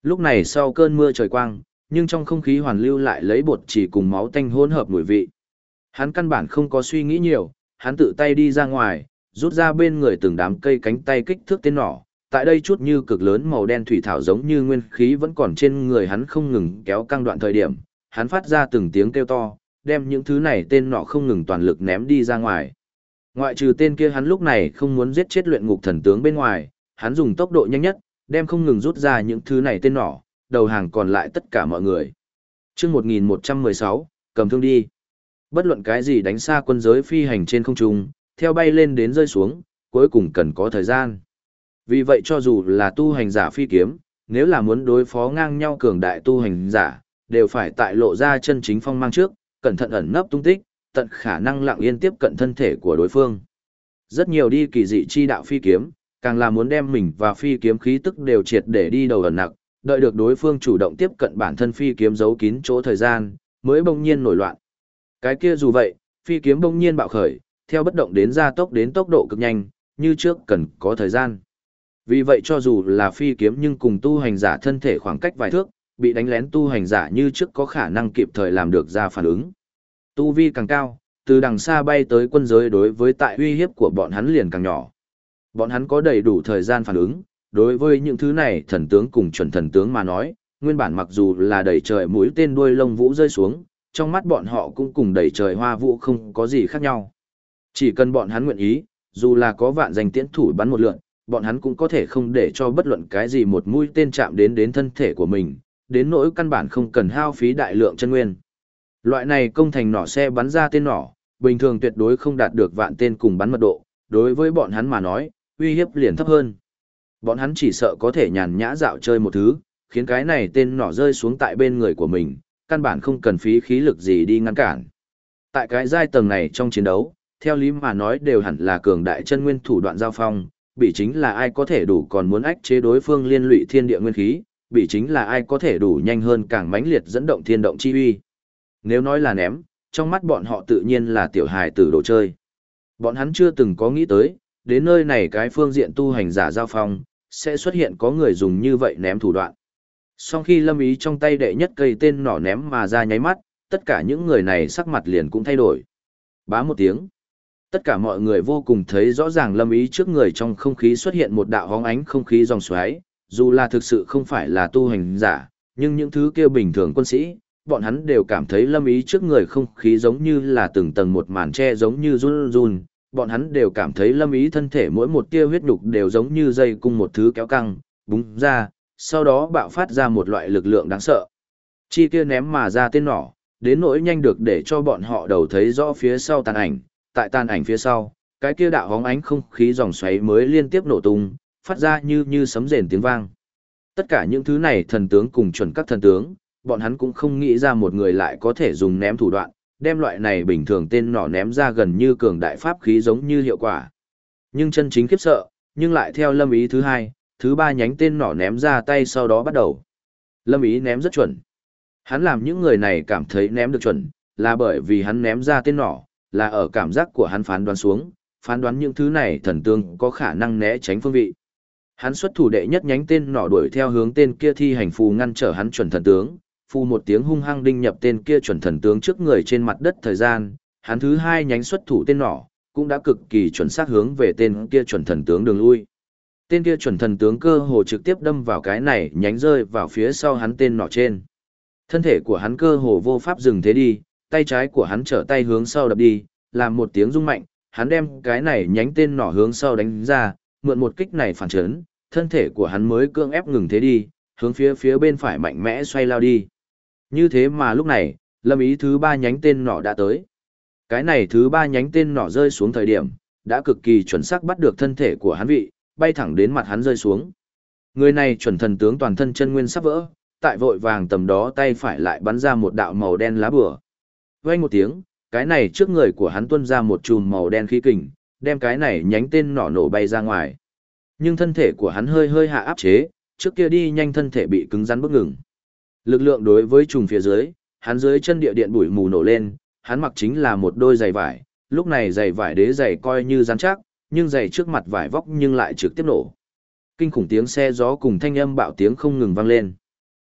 Lúc này sau cơn mưa trời quang, nhưng trong không khí hoàn lưu lại lấy bột chỉ cùng máu tanh hỗn hợp mùi vị. Hắn căn bản không có suy nghĩ nhiều, hắn tự tay đi ra ngoài, rút ra bên người từng đám cây cánh tay kích thước tên nỏ. Tại đây chút như cực lớn màu đen thủy thảo giống như nguyên khí vẫn còn trên người hắn không ngừng kéo căng đoạn thời điểm, hắn phát ra từng tiếng kêu to, đem những thứ này tên nỏ không ngừng toàn lực ném đi ra ngoài. Ngoại trừ tên kia hắn lúc này không muốn giết chết luyện ngục thần tướng bên ngoài, hắn dùng tốc độ nhanh nhất, đem không ngừng rút ra những thứ này tên nỏ, đầu hàng còn lại tất cả mọi người. Chương 1116, cầm thương đi. Bất luận cái gì đánh xa quân giới phi hành trên không trung, theo bay lên đến rơi xuống, cuối cùng cần có thời gian. Vì vậy cho dù là tu hành giả phi kiếm, nếu là muốn đối phó ngang nhau cường đại tu hành giả, đều phải tại lộ ra chân chính phong mang trước, cẩn thận ẩn nấp tung tích, tận khả năng lặng yên tiếp cận thân thể của đối phương. Rất nhiều đi kỳ dị chi đạo phi kiếm, càng là muốn đem mình và phi kiếm khí tức đều triệt để đi đầu ẩn nặc, đợi được đối phương chủ động tiếp cận bản thân phi kiếm giấu kín chỗ thời gian, mới bỗng nhiên nổi loạn. Cái kia dù vậy, phi kiếm bỗng nhiên bạo khởi, theo bất động đến gia tốc đến tốc độ cực nhanh, như trước cần có thời gian. Vì vậy cho dù là phi kiếm nhưng cùng tu hành giả thân thể khoảng cách vài thước, bị đánh lén tu hành giả như trước có khả năng kịp thời làm được ra phản ứng. Tu vi càng cao, từ đằng xa bay tới quân giới đối với tại uy hiếp của bọn hắn liền càng nhỏ. Bọn hắn có đầy đủ thời gian phản ứng, đối với những thứ này thần tướng cùng chuẩn thần tướng mà nói, nguyên bản mặc dù là đầy trời mũi tên đuôi lông vũ rơi xuống, trong mắt bọn họ cũng cùng đầy trời hoa vũ không có gì khác nhau. Chỉ cần bọn hắn nguyện ý, dù là có vạn danh tiễn thủ bắn một lượn, bọn hắn cũng có thể không để cho bất luận cái gì một mũi tên chạm đến thân thể của mình, đến nỗi căn bản không cần hao phí đại lượng chân nguyên. Loại này công thành nỏ xe bắn ra tên nỏ, bình thường tuyệt đối không đạt được vạn tên cùng bắn mật độ, đối với bọn hắn mà nói, uy hiếp liền thấp hơn. Bọn hắn chỉ sợ có thể nhàn nhã dạo chơi một thứ, khiến cái này tên nỏ rơi xuống tại bên người của mình, căn bản không cần phí khí lực gì đi ngăn cản. Tại cái giai tầng này trong chiến đấu, theo lý mà nói đều hẳn là cường đại chân nguyên thủ đoạn giao phong, bị chính là ai có thể đủ còn muốn ách chế đối phương liên lụy thiên địa nguyên khí, bị chính là ai có thể đủ nhanh hơn càng mãnh liệt dẫn động thiên động chi uy. Nếu nói là ném, trong mắt bọn họ tự nhiên là tiểu hài tử đồ chơi. Bọn hắn chưa từng có nghĩ tới, đến nơi này cái phương diện tu hành giả giao phong, sẽ xuất hiện có người dùng như vậy ném thủ đoạn. Sau khi Lâm Ý trong tay đệ nhất cây tên nỏ ném mà ra nháy mắt, tất cả những người này sắc mặt liền cũng thay đổi. Bá một tiếng. Tất cả mọi người vô cùng thấy rõ ràng Lâm Ý trước người trong không khí xuất hiện một đạo hóng ánh không khí dòng xoáy, dù là thực sự không phải là tu hành giả, nhưng những thứ kia bình thường quân sĩ, bọn hắn đều cảm thấy Lâm Ý trước người không khí giống như là từng tầng một màn tre giống như run run, bọn hắn đều cảm thấy Lâm Ý thân thể mỗi một tia huyết nhục đều giống như dây cung một thứ kéo căng, búng ra, sau đó bạo phát ra một loại lực lượng đáng sợ. Chi kia ném mà ra tên nỏ, đến nỗi nhanh được để cho bọn họ đầu thấy rõ phía sau tàn ảnh, tại tàn ảnh phía sau, cái kia đạo hóng ánh không khí dòng xoáy mới liên tiếp nổ tung, phát ra như sấm rền tiếng vang. Tất cả những thứ này thần tướng cùng chuẩn các thần tướng, bọn hắn cũng không nghĩ ra một người lại có thể dùng ném thủ đoạn, đem loại này bình thường tên nỏ ném ra gần như cường đại pháp khí giống như hiệu quả. Nhưng chân chính khiếp sợ, nhưng lại theo Lâm Ý thứ hai, thứ ba nhánh tên nỏ ném ra tay sau đó bắt đầu. Lâm Ý ném rất chuẩn. Hắn làm những người này cảm thấy ném được chuẩn, là bởi vì hắn ném ra tên nỏ, là ở cảm giác của hắn phán đoán xuống, phán đoán những thứ này thần tướng có khả năng né tránh phương vị. Hắn xuất thủ đệ nhất nhánh tên nỏ đuổi theo hướng tên kia thi hành phù ngăn trở hắn chuẩn thần tướng, phù một tiếng hung hăng đinh nhập tên kia chuẩn thần tướng trước người trên mặt đất thời gian, hắn thứ hai nhánh xuất thủ tên nỏ, cũng đã cực kỳ chuẩn xác hướng về tên kia chuẩn thần tướng đường lui. Tên kia chuẩn thần tướng cơ hồ trực tiếp đâm vào cái này nhánh rơi vào phía sau hắn tên nỏ trên. Thân thể của hắn cơ hồ vô pháp dừng thế đi, tay trái của hắn trở tay hướng sau đập đi, làm một tiếng rung mạnh, hắn đem cái này nhánh tên nỏ hướng sau đánh ra, mượn một kích này phản chấn, thân thể của hắn mới cưỡng ép ngừng thế đi, hướng phía bên phải mạnh mẽ xoay lao đi. Như thế mà lúc này, Lâm Ý thứ ba nhánh tên nỏ đã tới. Cái này thứ ba nhánh tên nỏ rơi xuống thời điểm, đã cực kỳ chuẩn xác bắt được thân thể của hắn vị, bay thẳng đến mặt hắn rơi xuống. Người này chuẩn thần tướng toàn thân chân nguyên sắp vỡ, tại vội vàng tầm đó tay phải lại bắn ra một đạo màu đen lá bùa. Vang một tiếng, cái này trước người của hắn tuôn ra một chùm màu đen khí kình, đem cái này nhánh tên nỏ nổ bay ra ngoài. Nhưng thân thể của hắn hơi hạ áp chế, trước kia đi nhanh thân thể bị cứng rắn bức ngừng. Lực lượng đối với trùng phía dưới, hắn dưới chân địa điện bụi mù nổ lên, hắn mặc chính là một đôi giày vải, lúc này giày vải đế giày coi như rắn chắc, nhưng giày trước mặt vải vóc nhưng lại trực tiếp nổ. Kinh khủng tiếng xe gió cùng thanh âm bạo tiếng không ngừng vang lên.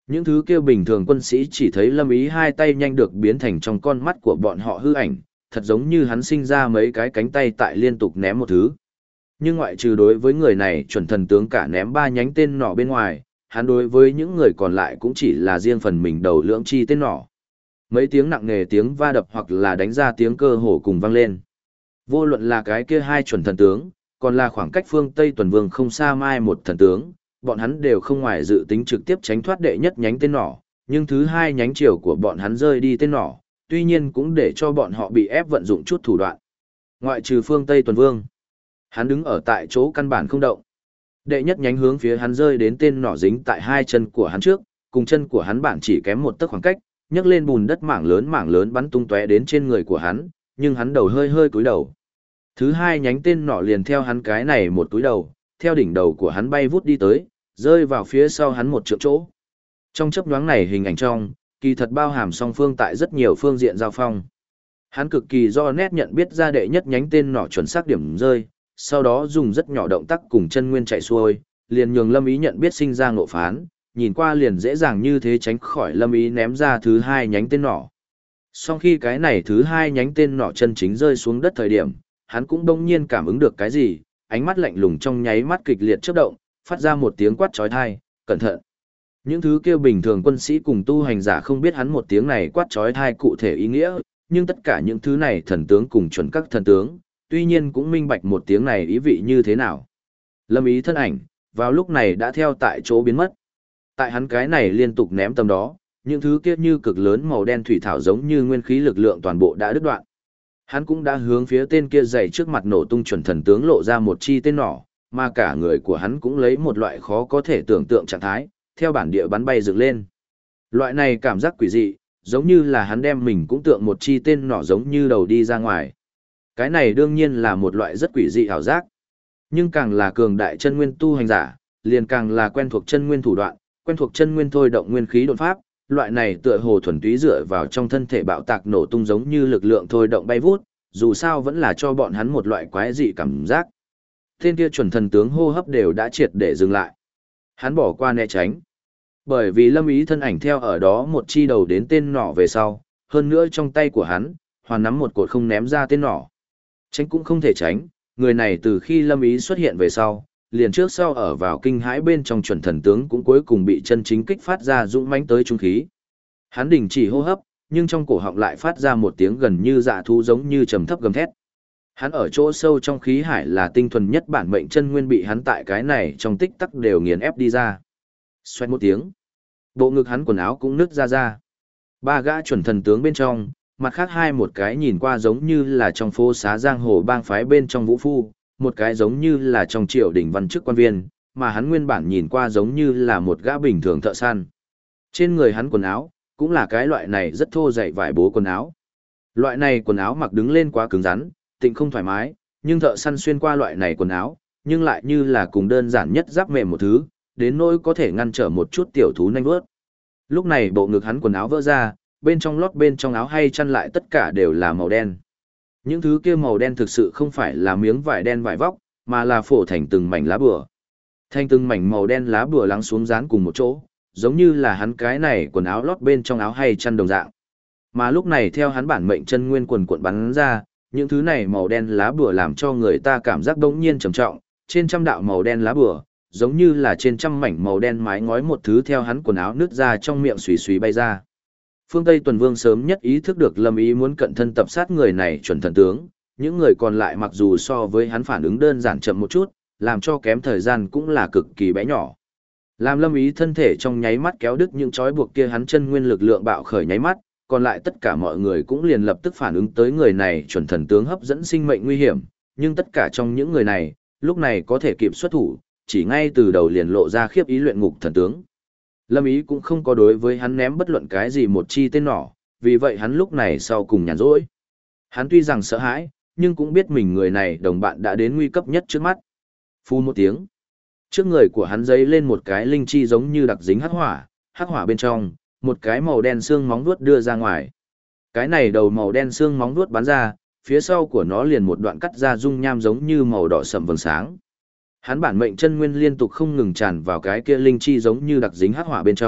Những thứ kia bình thường quân sĩ chỉ thấy Lâm Ý hai tay nhanh được biến thành trong con mắt của bọn họ hư ảnh, thật giống như hắn sinh ra mấy cái cánh tay tại liên tục ném một thứ. Nhưng ngoại trừ đối với người này chuẩn thần tướng cả ném 3 nhánh tên nỏ bên ngoài, hắn đối với những người còn lại cũng chỉ là riêng phần mình đầu lưỡng chi tên nỏ. Mấy tiếng nặng nề tiếng va đập hoặc là đánh ra tiếng cơ hồ cùng vang lên. Vô luận là cái kia hai chuẩn thần tướng, còn là khoảng cách phương Tây tuần vương không xa mai một thần tướng, bọn hắn đều không ngoài dự tính trực tiếp tránh thoát đệ nhất nhánh tên nỏ, nhưng thứ hai nhánh chiều của bọn hắn rơi đi tên nỏ, tuy nhiên cũng để cho bọn họ bị ép vận dụng chút thủ đoạn. Ngoại trừ phương Tây tuần vương, hắn đứng ở tại chỗ căn bản không động. Đệ nhất nhánh hướng phía hắn rơi đến tên nỏ dính tại hai chân của hắn trước, cùng chân của hắn bản chỉ kém một tấc khoảng cách, nhấc lên bùn đất mảng lớn bắn tung tóe đến trên người của hắn, nhưng hắn đầu hơi hơi cúi đầu. Thứ hai nhánh tên nỏ liền theo hắn cái này một túi đầu, theo đỉnh đầu của hắn bay vút đi tới, rơi vào phía sau hắn một trượng chỗ. Trong chớp nhoáng này hình ảnh trong, kỳ thật bao hàm song phương tại rất nhiều phương diện giao phong. Hắn cực kỳ do nét nhận biết ra đệ nhất nhánh tên nỏ chuẩn xác điểm rơi, sau đó dùng rất nhỏ động tác cùng chân nguyên chạy xuôi, liền nhường Lâm Ý nhận biết sinh ra ngộ phán, nhìn qua liền dễ dàng như thế tránh khỏi Lâm Ý ném ra thứ hai nhánh tên nỏ. Sau khi cái này thứ hai nhánh tên nỏ chân chính rơi xuống đất thời điểm, hắn cũng đông nhiên cảm ứng được cái gì, ánh mắt lạnh lùng trong nháy mắt kịch liệt chớp động, phát ra một tiếng quát chói tai, cẩn thận. Những thứ kêu bình thường quân sĩ cùng tu hành giả không biết hắn một tiếng này quát chói tai cụ thể ý nghĩa, nhưng tất cả những thứ này thần tướng cùng chuẩn các thần tướng, tuy nhiên cũng minh bạch một tiếng này ý vị như thế nào. Lâm Ý thân ảnh, vào lúc này đã theo tại chỗ biến mất. Tại hắn cái này liên tục ném tầm đó, những thứ kia như cực lớn màu đen thủy thảo giống như nguyên khí lực lượng toàn bộ đã đứt đoạn. Hắn cũng đã hướng phía tên kia dày trước mặt nổ tung chuẩn thần tướng lộ ra một chi tên nỏ, mà cả người của hắn cũng lấy một loại khó có thể tưởng tượng trạng thái, theo bản địa bắn bay dựng lên. Loại này cảm giác quỷ dị, giống như là hắn đem mình cũng tượng một chi tên nỏ giống như đầu đi ra ngoài. Cái này đương nhiên là một loại rất quỷ dị ảo giác. Nhưng càng là cường đại chân nguyên tu hành giả, liền càng là quen thuộc chân nguyên thủ đoạn, quen thuộc chân nguyên thôi động nguyên khí đột pháp, loại này tựa hồ thuần túy dựa vào trong thân thể bạo tạc nổ tung giống như lực lượng thôi động bay vút, dù sao vẫn là cho bọn hắn một loại quái dị cảm giác. Tên kia chuẩn thần tướng hô hấp đều đã triệt để dừng lại. Hắn bỏ qua né tránh. Bởi vì Lâm Ý thân ảnh theo ở đó một chi đầu đến tên nỏ về sau, hơn nữa trong tay của hắn, hoàn nắm một cột không ném ra tên nỏ. Tránh cũng không thể tránh, người này từ khi Lâm Ý xuất hiện về sau, liền trước sau ở vào kinh hãi bên trong chuẩn thần tướng cũng cuối cùng bị chân chính kích phát ra dũng mãnh tới trung khí. Hắn đình chỉ hô hấp, nhưng trong cổ họng lại phát ra một tiếng gần như dạ thú giống như trầm thấp gầm thét. Hắn ở chỗ sâu trong khí hải là tinh thuần nhất bản mệnh chân nguyên bị hắn tại cái này trong tích tắc đều nghiền ép đi ra. Xoẹt một tiếng, bộ ngực hắn quần áo cũng nứt ra. Ba gã chuẩn thần tướng bên trong, mặt khác hai một cái nhìn qua giống như là trong phố xá giang hồ bang phái bên trong vũ phu, một cái giống như là trong triều đình văn chức quan viên, mà hắn nguyên bản nhìn qua giống như là một gã bình thường thợ săn. Trên người hắn quần áo, cũng là cái loại này rất thô dày vải bố quần áo. Loại này quần áo mặc đứng lên quá cứng rắn, tịnh không thoải mái, nhưng thợ săn xuyên qua loại này quần áo, nhưng lại như là cùng đơn giản nhất giáp mềm một thứ, đến nỗi có thể ngăn trở một chút tiểu thú nhanh vớt. Lúc này bộ ngực hắn quần áo vỡ ra, bên trong lót bên trong áo hay chăn lại tất cả đều là màu đen. Những thứ kia màu đen thực sự không phải là miếng vải đen vải vóc, mà là phổ thành từng mảnh lá bùa. Thành từng mảnh màu đen lá bùa lắng xuống dán cùng một chỗ, giống như là hắn cái này quần áo lót bên trong áo hay chăn đồng dạng. Mà lúc này theo hắn bản mệnh chân nguyên quần cuộn bắn ra, những thứ này màu đen lá bùa làm cho người ta cảm giác đống nhiên trầm trọng, trên trăm đạo màu đen lá bùa, giống như là trên trăm mảnh màu đen mái ngói một thứ theo hắn quần áo nứt ra trong miệng xùy xùy bay ra. Phương Tây Tuần Vương sớm nhất ý thức được Lâm Ý muốn cận thân tập sát người này chuẩn thần tướng, những người còn lại mặc dù so với hắn phản ứng đơn giản chậm một chút, làm cho kém thời gian cũng là cực kỳ bé nhỏ. Làm Lâm Ý thân thể trong nháy mắt kéo đứt những trói buộc kia hắn chân nguyên lực lượng bạo khởi nháy mắt, còn lại tất cả mọi người cũng liền lập tức phản ứng tới người này chuẩn thần tướng hấp dẫn sinh mệnh nguy hiểm, nhưng tất cả trong những người này, lúc này có thể kịp xuất thủ, chỉ ngay từ đầu liền lộ ra khiếp ý luyện ngục thần tướng. Lâm Ý cũng không có đối với hắn ném bất luận cái gì một chi tên nỏ, vì vậy hắn lúc này sau cùng nhàn rỗi. Hắn tuy rằng sợ hãi, nhưng cũng biết mình người này đồng bạn đã đến nguy cấp nhất trước mắt. Phu một tiếng. Trước người của hắn giấy lên một cái linh chi giống như đặc dính hắc hỏa bên trong, một cái màu đen xương móng vuốt đưa ra ngoài. Cái này đầu màu đen xương móng vuốt bắn ra, phía sau của nó liền một đoạn cắt ra dung nham giống như màu đỏ sẫm vầng sáng. Hắn bản mệnh chân nguyên liên tục không ngừng tràn vào cái kia linh chi giống như đặc dính hắc hỏa bên trong,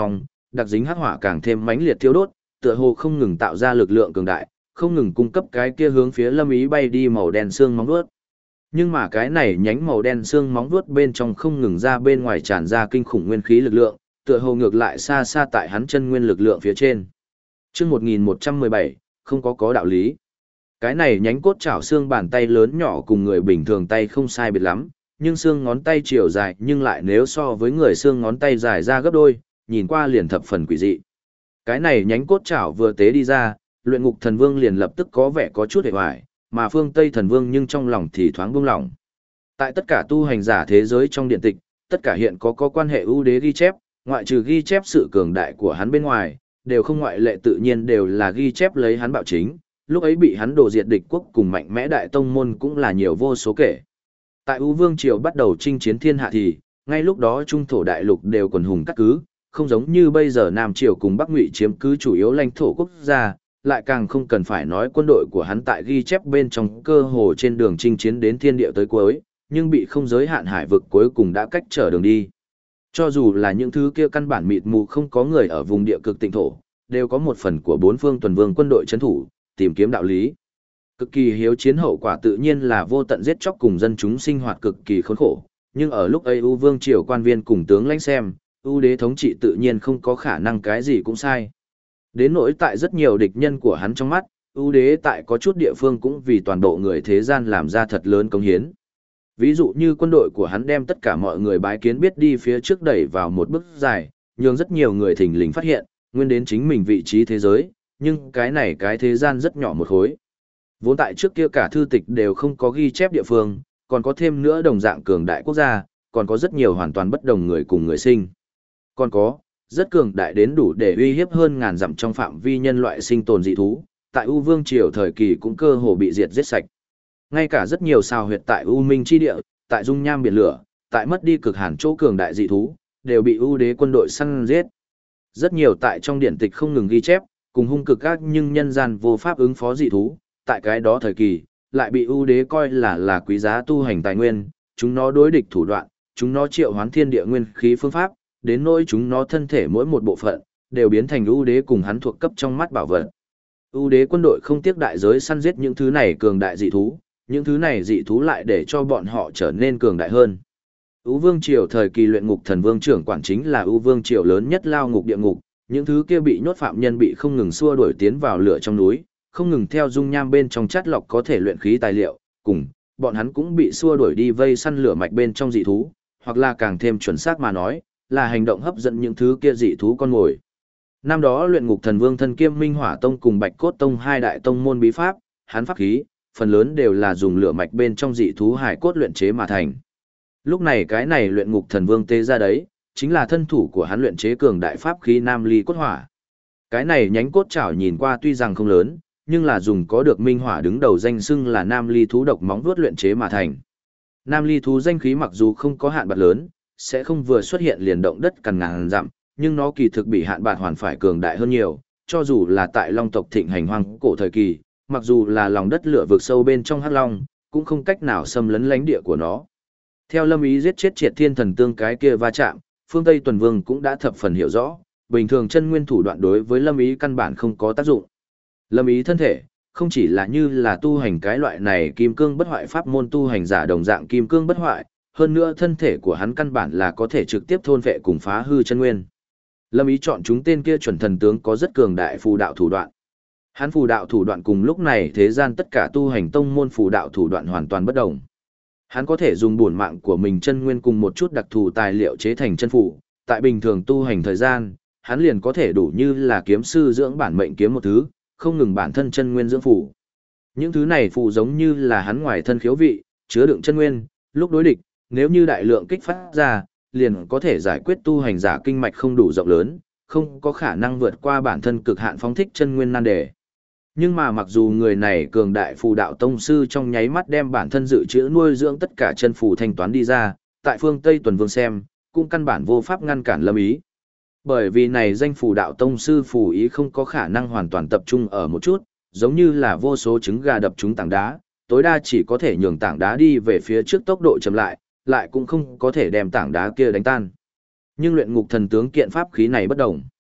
đặc dính hắc hỏa càng thêm mãnh liệt thiêu đốt, tựa hồ không ngừng tạo ra lực lượng cường đại, không ngừng cung cấp cái kia hướng phía Lâm Ý bay đi màu đen xương móng vuốt. Nhưng mà cái này nhánh màu đen xương móng vuốt bên trong không ngừng ra bên ngoài tràn ra kinh khủng nguyên khí lực lượng, tựa hồ ngược lại xa xa tại hắn chân nguyên lực lượng phía trên. Chương 1117, không có đạo lý. Cái này nhánh cốt chảo xương bàn tay lớn nhỏ cùng người bình thường tay không sai biệt lắm, nhưng xương ngón tay chiều dài nhưng lại nếu so với người xương ngón tay dài ra gấp đôi, nhìn qua liền thập phần quỷ dị. Cái này nhánh cốt chảo vừa tế đi ra, luyện ngục thần vương liền lập tức có vẻ có chút hề hoài, mà phương Tây thần vương nhưng trong lòng thì thoáng buông lỏng. Tại tất cả tu hành giả thế giới trong điện tịch, tất cả hiện có quan hệ ưu đế ghi chép, ngoại trừ ghi chép sự cường đại của hắn bên ngoài, đều không ngoại lệ tự nhiên đều là ghi chép lấy hắn bạo chính, lúc ấy bị hắn đổ diệt địch quốc cùng mạnh mẽ đại tông môn cũng là nhiều vô số kể. Tại U Vương Triều bắt đầu chinh chiến thiên hạ thì, ngay lúc đó trung thổ đại lục đều quần hùng cắt cứ, không giống như bây giờ Nam Triều cùng Bắc Ngụy chiếm cứ chủ yếu lãnh thổ quốc gia, lại càng không cần phải nói quân đội của hắn tại ghi chép bên trong cơ hồ trên đường chinh chiến đến thiên địa tới cuối, nhưng bị không giới hạn hải vực cuối cùng đã cách trở đường đi. Cho dù là những thứ kia căn bản mịt mù không có người ở vùng địa cực tịnh thổ, đều có một phần của bốn phương tuần vương quân đội trấn thủ, tìm kiếm đạo lý. Cực kỳ hiếu chiến hậu quả tự nhiên là vô tận giết chóc cùng dân chúng sinh hoạt cực kỳ khốn khổ, nhưng ở lúc ấy U Vương Triều quan viên cùng tướng lãnh xem, U đế thống trị tự nhiên không có khả năng cái gì cũng sai. Đến nỗi tại rất nhiều địch nhân của hắn trong mắt, ưu đế tại có chút địa phương cũng vì toàn bộ người thế gian làm ra thật lớn công hiến. Ví dụ như quân đội của hắn đem tất cả mọi người bái kiến biết đi phía trước đẩy vào một bước dài, nhưng rất nhiều người thình lình phát hiện, nguyên đến chính mình vị trí thế giới, nhưng cái thế gian rất nhỏ một khối. Vốn tại trước kia cả thư tịch đều không có ghi chép địa phương, còn có thêm nữa đồng dạng cường đại quốc gia, còn có rất nhiều hoàn toàn bất đồng người cùng người sinh. Còn có, rất cường đại đến đủ để uy hiếp hơn ngàn dặm trong phạm vi nhân loại sinh tồn dị thú, tại U Vương Triều thời kỳ cũng cơ hồ bị diệt giết sạch. Ngay cả rất nhiều sao huyệt tại U Minh chi địa, tại dung nham biển lửa, tại mất đi cực hàn chỗ cường đại dị thú, đều bị U đế quân đội săn giết. Rất nhiều tại trong điển tịch không ngừng ghi chép, cùng hung cực ác nhưng nhân gian vô pháp ứng phó dị thú, tại cái đó thời kỳ, lại bị U đế coi là quý giá tu hành tài nguyên, chúng nó đối địch thủ đoạn, chúng nó triệu hoán thiên địa nguyên khí phương pháp, đến nỗi chúng nó thân thể mỗi một bộ phận, đều biến thành ưu đế cùng hắn thuộc cấp trong mắt bảo vật. Ưu đế quân đội không tiếc đại giới săn giết những thứ này cường đại dị thú, những thứ này dị thú lại để cho bọn họ trở nên cường đại hơn. Ưu Vương Triều thời kỳ luyện ngục thần vương trưởng quản chính là Ưu Vương Triều lớn nhất lao ngục địa ngục, những thứ kia bị nhốt phạm nhân bị không ngừng xua đuổi tiến vào lửa trong núi, không ngừng theo dung nham bên trong chắt lọc có thể luyện khí tài liệu, cùng bọn hắn cũng bị xua đuổi đi vây săn lửa mạch bên trong dị thú, hoặc là càng thêm chuẩn xác mà nói, là hành động hấp dẫn những thứ kia dị thú con mồi. Năm đó luyện ngục thần vương thân kiêm Minh Hỏa Tông cùng Bạch Cốt Tông hai đại tông môn bí pháp, hắn pháp khí, phần lớn đều là dùng lửa mạch bên trong dị thú hải cốt luyện chế mà thành. Lúc này cái này luyện ngục thần vương tê ra đấy, chính là thân thủ của hắn luyện chế cường đại pháp khí Nam Ly cốt hỏa. Cái này nhánh cốt chảo nhìn qua tuy rằng không lớn, nhưng là dùng có được Minh Hỏa đứng đầu danh xưng là Nam Ly thú độc móng vuốt luyện chế mà thành. Nam Ly thú danh khí mặc dù không có hạn bạc lớn, sẽ không vừa xuất hiện liền động đất cằn ngàn dặm, nhưng nó kỳ thực bị hạn bạc hoàn phải cường đại hơn nhiều, cho dù là tại Long tộc thịnh hành hoang cổ thời kỳ, mặc dù là lòng đất lửa vực sâu bên trong Hắc Long, cũng không cách nào xâm lấn lãnh địa của nó. Theo Lâm Ý giết chết Triệt Thiên Thần Tương cái kia va chạm, phương Tây Tuần Vương cũng đã thập phần hiểu rõ, bình thường chân nguyên thủ đoạn đối với Lâm Ý căn bản không có tác dụng. Lâm Ý thân thể, không chỉ là như là tu hành cái loại này kim cương bất hoại pháp môn tu hành giả đồng dạng kim cương bất hoại, hơn nữa thân thể của hắn căn bản là có thể trực tiếp thôn vệ cùng phá hư chân nguyên. Lâm Ý chọn chúng tên kia chuẩn thần tướng có rất cường đại phù đạo thủ đoạn. Hắn phù đạo thủ đoạn cùng lúc này thế gian tất cả tu hành tông môn phù đạo thủ đoạn hoàn toàn bất đồng. Hắn có thể dùng bổn mạng của mình chân nguyên cùng một chút đặc thù tài liệu chế thành chân phù, tại bình thường tu hành thời gian, hắn liền có thể đủ như là kiếm sư dưỡng bản mệnh kiếm một thứ, không ngừng bản thân chân nguyên dưỡng phù. Những thứ này phù giống như là hắn ngoài thân khiếu vị, chứa đựng chân nguyên, lúc đối địch, nếu như đại lượng kích phát ra, liền có thể giải quyết tu hành giả kinh mạch không đủ rộng lớn, không có khả năng vượt qua bản thân cực hạn phóng thích chân nguyên nan đề. Nhưng mà mặc dù người này cường đại phù đạo tông sư trong nháy mắt đem bản thân dự trữ nuôi dưỡng tất cả chân phù thanh toán đi ra, tại phương Tây Tuần Vương xem, cũng căn bản vô pháp ngăn cản Lâm Ý. Bởi vì này danh phù đạo tông sư phù ý không có khả năng hoàn toàn tập trung ở một chút, giống như là vô số trứng gà đập trúng tảng đá, tối đa chỉ có thể nhường tảng đá đi về phía trước tốc độ chậm lại, lại cũng không có thể đem tảng đá kia đánh tan. Nhưng luyện ngục thần tướng kiện pháp khí này bất đồng.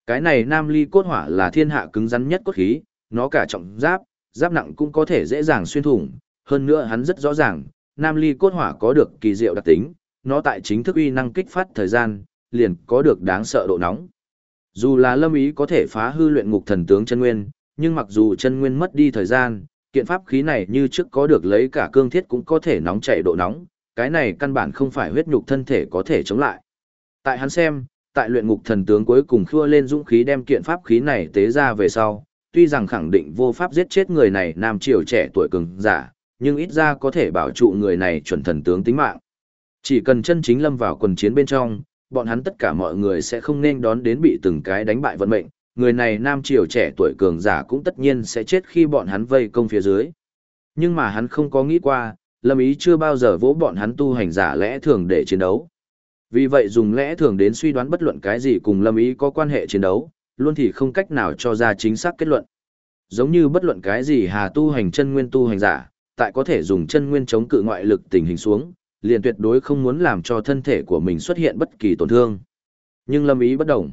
Cái này nam ly cốt hỏa là thiên hạ cứng rắn nhất cốt khí, nó cả trọng giáp, giáp nặng cũng có thể dễ dàng xuyên thủng, hơn nữa hắn rất rõ ràng, nam ly cốt hỏa có được kỳ diệu đặc tính, nó tại chính thức uy năng kích phát thời gian, liền có được đáng sợ độ nóng. Dù là Lâm Ý có thể phá hư luyện ngục thần tướng chân nguyên, nhưng mặc dù chân nguyên mất đi thời gian, kiện pháp khí này như trước có được lấy cả cương thiết cũng có thể nóng chảy độ nóng, cái này căn bản không phải huyết nhục thân thể có thể chống lại. Tại hắn xem, tại luyện ngục thần tướng cuối cùng khua lên dũng khí đem kiện pháp khí này tế ra về sau, tuy rằng khẳng định vô pháp giết chết người này nam triều trẻ tuổi cường giả, nhưng ít ra có thể bảo trụ người này chuẩn thần tướng tính mạng. Chỉ cần chân chính lâm vào quần chiến bên trong, bọn hắn tất cả mọi người sẽ không nên đón đến bị từng cái đánh bại vận mệnh, người này nam triều trẻ tuổi cường giả cũng tất nhiên sẽ chết khi bọn hắn vây công phía dưới. Nhưng mà hắn không có nghĩ qua, Lâm Ý chưa bao giờ vỗ bọn hắn tu hành giả lẽ thường để chiến đấu. Vì vậy dùng lẽ thường đến suy đoán bất luận cái gì cùng Lâm Ý có quan hệ chiến đấu, luôn thì không cách nào cho ra chính xác kết luận. Giống như bất luận cái gì hà tu hành chân nguyên tu hành giả, tại có thể dùng chân nguyên chống cự ngoại lực tình hình xuống, liền tuyệt đối không muốn làm cho thân thể của mình xuất hiện bất kỳ tổn thương. Nhưng Lâm Ý bất đồng.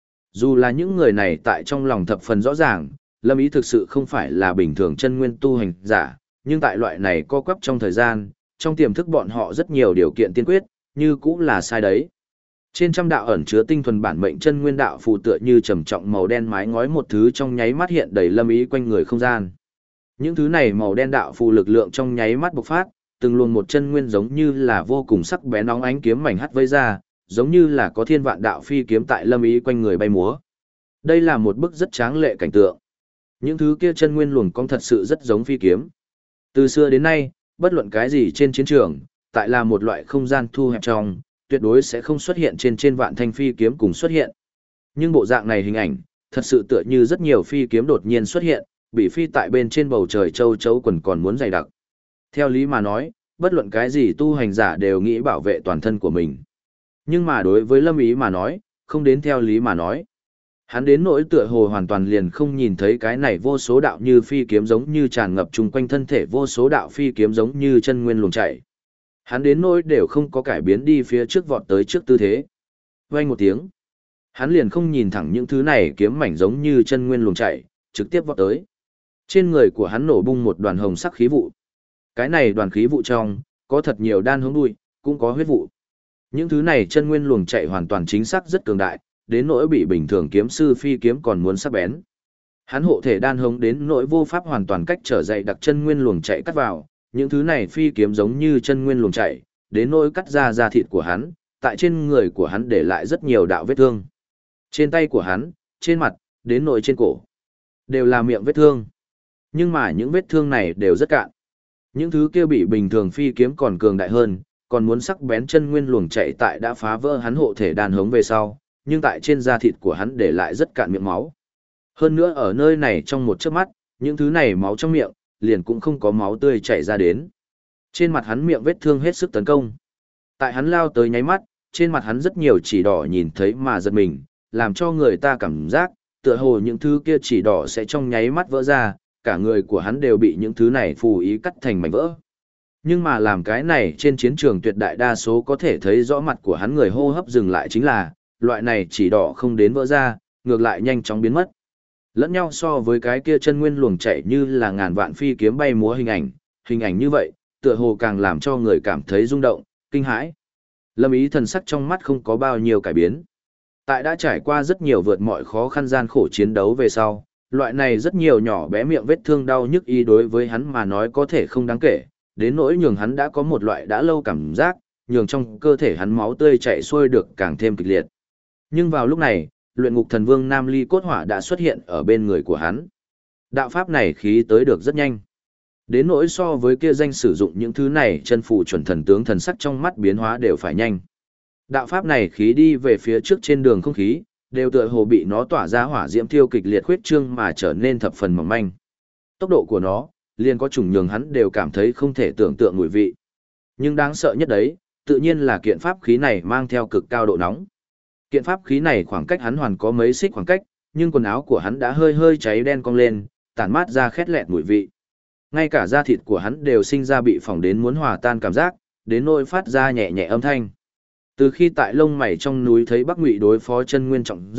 Dù là những người này tại trong lòng thập phần rõ ràng, Lâm Ý thực sự không phải là bình thường chân nguyên tu hành giả, nhưng tại loại này co quắp trong thời gian, trong tiềm thức bọn họ rất nhiều điều kiện tiên quyết, như cũng là sai đấy. Trên trăm đạo ẩn chứa tinh thuần bản mệnh chân nguyên đạo phù tựa như trầm trọng màu đen mái ngói một thứ trong nháy mắt hiện đầy Lâm Ý quanh người không gian. Những thứ này màu đen đạo phù lực lượng trong nháy mắt bộc phát, từng luồng một chân nguyên giống như là vô cùng sắc bén óng ánh kiếm mảnh hắt vây ra, giống như là có thiên vạn đạo phi kiếm tại Lâm Ý quanh người bay múa. Đây là một bức rất tráng lệ cảnh tượng. Những thứ kia chân nguyên luồng cong thật sự rất giống phi kiếm. Từ xưa đến nay, bất luận cái gì trên chiến trường, tại là một loại không gian thu hẹp trong, tuyệt đối sẽ không xuất hiện trên vạn thanh phi kiếm cùng xuất hiện. Nhưng bộ dạng này hình ảnh, thật sự tựa như rất nhiều phi kiếm đột nhiên xuất hiện, bị phi tại bên trên bầu trời châu chấu quần còn muốn dày đặc. Theo lý mà nói, bất luận cái gì tu hành giả đều nghĩ bảo vệ toàn thân của mình. Nhưng mà đối với Lâm Ý mà nói, không đến theo lý mà nói. Hắn đến nỗi tựa hồ hoàn toàn liền không nhìn thấy cái này vô số đạo như phi kiếm giống như tràn ngập chung quanh thân thể vô số đạo phi kiếm giống như chân nguyên luồng chảy. Hắn đến nỗi đều không có cải biến đi phía trước vọt tới trước tư thế. Vang một tiếng, hắn liền không nhìn thẳng những thứ này kiếm mảnh giống như chân nguyên luồng chảy, trực tiếp vọt tới. Trên người của hắn nổ bung một đoàn hồng sắc khí vụ. Cái này đoàn khí vụ trong, có thật nhiều đan hướng đuôi, cũng có huyết vụ. Những thứ này chân nguyên luồng chạy hoàn toàn chính xác rất cường đại, đến nỗi bị bình thường kiếm sư phi kiếm còn muốn sắc bén. Hắn hộ thể đan hống đến nỗi vô pháp hoàn toàn cách trở dậy đặc chân nguyên luồng chạy cắt vào, những thứ này phi kiếm giống như chân nguyên luồng chạy, đến nỗi cắt ra da thịt của hắn, tại trên người của hắn để lại rất nhiều đạo vết thương. Trên tay của hắn, trên mặt, đến nỗi trên cổ, đều là miệng vết thương. Nhưng mà những vết thương này đều rất cạn. Những thứ kia bị bình thường phi kiếm còn cường đại hơn, còn muốn sắc bén chân nguyên luồng chạy tại đã phá vỡ hắn hộ thể đan hống về sau, nhưng tại trên da thịt của hắn để lại rất cạn miệng máu. Hơn nữa ở nơi này trong một chớp mắt, những thứ này máu trong miệng, liền cũng không có máu tươi chảy ra đến. Trên mặt hắn miệng vết thương hết sức tấn công. Tại hắn lao tới nháy mắt, trên mặt hắn rất nhiều chỉ đỏ nhìn thấy mà giật mình, làm cho người ta cảm giác, tựa hồ những thứ kia chỉ đỏ sẽ trong nháy mắt vỡ ra, cả người của hắn đều bị những thứ này phù ý cắt thành mảnh vỡ. Nhưng mà làm cái này trên chiến trường tuyệt đại đa số có thể thấy rõ mặt của hắn người hô hấp dừng lại chính là, loại này chỉ đỏ không đến vỡ ra, ngược lại nhanh chóng biến mất. Lẫn nhau so với cái kia chân nguyên luồng chảy như là ngàn vạn phi kiếm bay múa hình ảnh như vậy, tựa hồ càng làm cho người cảm thấy rung động, kinh hãi. Lâm Ý thần sắc trong mắt không có bao nhiêu cải biến. Tại đã trải qua rất nhiều vượt mọi khó khăn gian khổ chiến đấu về sau, loại này rất nhiều nhỏ bé miệng vết thương đau nhức y đối với hắn mà nói có thể không đáng kể, đến nỗi nhường hắn đã có một loại đã lâu cảm giác, nhường trong cơ thể hắn máu tươi chảy xuôi được càng thêm kịch liệt. Nhưng vào lúc này, luyện ngục thần vương Nam Ly cốt hỏa đã xuất hiện ở bên người của hắn. Đạo pháp này khí tới được rất nhanh. Đến nỗi so với kia danh sử dụng những thứ này chân phụ chuẩn thần tướng thần sắc trong mắt biến hóa đều phải nhanh. Đạo pháp này khí đi về phía trước trên đường không khí, đều tựa hồ bị nó tỏa ra hỏa diễm thiêu kịch liệt khuyết trương mà trở nên thập phần mỏng manh. Tốc độ của nó, liền có chủng nhường hắn đều cảm thấy không thể tưởng tượng mùi vị. Nhưng đáng sợ nhất đấy, tự nhiên là kiện pháp khí này mang theo cực cao độ nóng. Kiện pháp khí này khoảng cách hắn hoàn có mấy xích khoảng cách, nhưng quần áo của hắn đã hơi hơi cháy đen cong lên, tản mát ra khét lẹt mùi vị. Ngay cả da thịt của hắn đều sinh ra bị phỏng đến muốn hòa tan cảm giác, đến nỗi phát ra nhẹ nhẹ âm thanh. Từ khi tại lông mày trong núi thấy Bắc Ngụy đối phó chân nguyên trọng giáp,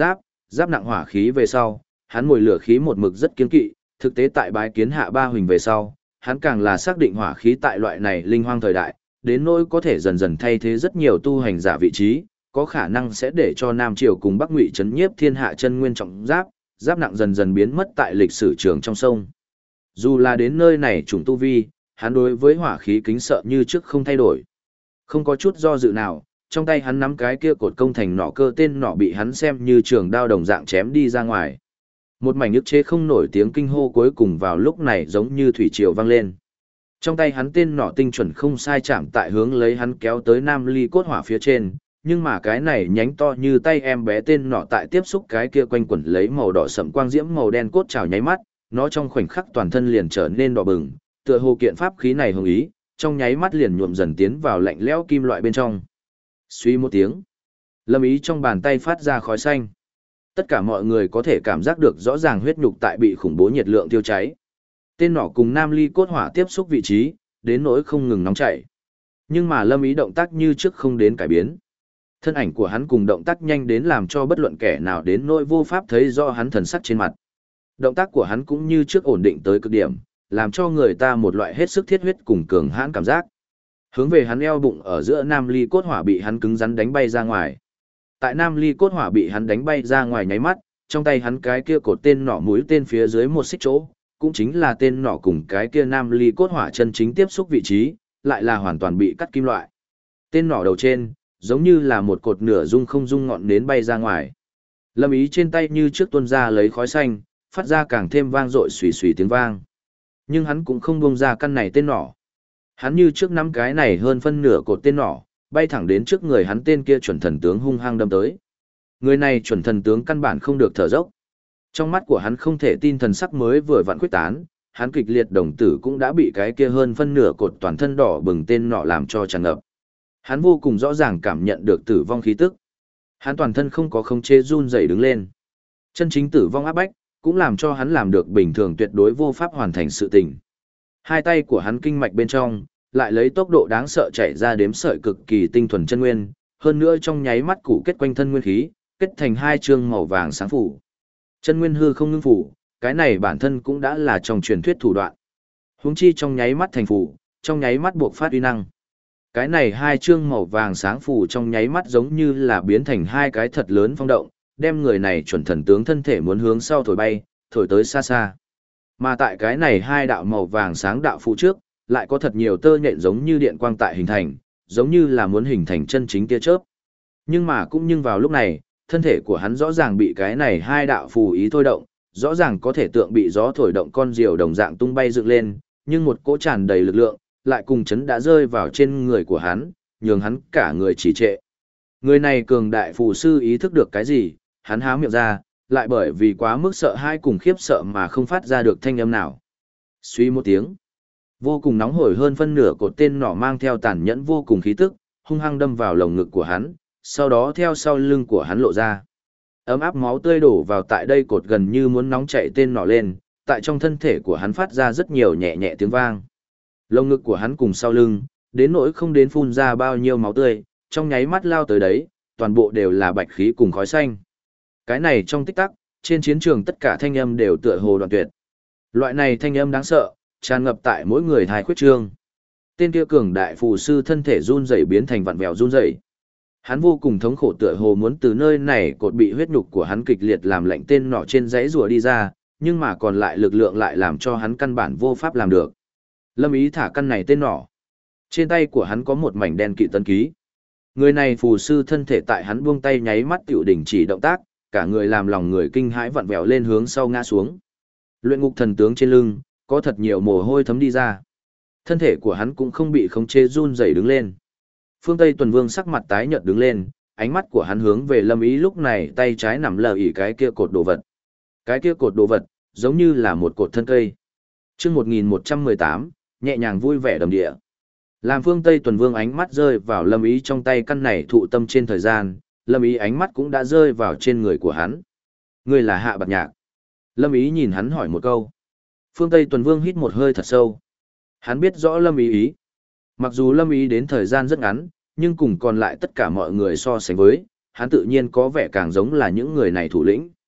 giáp nặng hỏa khí về sau, hắn mồi lửa khí một mực rất kiên kỵ, thực tế tại bái kiến hạ ba huỳnh về sau, hắn càng là xác định hỏa khí tại loại này linh hoang thời đại, đến nỗi có thể dần dần thay thế rất nhiều tu hành giả vị trí, có khả năng sẽ để cho Nam Triều cùng Bắc Ngụy chấn nhiếp thiên hạ chân nguyên trọng giáp, giáp nặng dần dần biến mất tại lịch sử trường trong sông. Dù là đến nơi này trùng tu vi, hắn đối với hỏa khí kính sợ như trước không thay đổi. Không có chút do dự nào, trong tay hắn nắm cái kia cột công thành nỏ cơ tên nỏ bị hắn xem như trường đao đồng dạng chém đi ra ngoài. Một mảnh ức chế không nổi tiếng kinh hô cuối cùng vào lúc này giống như thủy triều vang lên. Trong tay hắn tên nỏ tinh chuẩn không sai chạm tại hướng lấy hắn kéo tới Nam Ly cốt hỏa phía trên, nhưng mà cái này nhánh to như tay em bé tên nỏ tại tiếp xúc cái kia quanh quẩn lấy màu đỏ sẫm quang diễm màu đen cốt trào nháy mắt, nó trong khoảnh khắc toàn thân liền trở nên đỏ bừng, tựa hồ kiện pháp khí này hùng ý, trong nháy mắt liền nhuộm dần tiến vào lạnh lẽo kim loại bên trong. Suy một tiếng, Lâm Ý trong bàn tay phát ra khói xanh. Tất cả mọi người có thể cảm giác được rõ ràng huyết nhục tại bị khủng bố nhiệt lượng tiêu cháy. Tên nỏ cùng Nam Ly cốt hỏa tiếp xúc vị trí, đến nỗi không ngừng nóng chảy. Nhưng mà Lâm Ý động tác như trước không đến cải biến. Thân ảnh của hắn cùng động tác nhanh đến làm cho bất luận kẻ nào đến nỗi vô pháp thấy rõ hắn thần sắc trên mặt. Động tác của hắn cũng như trước ổn định tới cực điểm, làm cho người ta một loại hết sức thiết huyết cùng cường hãn cảm giác. Hướng về hắn eo bụng ở giữa Nam Ly cốt hỏa bị hắn cứng rắn đánh bay ra ngoài. Tại Nam Ly cốt hỏa bị hắn đánh bay ra ngoài nháy mắt, trong tay hắn cái kia cột tên nỏ mũi tên phía dưới một xích chỗ, cũng chính là tên nỏ cùng cái kia Nam Ly cốt hỏa chân chính tiếp xúc vị trí, lại là hoàn toàn bị cắt kim loại. Tên nỏ đầu trên, giống như là một cột nửa dung không dung ngọn nến bay ra ngoài. Lâm Ý trên tay như trước tuôn ra lấy khói xanh, phát ra càng thêm vang dội xùy xùy tiếng vang. Nhưng hắn cũng không buông ra căn này tên nỏ. Hắn như trước nắm cái này hơn phân nửa cột tên nỏ, bay thẳng đến trước người hắn tên kia chuẩn thần tướng hung hăng đâm tới. Người này chuẩn thần tướng căn bản không được thở dốc. Trong mắt của hắn không thể tin thần sắc mới vừa vặn quyết tán, hắn kịch liệt đồng tử cũng đã bị cái kia hơn phân nửa cột toàn thân đỏ bừng tên nỏ làm cho tràn ngập. Hắn vô cùng rõ ràng cảm nhận được tử vong khí tức. Hắn toàn thân không có khống chế run rẩy đứng lên. Chân chính tử vong áp bách, cũng làm cho hắn làm được bình thường tuyệt đối vô pháp hoàn thành sự tình. Hai tay của hắn kinh mạch bên trong, lại lấy tốc độ đáng sợ chạy ra đếm sợi cực kỳ tinh thuần chân nguyên, hơn nữa trong nháy mắt cụ kết quanh thân nguyên khí, kết thành hai chương màu vàng sáng phủ. Chân nguyên hư không ngưng phủ, cái này bản thân cũng đã là trong truyền thuyết thủ đoạn. Huống chi trong nháy mắt thành phủ, trong nháy mắt buộc phát uy năng. Cái này hai chương màu vàng sáng phủ trong nháy mắt giống như là biến thành hai cái thật lớn phong động, đem người này chuẩn thần tướng thân thể muốn hướng sau thổi bay, thổi tới xa xa. Mà tại cái này hai đạo màu vàng sáng đạo phụ trước, lại có thật nhiều tơ nhện giống như điện quang tại hình thành, giống như là muốn hình thành chân chính tia chớp. Nhưng mà cũng nhưng vào lúc này, thân thể của hắn rõ ràng bị cái này hai đạo phù ý thôi động, rõ ràng có thể tượng bị gió thổi động con diều đồng dạng tung bay dựng lên, nhưng một cỗ tràn đầy lực lượng, lại cùng chấn đã rơi vào trên người của hắn, nhường hắn cả người trì trệ. Người này cường đại phù sư ý thức được cái gì, hắn há miệng ra, lại bởi vì quá mức sợ hãi cùng khiếp sợ mà không phát ra được thanh âm nào. Suy một tiếng, vô cùng nóng hổi hơn phân nửa cột tên nỏ mang theo tàn nhẫn vô cùng khí tức, hung hăng đâm vào lồng ngực của hắn, sau đó theo sau lưng của hắn lộ ra. Ấm áp máu tươi đổ vào tại đây cột gần như muốn nóng chảy tên nỏ lên, tại trong thân thể của hắn phát ra rất nhiều nhẹ nhẹ tiếng vang. Lồng ngực của hắn cùng sau lưng, đến nỗi không đến phun ra bao nhiêu máu tươi, trong nháy mắt lao tới đấy, toàn bộ đều là bạch khí cùng khói xanh. Cái này trong tích tắc, trên chiến trường tất cả thanh âm đều tựa hồ đoạn tuyệt. Loại này thanh âm đáng sợ, tràn ngập tại mỗi người thai khuyết trương. Tên kia cường đại phù sư thân thể run rẩy biến thành vặn vẹo run rẩy. Hắn vô cùng thống khổ tựa hồ muốn từ nơi này cột bị huyết nhục của hắn kịch liệt làm lạnh tên nọ trên dãy rùa đi ra, nhưng mà còn lại lực lượng lại làm cho hắn căn bản vô pháp làm được. Lâm Ý thả căn này tên nọ. Trên tay của hắn có một mảnh đen kỵ tân ký. Người này phù sư thân thể tại hắn buông tay nháy mắt tiểu đình chỉ động tác, cả người làm lòng người kinh hãi vặn vẹo lên hướng sau ngã xuống. Luyện ngục thần tướng trên lưng, có thật nhiều mồ hôi thấm đi ra. Thân thể của hắn cũng không bị khống chế run rẩy đứng lên. Phương Tây Tuần Vương sắc mặt tái nhợt đứng lên, ánh mắt của hắn hướng về Lâm Ý lúc này tay trái nằm lờ ỉ cái kia cột đồ vật. Cái kia cột đồ vật, giống như là một cột thân cây. Chương 1118, nhẹ nhàng vui vẻ đầm địa. Làm Phương Tây Tuần Vương ánh mắt rơi vào Lâm Ý trong tay căn này thụ tâm trên thời gian, Lâm Ý ánh mắt cũng đã rơi vào trên người của hắn. Người là Hạ Bạt Nhạc. Lâm Ý nhìn hắn hỏi một câu. Phương Tây Tuần Vương hít một hơi thật sâu. Hắn biết rõ Lâm Ý. Mặc dù Lâm Ý đến thời gian rất ngắn, nhưng cùng còn lại tất cả mọi người so sánh với, hắn tự nhiên có vẻ càng giống là những người này thủ lĩnh.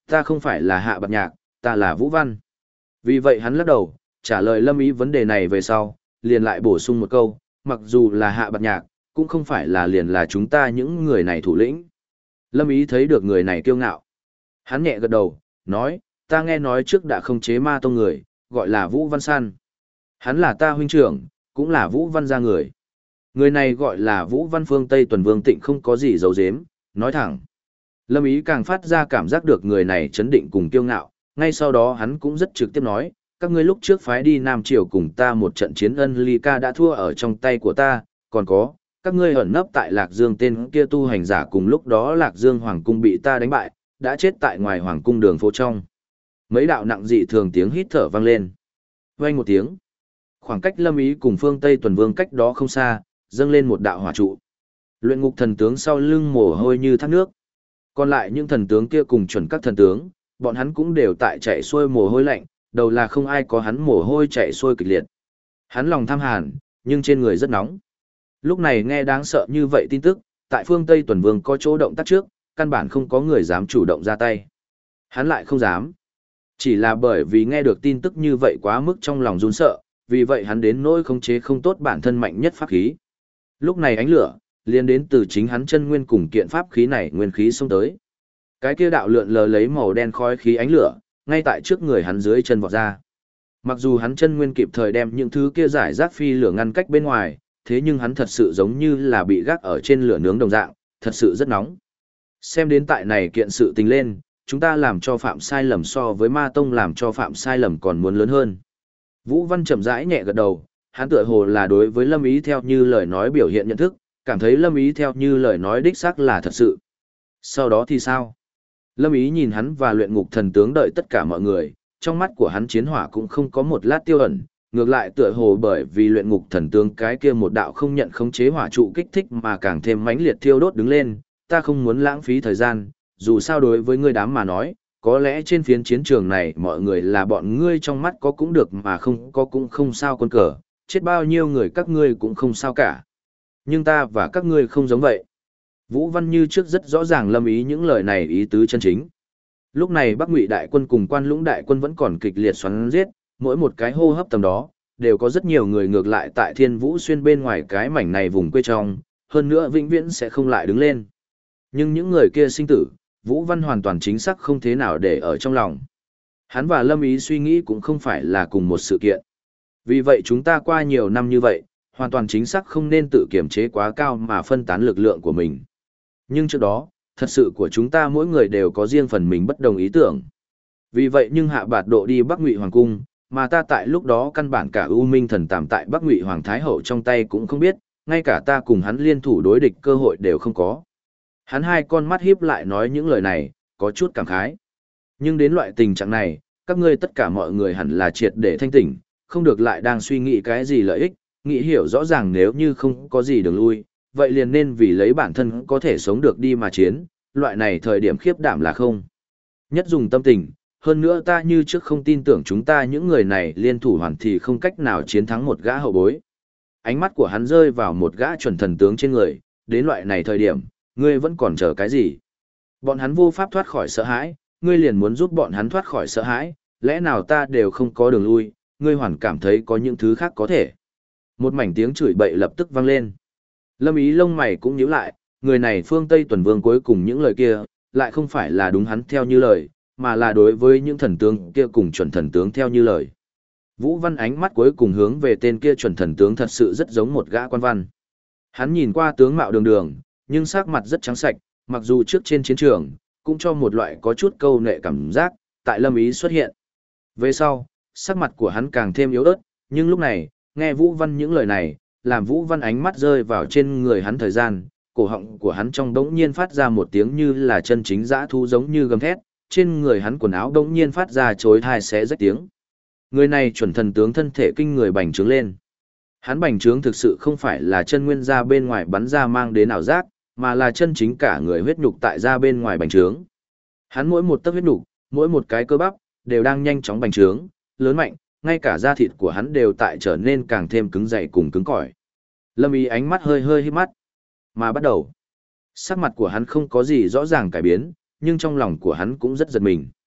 Ta không phải là Hạ Bạt Nhạc, ta là Vũ Văn. Vì vậy hắn lắc đầu, trả lời Lâm Ý vấn đề này về sau, liền lại bổ sung một câu, mặc dù là Hạ Bạt Nhạc, cũng không phải là liền là chúng ta những người này thủ lĩnh. Lâm Ý thấy được người này kiêu ngạo. Hắn nhẹ gật đầu, nói, ta nghe nói trước đã không chế ma tông người, gọi là Vũ Văn San. Hắn là ta huynh trưởng, cũng là Vũ Văn gia người. Người này gọi là Vũ Văn Phương Tây Tuần Vương Tịnh không có gì giấu giếm, nói thẳng. Lâm Ý càng phát ra cảm giác được người này chấn định cùng kiêu ngạo, ngay sau đó hắn cũng rất trực tiếp nói, các ngươi lúc trước phái đi Nam Triều cùng ta một trận chiến ân ly ca đã thua ở trong tay của ta, còn có, các ngươi ẩn nấp tại Lạc Dương tên kia tu hành giả cùng lúc đó Lạc Dương Hoàng Cung bị ta đánh bại, đã chết tại ngoài Hoàng Cung đường phố trong. Mấy đạo nặng dị thường tiếng hít thở vang lên. Vang một tiếng. Khoảng cách Lâm Ý cùng Phương Tây Tuần Vương cách đó không xa, dâng lên một đạo hỏa trụ. Luyện ngục thần tướng sau lưng mồ hôi như thác nước. Còn lại những thần tướng kia cùng chuẩn các thần tướng, bọn hắn cũng đều tại chạy xuôi mồ hôi lạnh, đầu là không ai có hắn mồ hôi chạy xuôi kịch liệt. Hắn lòng tham hàn, nhưng trên người rất nóng. Lúc này nghe đáng sợ như vậy tin tức, tại phương Tây Tuần Vương có chỗ động tác trước, căn bản không có người dám chủ động ra tay. Hắn lại không dám. Chỉ là bởi vì nghe được tin tức như vậy quá mức trong lòng run sợ, vì vậy hắn đến nỗi khống chế không tốt bản thân mạnh nhất pháp khí. Lúc này ánh lửa, liên đến từ chính hắn chân nguyên cùng kiện pháp khí này nguyên khí xông tới. Cái kia đạo lượn lờ lấy màu đen khói khí ánh lửa, ngay tại trước người hắn dưới chân vọt ra. Mặc dù hắn chân nguyên kịp thời đem những thứ kia giải rác phi lửa ngăn cách bên ngoài, thế nhưng hắn thật sự giống như là bị gác ở trên lửa nướng đồng dạng, thật sự rất nóng. Xem đến tại này kiện sự tình lên, chúng ta làm cho phạm sai lầm so với ma tông làm cho phạm sai lầm còn muốn lớn hơn. Vũ Văn chậm rãi nhẹ gật đầu, hắn tựa hồ là đối với Lâm Ý theo như lời nói biểu hiện nhận thức, cảm thấy Lâm Ý theo như lời nói đích xác là thật sự. Sau đó thì sao? Lâm Ý nhìn hắn và luyện ngục thần tướng đợi tất cả mọi người, trong mắt của hắn chiến hỏa cũng không có một lát tiêu ẩn, ngược lại tựa hồ bởi vì luyện ngục thần tướng cái kia một đạo không nhận khống chế hỏa trụ kích thích mà càng thêm mãnh liệt thiêu đốt đứng lên, ta không muốn lãng phí thời gian, dù sao đối với ngươi đám mà nói, có lẽ trên phiến chiến trường này mọi người là bọn ngươi trong mắt có cũng được mà không có cũng không sao quân cờ, chết bao nhiêu người các ngươi cũng không sao cả. Nhưng ta và các ngươi không giống vậy. Vũ Văn như trước rất rõ ràng Lâm Ý những lời này ý tứ chân chính. Lúc này Bắc Ngụy đại quân cùng Quan Lũng đại quân vẫn còn kịch liệt xoắn giết, mỗi một cái hô hấp tầm đó, đều có rất nhiều người ngược lại tại Thiên Vũ Xuyên bên ngoài cái mảnh này vùng quê trong, hơn nữa vĩnh viễn sẽ không lại đứng lên. Nhưng những người kia sinh tử, Vũ Văn hoàn toàn chính xác không thế nào để ở trong lòng. Hắn và Lâm Ý suy nghĩ cũng không phải là cùng một sự kiện. Vì vậy chúng ta qua nhiều năm như vậy, hoàn toàn chính xác không nên tự kiểm chế quá cao mà phân tán lực lượng của mình. Nhưng trước đó, thật sự của chúng ta mỗi người đều có riêng phần mình bất đồng ý tưởng. Vì vậy nhưng Hạ Bạt Độ đi Bắc Ngụy Hoàng cung, mà ta tại lúc đó căn bản cả U Minh Thần Tàm tại Bắc Ngụy Hoàng Thái Hậu trong tay cũng không biết, ngay cả ta cùng hắn liên thủ đối địch cơ hội đều không có. Hắn hai con mắt híp lại nói những lời này, có chút cảm khái. Nhưng đến loại tình trạng này, các ngươi tất cả mọi người hẳn là triệt để thanh tỉnh, không được lại đang suy nghĩ cái gì lợi ích, nghĩ hiểu rõ ràng nếu như không có gì đường lui, vậy liền nên vì lấy bản thân có thể sống được đi mà chiến, loại này thời điểm khiếp đảm là không. Nhất dùng tâm tình, hơn nữa ta như trước không tin tưởng chúng ta những người này liên thủ hoàn thì không cách nào chiến thắng một gã hậu bối. Ánh mắt của hắn rơi vào một gã chuẩn thần tướng trên người, đến loại này thời điểm, ngươi vẫn còn chờ cái gì? Bọn hắn vô pháp thoát khỏi sợ hãi, ngươi liền muốn giúp bọn hắn thoát khỏi sợ hãi, lẽ nào ta đều không có đường lui, ngươi hoàn cảm thấy có những thứ khác có thể. Một mảnh tiếng chửi bậy lập tức vang lên. Lâm Ý lông mày cũng nhíu lại, người này phương Tây Tuần Vương cuối cùng những lời kia, lại không phải là đúng hắn theo như lời, mà là đối với những thần tướng kia cùng chuẩn thần tướng theo như lời. Vũ Văn ánh mắt cuối cùng hướng về tên kia chuẩn thần tướng thật sự rất giống một gã quan văn. Hắn nhìn qua tướng mạo đường đường, nhưng sắc mặt rất trắng sạch, mặc dù trước trên chiến trường, cũng cho một loại có chút câu nệ cảm giác, tại Lâm Ý xuất hiện. Về sau, sắc mặt của hắn càng thêm yếu ớt, nhưng lúc này, nghe Vũ Văn những lời này, làm Vũ Văn ánh mắt rơi vào trên người hắn thời gian, cổ họng của hắn trong đống nhiên phát ra một tiếng như là chân chính dã thú giống như gầm thét, trên người hắn quần áo đống nhiên phát ra chối tai xé rách tiếng. Người này chuẩn thần tướng thân thể kinh người bành trướng lên. Hắn bành trướng thực sự không phải là chân nguyên ra bên ngoài bắn ra mang đến ảo giác, mà là chân chính cả người huyết nhục tại ra bên ngoài bành trướng. Hắn mỗi một tấc huyết nhục, mỗi một cái cơ bắp, đều đang nhanh chóng bành trướng, lớn mạnh, ngay cả da thịt của hắn đều tại trở nên càng thêm cứng dày cùng cứng cỏi. Lâm Ý ánh mắt hơi hơi híp mắt, mà bắt đầu. Sắc mặt của hắn không có gì rõ ràng cải biến, nhưng trong lòng của hắn cũng rất giật mình.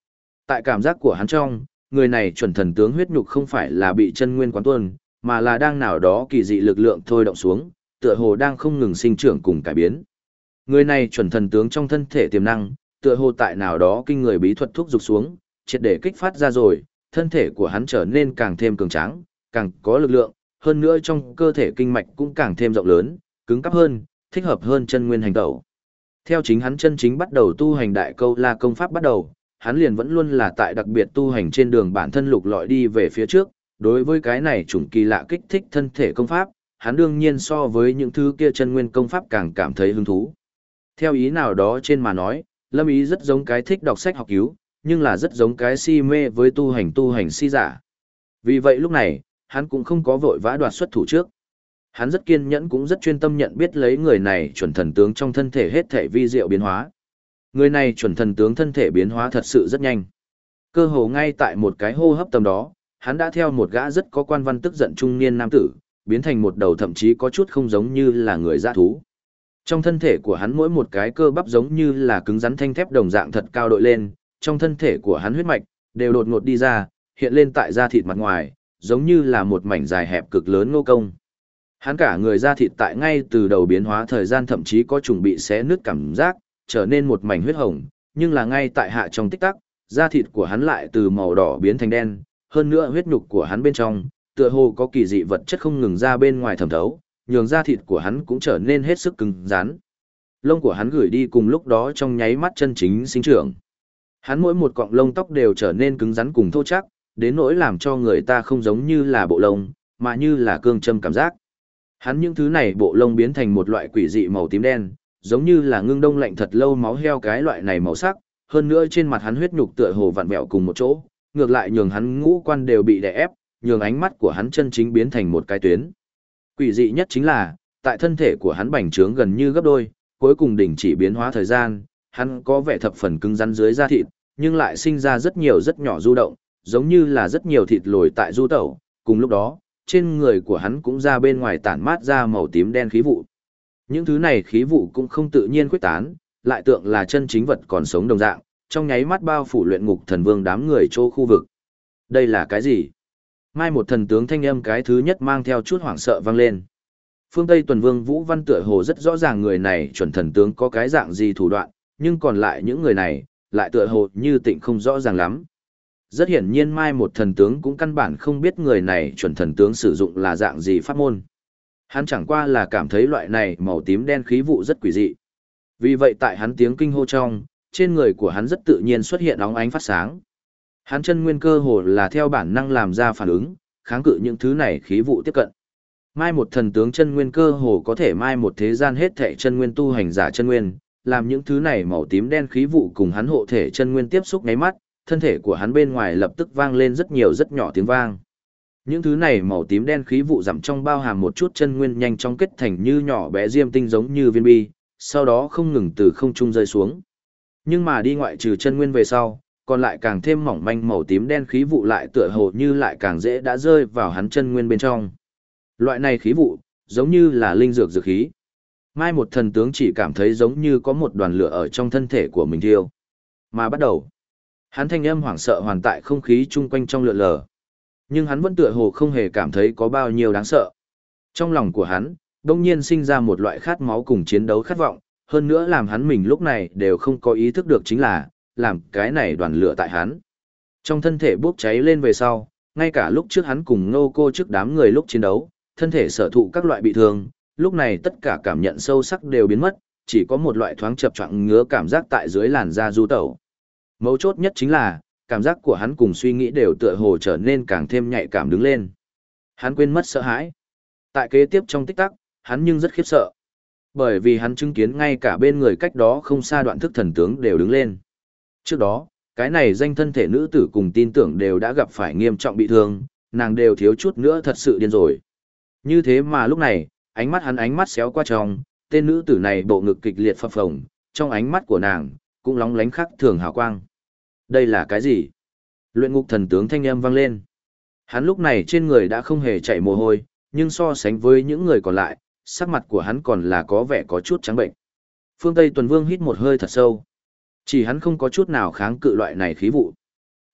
Tại cảm giác của hắn trong, người này chuẩn thần tướng huyết nhục không phải là bị chân nguyên quán tuôn, mà là đang nào đó kỳ dị lực lượng thôi động xuống, tựa hồ đang không ngừng sinh trưởng cùng cải biến. Người này chuẩn thần tướng trong thân thể tiềm năng, tựa hồ tại nào đó kinh người bí thuật thúc dục xuống, triệt để kích phát ra rồi, thân thể của hắn trở nên càng thêm cường tráng, càng có lực lượng, hơn nữa trong cơ thể kinh mạch cũng càng thêm rộng lớn, cứng cáp hơn, thích hợp hơn chân nguyên hành tẩu. Theo chính hắn chân chính bắt đầu tu hành đại câu la công pháp bắt đầu, hắn liền vẫn luôn là tại đặc biệt tu hành trên đường bản thân lục lọi đi về phía trước, đối với cái này chủng kỳ lạ kích thích thân thể công pháp, hắn đương nhiên so với những thứ kia chân nguyên công pháp càng cảm thấy hứng thú. Theo ý nào đó trên mà nói, Lâm Ý rất giống cái thích đọc sách học cứu, nhưng là rất giống cái si mê với tu hành si giả. Vì vậy lúc này, hắn cũng không có vội vã đoạt xuất thủ trước. Hắn rất kiên nhẫn cũng rất chuyên tâm nhận biết lấy người này chuẩn thần tướng trong thân thể hết thể vi diệu biến hóa. Người này chuẩn thần tướng thân thể biến hóa thật sự rất nhanh. Cơ hồ ngay tại một cái hô hấp tầm đó, hắn đã theo một gã rất có quan văn tức giận trung niên nam tử, biến thành một đầu thậm chí có chút không giống như là người dã thú. Trong thân thể của hắn mỗi một cái cơ bắp giống như là cứng rắn thanh thép đồng dạng thật cao đội lên, trong thân thể của hắn huyết mạch đều đột ngột đi ra, hiện lên tại da thịt mặt ngoài, giống như là một mảnh dài hẹp cực lớn ngô công. Hắn cả người da thịt tại ngay từ đầu biến hóa thời gian thậm chí có chuẩn bị xé nứt cảm giác, trở nên một mảnh huyết hồng, nhưng là ngay tại hạ trong tích tắc, da thịt của hắn lại từ màu đỏ biến thành đen, hơn nữa huyết nhục của hắn bên trong, tựa hồ có kỳ dị vật chất không ngừng ra bên ngoài thẩm thấu, nhường da thịt của hắn cũng trở nên hết sức cứng rắn. Lông của hắn gửi đi cùng lúc đó trong nháy mắt chân chính sinh trưởng. Hắn mỗi một cọng lông tóc đều trở nên cứng rắn cùng thô chắc, đến nỗi làm cho người ta không giống như là bộ lông, mà như là cương châm cảm giác. Hắn những thứ này bộ lông biến thành một loại quỷ dị màu tím đen, giống như là ngưng đông lạnh thật lâu máu heo cái loại này màu sắc, hơn nữa trên mặt hắn huyết nhục tựa hồ vặn vẹo cùng một chỗ, ngược lại nhường hắn ngũ quan đều bị đè ép, nhường ánh mắt của hắn chân chính biến thành một cái tuyến. Quỷ dị nhất chính là, tại thân thể của hắn bành trướng gần như gấp đôi, cuối cùng đình chỉ biến hóa thời gian, hắn có vẻ thập phần cứng rắn dưới da thịt, nhưng lại sinh ra rất nhiều rất nhỏ du động, giống như là rất nhiều thịt lồi tại du tẩu, cùng lúc đó, trên người của hắn cũng ra bên ngoài tản mát ra màu tím đen khí vụ. Những thứ này khí vụ cũng không tự nhiên khuếch tán, lại tượng là chân chính vật còn sống đồng dạng, trong nháy mắt bao phủ luyện ngục thần vương đám người chỗ khu vực. Đây là cái gì? Mai một thần tướng thanh âm cái thứ nhất mang theo chút hoảng sợ vang lên. Phương Tây tuần vương Vũ Văn tựa hồ rất rõ ràng người này chuẩn thần tướng có cái dạng gì thủ đoạn, nhưng còn lại những người này, lại tựa hồ như tịnh không rõ ràng lắm. Rất hiển nhiên Mai một thần tướng cũng căn bản không biết người này chuẩn thần tướng sử dụng là dạng gì pháp môn. Hắn chẳng qua là cảm thấy loại này màu tím đen khí vụ rất quỷ dị. Vì vậy tại hắn tiếng kinh hô trong, trên người của hắn rất tự nhiên xuất hiện óng ánh phát sáng. Hắn chân nguyên cơ hồ là theo bản năng làm ra phản ứng, kháng cự những thứ này khí vụ tiếp cận. Mai một thần tướng chân nguyên cơ hồ có thể mai một thế gian hết thảy chân nguyên tu hành giả chân nguyên, làm những thứ này màu tím đen khí vụ cùng hắn hộ thể chân nguyên tiếp xúc nháy mắt, thân thể của hắn bên ngoài lập tức vang lên rất nhiều rất nhỏ tiếng vang. Những thứ này màu tím đen khí vụ giảm trong bao hàm một chút chân nguyên nhanh chóng kết thành như nhỏ bé diêm tinh giống như viên bi, sau đó không ngừng từ không trung rơi xuống. Nhưng mà đi ngoại trừ chân nguyên về sau, còn lại càng thêm mỏng manh màu tím đen khí vụ lại tựa hồ như lại càng dễ đã rơi vào hắn chân nguyên bên trong. Loại này khí vụ, giống như là linh dược dược khí. Mai một thần tướng chỉ cảm thấy giống như có một đoàn lửa ở trong thân thể của mình thiêu. Mà bắt đầu, hắn thanh âm hoảng sợ hoàn tại không khí chung quanh trong lượn lờ. Nhưng hắn vẫn tựa hồ không hề cảm thấy có bao nhiêu đáng sợ. Trong lòng của hắn, đông nhiên sinh ra một loại khát máu cùng chiến đấu khát vọng, hơn nữa làm hắn mình lúc này đều không có ý thức được chính là, làm cái này đoàn lửa tại hắn. Trong thân thể bốc cháy lên về sau, ngay cả lúc trước hắn cùng Ngô Cô trước đám người lúc chiến đấu, thân thể sở thụ các loại bị thương, lúc này tất cả cảm nhận sâu sắc đều biến mất, chỉ có một loại thoáng chập choạng ngứa cảm giác tại dưới làn da du tẩu. Mấu chốt nhất chính là, cảm giác của hắn cùng suy nghĩ đều tựa hồ trở nên càng thêm nhạy cảm đứng lên. Hắn quên mất sợ hãi. Tại kế tiếp trong tích tắc, hắn nhưng rất khiếp sợ. Bởi vì hắn chứng kiến ngay cả bên người cách đó không xa đoạn thức thần tướng đều đứng lên. Trước đó, cái này danh thân thể nữ tử cùng tin tưởng đều đã gặp phải nghiêm trọng bị thương, nàng đều thiếu chút nữa thật sự điên rồi. Như thế mà lúc này, ánh mắt xéo qua trong, tên nữ tử này bộ ngực kịch liệt phập phồng, trong ánh mắt của nàng, cũng lóng lánh khắc thường hào quang. Đây là cái gì? Luyện ngục thần tướng thanh âm vang lên. Hắn lúc này trên người đã không hề chảy mồ hôi, nhưng so sánh với những người còn lại, sắc mặt của hắn còn là có vẻ có chút trắng bệnh. Phương Tây Tuần Vương hít một hơi thật sâu. Chỉ hắn không có chút nào kháng cự loại này khí vụ.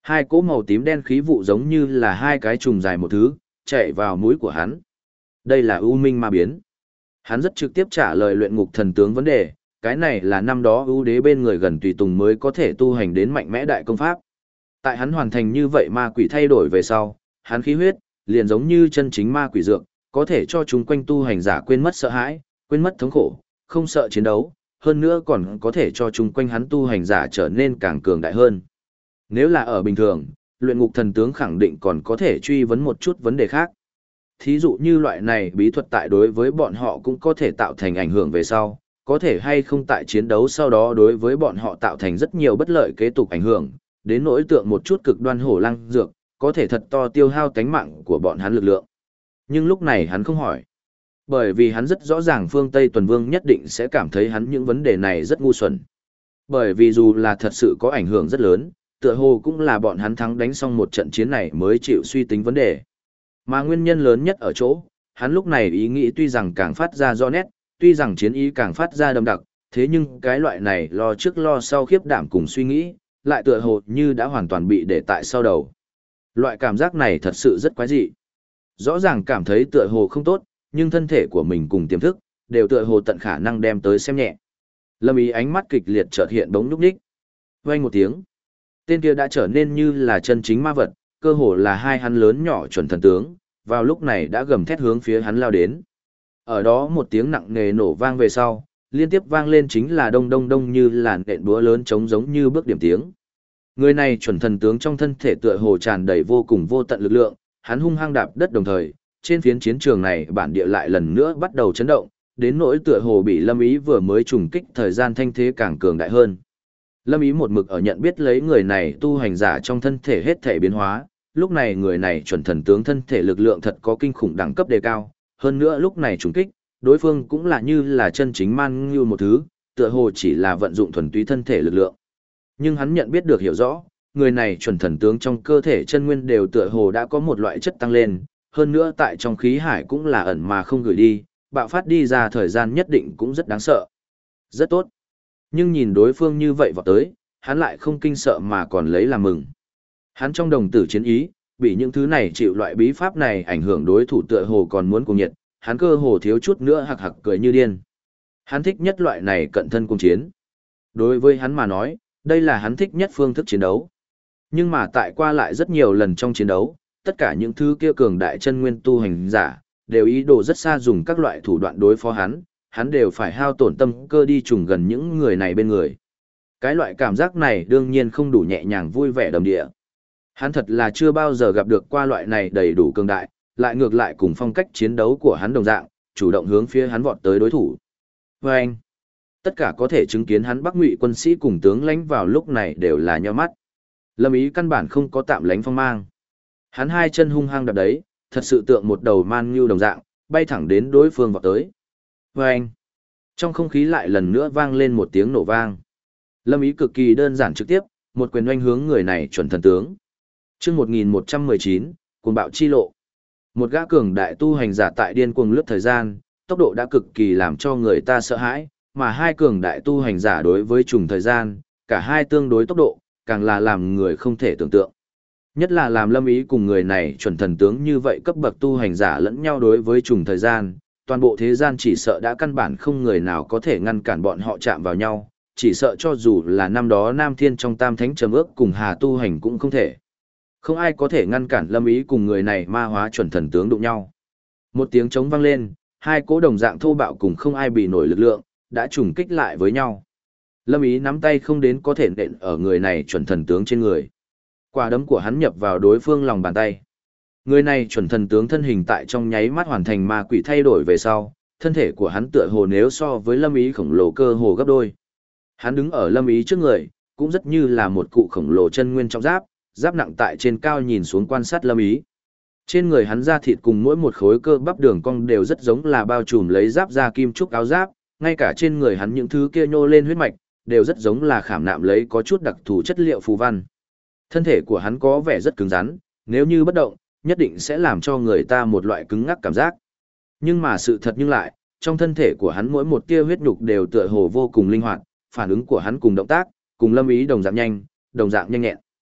Hai cỗ màu tím đen khí vụ giống như là hai cái trùng dài một thứ, chạy vào mũi của hắn. Đây là U Minh Ma biến. Hắn rất trực tiếp trả lời luyện ngục thần tướng vấn đề, cái này là năm đó ưu đế bên người gần tùy tùng mới có thể tu hành đến mạnh mẽ đại công pháp. Tại hắn hoàn thành như vậy ma quỷ thay đổi về sau, hắn khí huyết, liền giống như chân chính ma quỷ dược, có thể cho chúng quanh tu hành giả quên mất sợ hãi, quên mất thống khổ, không sợ chiến đấu, hơn nữa còn có thể cho chúng quanh hắn tu hành giả trở nên càng cường đại hơn. Nếu là ở bình thường, luyện ngục thần tướng khẳng định còn có thể truy vấn một chút vấn đề khác. Thí dụ như loại này bí thuật tại đối với bọn họ cũng có thể tạo thành ảnh hưởng về sau, có thể hay không tại chiến đấu sau đó đối với bọn họ tạo thành rất nhiều bất lợi kế tục ảnh hưởng, đến nỗi tượng một chút cực đoan hổ lăng dược, có thể thật to tiêu hao tánh mạng của bọn hắn lực lượng. Nhưng lúc này hắn không hỏi. Bởi vì hắn rất rõ ràng phương Tây Tuần Vương nhất định sẽ cảm thấy hắn những vấn đề này rất ngu xuẩn. Bởi vì dù là thật sự có ảnh hưởng rất lớn, tựa hồ cũng là bọn hắn thắng đánh xong một trận chiến này mới chịu suy tính vấn đề. Mà nguyên nhân lớn nhất ở chỗ, hắn lúc này ý nghĩ tuy rằng càng phát ra rõ nét, tuy rằng chiến ý càng phát ra đậm đặc, thế nhưng cái loại này lo trước lo sau khiếp đảm cùng suy nghĩ, lại tựa hồ như đã hoàn toàn bị để tại sau đầu. Loại cảm giác này thật sự rất quái dị. Rõ ràng cảm thấy tựa hồ không tốt, nhưng thân thể của mình cùng tiềm thức, đều tựa hồ tận khả năng đem tới xem nhẹ. Lâm Ý ánh mắt kịch liệt chợt hiện bỗng nhúc nhích. Vang một tiếng, tên kia đã trở nên như là chân chính ma vật, cơ hồ là hai hắn lớn nhỏ chuẩn thần tướng, vào lúc này đã gầm thét hướng phía hắn lao đến. Ở đó một tiếng nặng nề nổ vang về sau, liên tiếp vang lên chính là đông đông đông như là nện búa lớn trống giống như bước điểm tiếng. Người này chuẩn thần tướng trong thân thể tựa hồ tràn đầy vô cùng vô tận lực lượng, hắn hung hăng đạp đất đồng thời, trên phiến chiến trường này bản địa lại lần nữa bắt đầu chấn động, đến nỗi tựa hồ bị Lâm Ý vừa mới trùng kích thời gian thanh thế càng cường đại hơn. Lâm Ý một mực ở nhận biết lấy người này tu hành giả trong thân thể hết thể biến hóa, lúc này người này chuẩn thần tướng thân thể lực lượng thật có kinh khủng đẳng cấp đề cao, hơn nữa lúc này trùng kích, đối phương cũng là như là chân chính man như một thứ, tựa hồ chỉ là vận dụng thuần túy thân thể lực lượng. Nhưng hắn nhận biết được hiểu rõ, người này chuẩn thần tướng trong cơ thể chân nguyên đều tựa hồ đã có một loại chất tăng lên, hơn nữa tại trong khí hải cũng là ẩn mà không gửi đi, bạo phát đi ra thời gian nhất định cũng rất đáng sợ. Rất tốt. Nhưng nhìn đối phương như vậy vào tới, hắn lại không kinh sợ mà còn lấy làm mừng. Hắn trong đồng tử chiến ý, bị những thứ này chịu loại bí pháp này ảnh hưởng đối thủ tựa hồ còn muốn cuồng nhiệt, hắn cơ hồ thiếu chút nữa hạc hạc cười như điên. Hắn thích nhất loại này cận thân cung chiến. Đối với hắn mà nói, đây là hắn thích nhất phương thức chiến đấu. Nhưng mà tại qua lại rất nhiều lần trong chiến đấu, tất cả những thứ kia cường đại chân nguyên tu hành giả, đều ý đồ rất xa dùng các loại thủ đoạn đối phó hắn đều phải hao tổn tâm cơ đi trùng gần những người này bên người. Cái loại cảm giác này đương nhiên không đủ nhẹ nhàng vui vẻ đầm địa. Hắn thật là chưa bao giờ gặp được qua loại này đầy đủ cường đại, lại ngược lại cùng phong cách chiến đấu của hắn đồng dạng, chủ động hướng phía hắn vọt tới đối thủ. Và anh, tất cả có thể chứng kiến hắn Bắc Ngụy quân sĩ cùng tướng lãnh vào lúc này đều là nhíu mắt. Lâm Ý căn bản không có tạm lánh phong mang. Hắn hai chân hung hăng đạp đấy, thật sự tượng một đầu man ngưu đồng dạng, bay thẳng đến đối phương vọt tới. Và anh, trong không khí lại lần nữa vang lên một tiếng nổ vang. Lâm Ý cực kỳ đơn giản trực tiếp, một quyền oanh hướng người này chuẩn thần tướng. Chương 1119, cuồng bạo chi lộ. Một gã cường đại tu hành giả tại điên cuồng lướt thời gian, tốc độ đã cực kỳ làm cho người ta sợ hãi, mà hai cường đại tu hành giả đối với trùng thời gian, cả hai tương đối tốc độ, càng là làm người không thể tưởng tượng. Nhất là làm Lâm Ý cùng người này chuẩn thần tướng như vậy cấp bậc tu hành giả lẫn nhau đối với trùng thời gian, toàn bộ thế gian chỉ sợ đã căn bản không người nào có thể ngăn cản bọn họ chạm vào nhau, chỉ sợ cho dù là năm đó Nam Thiên trong Tam Thánh Trầm Ước cùng Hà tu hành cũng không thể. Không ai có thể ngăn cản Lâm Ý cùng người này ma hóa chuẩn thần tướng đụng nhau. Một tiếng trống vang lên, hai cỗ đồng dạng thô bạo cùng không ai bị nổi lực lượng, đã trùng kích lại với nhau. Lâm Ý nắm tay không đến có thể nện ở người này chuẩn thần tướng trên người. Quả đấm của hắn nhập vào đối phương lòng bàn tay. Người này chuẩn thần tướng thân hình tại trong nháy mắt hoàn thành ma quỷ thay đổi về sau, thân thể của hắn tựa hồ nếu so với Lâm Ý khổng lồ cơ hồ gấp đôi. Hắn đứng ở Lâm Ý trước người, cũng rất như là một cụ khổng lồ chân nguyên trong giáp, giáp nặng tại trên cao nhìn xuống quan sát Lâm Ý. Trên người hắn da thịt cùng mỗi một khối cơ bắp đường cong đều rất giống là bao trùm lấy giáp da kim trúc áo giáp, ngay cả trên người hắn những thứ kia nhô lên huyết mạch, đều rất giống là khảm nạm lấy có chút đặc thù chất liệu phù văn. Thân thể của hắn có vẻ rất cứng rắn, nếu như bất động, nhất định sẽ làm cho người ta một loại cứng ngắc cảm giác. Nhưng mà sự thật nhưng lại, trong thân thể của hắn mỗi một tia huyết nhục đều tựa hồ vô cùng linh hoạt, phản ứng của hắn cùng động tác, cùng Lâm Ý đồng dạng nhanh nhẹn.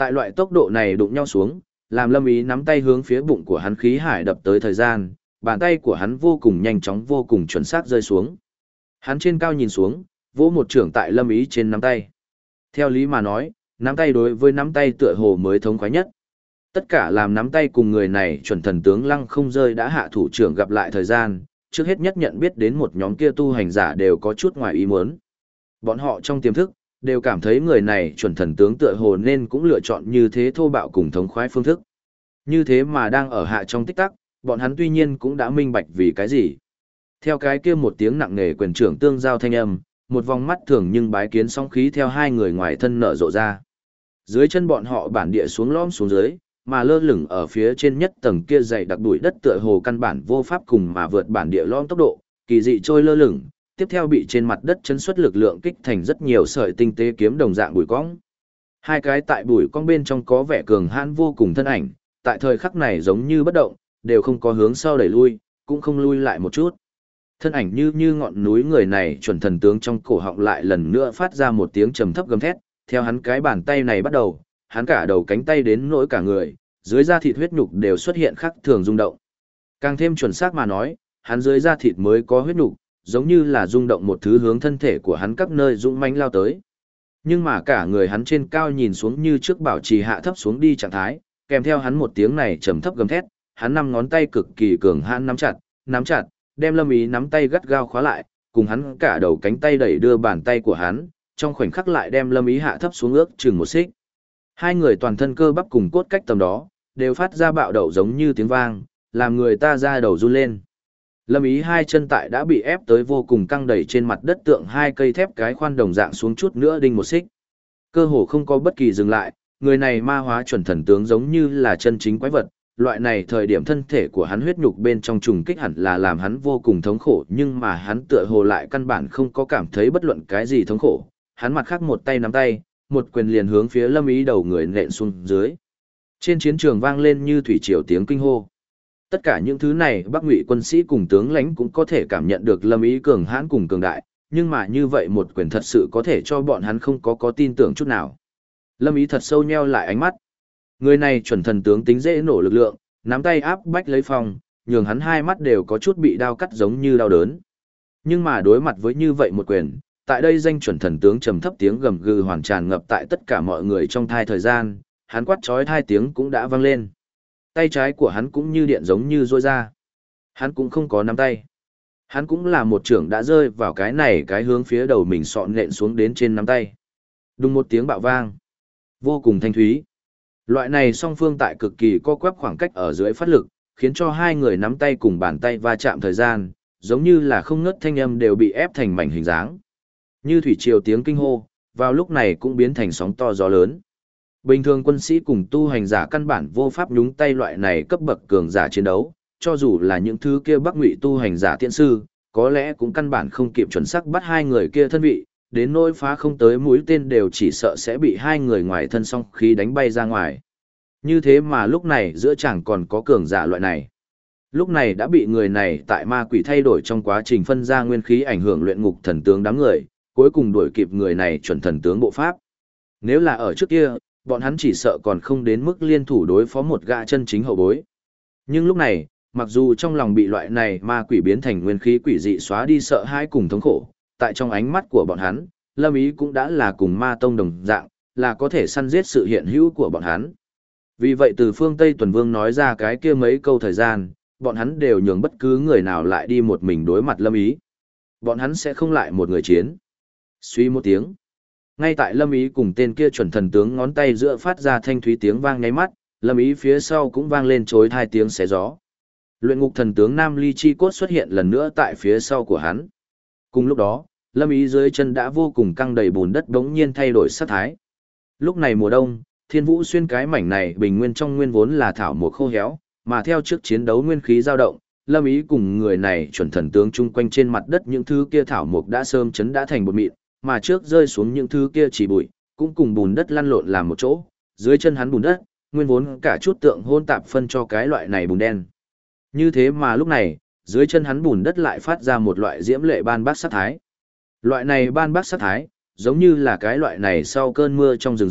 Tại loại tốc độ này đụng nhau xuống, làm Lâm Ý nắm tay hướng phía bụng của hắn khí hải đập tới thời gian, bàn tay của hắn vô cùng nhanh chóng vô cùng chuẩn xác rơi xuống. Hắn trên cao nhìn xuống, vỗ một trưởng tại Lâm Ý trên nắm tay. Theo lý mà nói, nắm tay đối với nắm tay tựa hồ mới thống khoái nhất. Tất cả làm nắm tay cùng người này chuẩn thần tướng Lăng Không Rơi đã hạ thủ trưởng gặp lại thời gian, trước hết nhất nhận biết đến một nhóm kia tu hành giả đều có chút ngoài ý muốn. Bọn họ trong tiềm thức, đều cảm thấy người này chuẩn thần tướng tựa hồ nên cũng lựa chọn như thế thô bạo cùng thống khoái phương thức. Như thế mà đang ở hạ trong tích tắc, bọn hắn tuy nhiên cũng đã minh bạch vì cái gì. Theo cái kia một tiếng nặng nề quyền trưởng tương giao thanh âm, một vòng mắt thường nhưng bái kiến sóng khí theo hai người ngoài thân nở rộ ra. Dưới chân bọn họ bản địa xuống lõm xuống dưới, mà lơ lửng ở phía trên nhất tầng kia dày đặc bụi đất tựa hồ căn bản vô pháp cùng mà vượt bản địa lõm tốc độ, kỳ dị trôi lơ lửng, tiếp theo bị trên mặt đất chấn xuất lực lượng kích thành rất nhiều sợi tinh tế kiếm đồng dạng bụi cong. Hai cái tại bụi cong bên trong có vẻ cường hãn vô cùng thân ảnh, tại thời khắc này giống như bất động, đều không có hướng sau đẩy lui, cũng không lui lại một chút. Thân ảnh như ngọn núi người này chuẩn thần tướng trong cổ họng lại lần nữa phát ra một tiếng trầm thấp gầm thét, theo hắn cái bàn tay này bắt đầu, hắn cả đầu cánh tay đến nỗi cả người, dưới da thịt huyết nhục đều xuất hiện khác thường rung động. Càng thêm chuẩn xác mà nói, hắn dưới da thịt mới có huyết nhục, giống như là rung động một thứ hướng thân thể của hắn các nơi dũng mãnh lao tới. Nhưng mà cả người hắn trên cao nhìn xuống như trước bảo trì hạ thấp xuống đi trạng thái, kèm theo hắn một tiếng này trầm thấp gầm thét, hắn năm ngón tay cực kỳ cường hãn nắm chặt, đem Lâm Ý nắm tay gắt gao khóa lại, cùng hắn cả đầu cánh tay đẩy đưa bàn tay của hắn, trong khoảnh khắc lại đem Lâm Ý hạ thấp xuống ước chừng một xích. Hai người toàn thân cơ bắp cùng cốt cách tầm đó, đều phát ra bạo đậu giống như tiếng vang, làm người ta ra đầu run lên. Lâm Ý hai chân tại đã bị ép tới vô cùng căng đẩy trên mặt đất tượng hai cây thép cái khoan đồng dạng xuống chút nữa đinh một xích. Cơ hồ không có bất kỳ dừng lại, người này ma hóa chuẩn thần tướng giống như là chân chính quái vật, loại này thời điểm thân thể của hắn huyết nhục bên trong trùng kích hẳn là làm hắn vô cùng thống khổ, nhưng mà hắn tựa hồ lại căn bản không có cảm thấy bất luận cái gì thống khổ. Hắn mặt khác một tay nắm tay, một quyền liền hướng phía Lâm Ý đầu người nện xuống dưới. Trên chiến trường vang lên như thủy triều tiếng kinh hô. Tất cả những thứ này Bắc Ngụy quân sĩ cùng tướng lãnh cũng có thể cảm nhận được Lâm Ý cường hãn cùng cường đại, nhưng mà như vậy một quyền thật sự có thể cho bọn hắn không có tin tưởng chút nào. Lâm Ý thật sâu nheo lại ánh mắt. Người này chuẩn thần tướng tính dễ nổ lực lượng, nắm tay áp bách lấy phòng, nhường hắn hai mắt đều có chút bị đau cắt giống như đau đớn. Nhưng mà đối mặt với như vậy một quyền, tại đây danh chuẩn thần tướng trầm thấp tiếng gầm gừ hoàn tràn ngập tại tất cả mọi người trong thai thời gian, hắn quát chói thai tiếng cũng đã vang lên. Tay trái của hắn cũng như điện giống như rôi ra. Hắn cũng không có nắm tay. Hắn cũng là một trưởng đã rơi vào cái này cái hướng phía đầu mình sọn nện xuống đến trên nắm tay. Đùng một tiếng bạo vang. Vô cùng thanh thúy. Loại này song phương tại cực kỳ co quắp khoảng cách ở dưới phát lực, khiến cho hai người nắm tay cùng bàn tay va chạm thời gian, giống như là không ngớt thanh âm đều bị ép thành mảnh hình dáng. Như thủy triều tiếng kinh hô, vào lúc này cũng biến thành sóng to gió lớn. Bình thường quân sĩ cùng tu hành giả căn bản vô pháp nhúng tay loại này cấp bậc cường giả chiến đấu, cho dù là những thứ kia Bắc Ngụy tu hành giả tiện sư, có lẽ cũng căn bản không kịp chuẩn xác bắt hai người kia thân vị, đến nỗi phá không tới mũi tên đều chỉ sợ sẽ bị hai người ngoài thân song khí đánh bay ra ngoài. Như thế mà lúc này giữa chẳng còn có cường giả loại này. Lúc này đã bị người này tại ma quỷ thay đổi trong quá trình phân ra nguyên khí ảnh hưởng luyện ngục thần tướng đám người, cuối cùng đuổi kịp người này chuẩn thần tướng bộ pháp. Nếu là ở trước kia, bọn hắn chỉ sợ còn không đến mức liên thủ đối phó một gã chân chính hậu bối. Nhưng lúc này, mặc dù trong lòng bị loại này ma quỷ biến thành nguyên khí quỷ dị xóa đi sợ hãi cùng thống khổ, tại trong ánh mắt của bọn hắn, Lâm Ý cũng đã là cùng ma tông đồng dạng, là có thể săn giết sự hiện hữu của bọn hắn. Vì vậy từ phương Tây Tuần Vương nói ra cái kia mấy câu thời gian, bọn hắn đều nhường bất cứ người nào lại đi một mình đối mặt Lâm Ý. Bọn hắn sẽ không lại một người chiến. Suy một tiếng. Ngay tại Lâm Ý cùng tên kia chuẩn thần tướng ngón tay giữa phát ra thanh thúy tiếng vang nháy mắt, Lâm Ý phía sau cũng vang lên chối tai tiếng xé gió. Luyện ngục thần tướng Nam Ly Chi Cốt xuất hiện lần nữa tại phía sau của hắn. Cùng lúc đó, Lâm Ý dưới chân đã vô cùng căng đầy bùn đất bỗng nhiên thay đổi sắc thái. Lúc này mùa đông, Thiên Vũ Xuyên cái mảnh này bình nguyên trong nguyên vốn là thảo mộc khô héo, mà theo trước chiến đấu nguyên khí dao động, Lâm Ý cùng người này chuẩn thần tướng chung quanh trên mặt đất những thứ kia thảo mộc đã sớm chấn đã thành bột mịn, mà trước rơi xuống những thứ kia chỉ bụi, cũng cùng bùn đất lăn lộn làm một chỗ, dưới chân hắn bùn đất, nguyên vốn cả chút tượng hôn tạp phân cho cái loại này bùn đen. Như thế mà lúc này, dưới chân hắn bùn đất lại phát ra một loại diễm lệ ban bác sát thái. Loại này ban bác sát thái, giống như là cái loại này sau cơn mưa trong rừng rậm,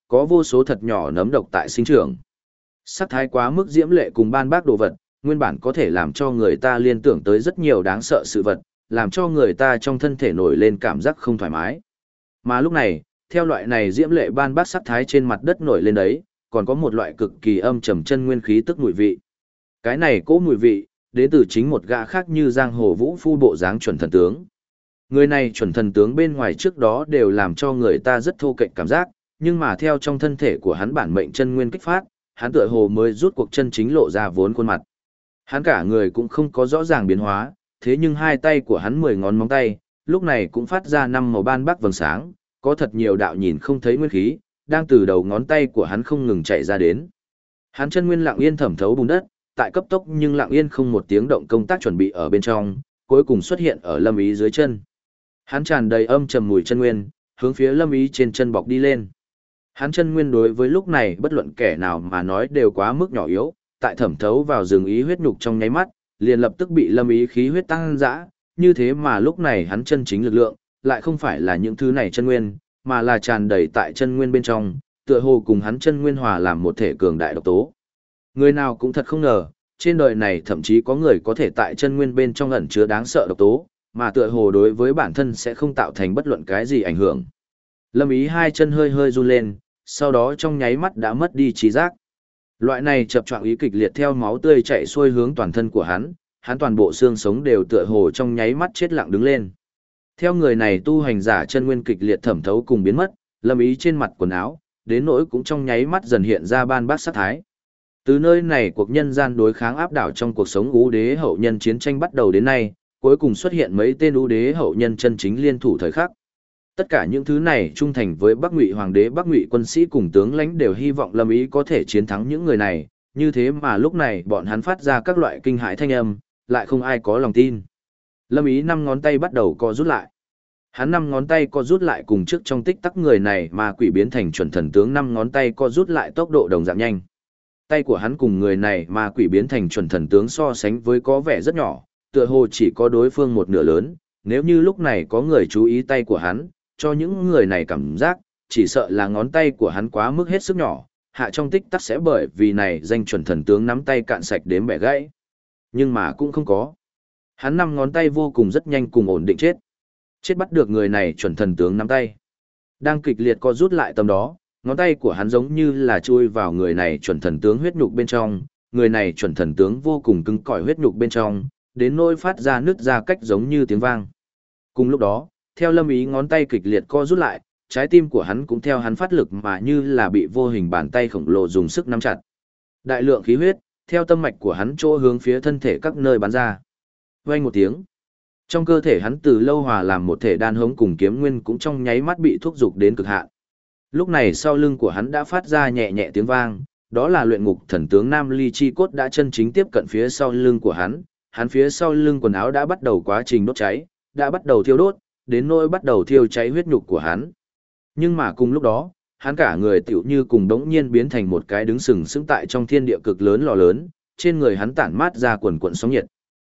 có vô số thật nhỏ nấm độc tại sinh trưởng. Sắc thái quá mức diễm lệ cùng ban bác đồ vật, nguyên bản có thể làm cho người ta liên tưởng tới rất nhiều đáng sợ sự vật, làm cho người ta trong thân thể nổi lên cảm giác không thoải mái. Mà lúc này, theo loại này diễm lệ ban bác sắc thái trên mặt đất nổi lên đấy, còn có một loại cực kỳ âm trầm chân nguyên khí tức mùi vị. Cái này cố mùi vị, đến từ chính một gã khác như giang hồ vũ phu bộ dáng chuẩn thần tướng. Người này chuẩn thần tướng bên ngoài trước đó đều làm cho người ta rất thô kệch cảm giác, nhưng mà theo trong thân thể của hắn bản mệnh chân nguyên kích phát, hắn tựa hồ mới rút cuộc chân chính lộ ra vốn khuôn mặt. Hắn cả người cũng không có rõ ràng biến hóa, thế nhưng hai tay của hắn 10 ngón móng tay, lúc này cũng phát ra 5 màu ban bác vầng sáng, có thật nhiều đạo nhìn không thấy nguyên khí, đang từ đầu ngón tay của hắn không ngừng chạy ra đến. Hắn chân nguyên lặng yên thẩm thấu bùn đất, tại cấp tốc nhưng lặng yên không một tiếng động công tác chuẩn bị ở bên trong, cuối cùng xuất hiện ở Lâm Ý dưới chân. Hắn tràn đầy âm trầm mùi chân nguyên, hướng phía Lâm Ý trên chân bọc đi lên. Hắn chân nguyên đối với lúc này bất luận kẻ nào mà nói đều quá mức nhỏ yếu, tại thẩm thấu vào rừng ý huyết nhục trong nháy mắt, liền lập tức bị Lâm Ý khí huyết tăng dã, như thế mà lúc này hắn chân chính lực lượng, lại không phải là những thứ này chân nguyên, mà là tràn đầy tại chân nguyên bên trong, tựa hồ cùng hắn chân nguyên hòa làm một thể cường đại độc tố. Người nào cũng thật không ngờ, trên đời này thậm chí có người có thể tại chân nguyên bên trong ẩn chứa đáng sợ độc tố, mà tựa hồ đối với bản thân sẽ không tạo thành bất luận cái gì ảnh hưởng. Lâm Ý hai chân hơi hơi run lên, sau đó trong nháy mắt đã mất đi trí giác. Loại này chập choạng ý kịch liệt theo máu tươi chạy xuôi hướng toàn thân của hắn toàn bộ xương sống đều tựa hồ trong nháy mắt chết lặng đứng lên. Theo người này tu hành giả chân nguyên kịch liệt thẩm thấu cùng biến mất, Lâm Ý trên mặt quần áo, đến nỗi cũng trong nháy mắt dần hiện ra ban bác sát thái. Từ nơi này cuộc nhân gian đối kháng áp đảo trong cuộc sống ú đế hậu nhân chiến tranh bắt đầu đến nay, cuối cùng xuất hiện mấy tên ú đế hậu nhân chân chính liên thủ thời khắc. Tất cả những thứ này trung thành với Bắc Ngụy hoàng đế, Bắc Ngụy quân sĩ cùng tướng lãnh đều hy vọng Lâm Ý có thể chiến thắng những người này, như thế mà lúc này bọn hắn phát ra các loại kinh hãi thanh âm, lại không ai có lòng tin. Lâm Ý 5 ngón tay bắt đầu co rút lại. Hắn 5 ngón tay co rút lại cùng trước trong tích tắc người này mà quỷ biến thành chuẩn thần tướng 5 ngón tay co rút lại tốc độ đồng dạng nhanh. Tay của hắn cùng người này mà quỷ biến thành chuẩn thần tướng so sánh với có vẻ rất nhỏ, tựa hồ chỉ có đối phương một nửa lớn, nếu như lúc này có người chú ý tay của hắn, cho những người này cảm giác, chỉ sợ là ngón tay của hắn quá mức hết sức nhỏ, hạ trong tích tắc sẽ bởi vì này danh chuẩn thần tướng nắm tay cạn sạch đếm bẻ gãy. Nhưng mà cũng không có. Hắn 5 ngón tay vô cùng rất nhanh cùng ổn định chết. Chết bắt được người này chuẩn thần tướng nắm tay. Đang kịch liệt co rút lại tầm đó, ngón tay của hắn giống như là chui vào người này chuẩn thần tướng huyết nhục bên trong, người này chuẩn thần tướng vô cùng cứng cỏi huyết nhục bên trong, đến nỗi phát ra nứt ra cách giống như tiếng vang. Cùng lúc đó, theo Lâm Ý ngón tay kịch liệt co rút lại, trái tim của hắn cũng theo hắn phát lực mà như là bị vô hình bàn tay khổng lồ dùng sức nắm chặt. Đại lượng khí huyết, theo tâm mạch của hắn chỗ hướng phía thân thể các nơi bắn ra. Vang một tiếng. Trong cơ thể hắn từ lâu hòa làm một thể đan hống cùng kiếm nguyên cũng trong nháy mắt bị thúc dục đến cực hạn. Lúc này sau lưng của hắn đã phát ra nhẹ nhẹ tiếng vang, đó là luyện ngục thần tướng Nam Ly Chi Cốt đã chân chính tiếp cận phía sau lưng của hắn phía sau lưng quần áo đã bắt đầu quá trình đốt cháy, đã bắt đầu thiêu đốt, đến nỗi bắt đầu thiêu cháy huyết nhục của hắn. Nhưng mà cùng lúc đó, hắn cả người tựu như cùng đống nhiên biến thành một cái đứng sừng sững tại trong thiên địa cực lớn lò lớn, trên người hắn tản mát ra quần quần sóng nhiệt.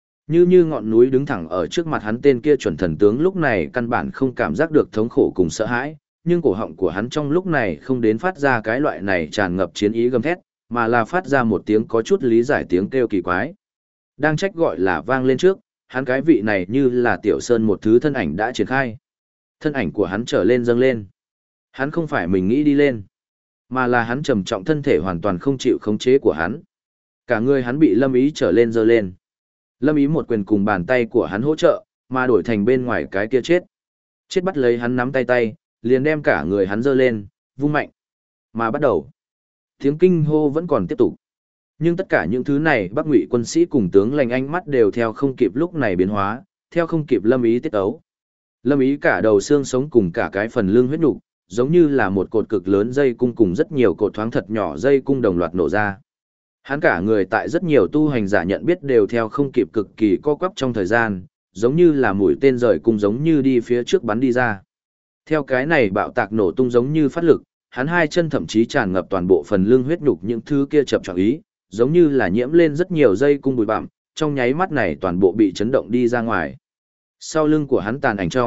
Như ngọn núi đứng thẳng ở trước mặt hắn tên kia chuẩn thần tướng lúc này căn bản không cảm giác được thống khổ cùng sợ hãi, nhưng cổ họng của hắn trong lúc này không đến phát ra cái loại này tràn ngập chiến ý gầm thét, mà là phát ra một tiếng có chút lý giải tiếng kêu kỳ quái. Đang trách gọi là vang lên trước, hắn cái vị này như là tiểu sơn một thứ thân ảnh đã triển khai. Thân ảnh của hắn trở lên dâng lên. Hắn không phải mình nghĩ đi lên, mà là hắn trầm trọng thân thể hoàn toàn không chịu khống chế của hắn. Cả người hắn bị Lâm Ý trở lên dơ lên. Lâm Ý một quyền cùng bàn tay của hắn hỗ trợ, mà đổi thành bên ngoài cái kia chết. Chết bắt lấy hắn nắm tay, liền đem cả người hắn dơ lên, vung mạnh. Mà bắt đầu. Tiếng kinh hô vẫn còn tiếp tục. Nhưng tất cả những thứ này Bắc Ngụy quân sĩ cùng tướng lãnh ánh mắt đều theo không kịp lúc này biến hóa, theo không kịp Lâm Ý tiết ấu. Lâm Ý cả đầu xương sống cùng cả cái phần lưng huyết nhục, giống như là một cột cực lớn dây cung cùng rất nhiều cột thoáng thật nhỏ dây cung đồng loạt nổ ra. Hắn cả người tại rất nhiều tu hành giả nhận biết đều theo không kịp cực kỳ co quắp trong thời gian, giống như là mũi tên rời cung giống như đi phía trước bắn đi ra. Theo cái này bạo tạc nổ tung giống như phát lực, hắn hai chân thậm chí tràn ngập toàn bộ phần lưng huyết nhục những thứ kia chập choạng ý, giống như là nhiễm lên rất nhiều dây cung bụi bặm, trong nháy mắt này toàn bộ bị chấn động đi ra ngoài. Sau lưng của hắn tàn ảnh trong,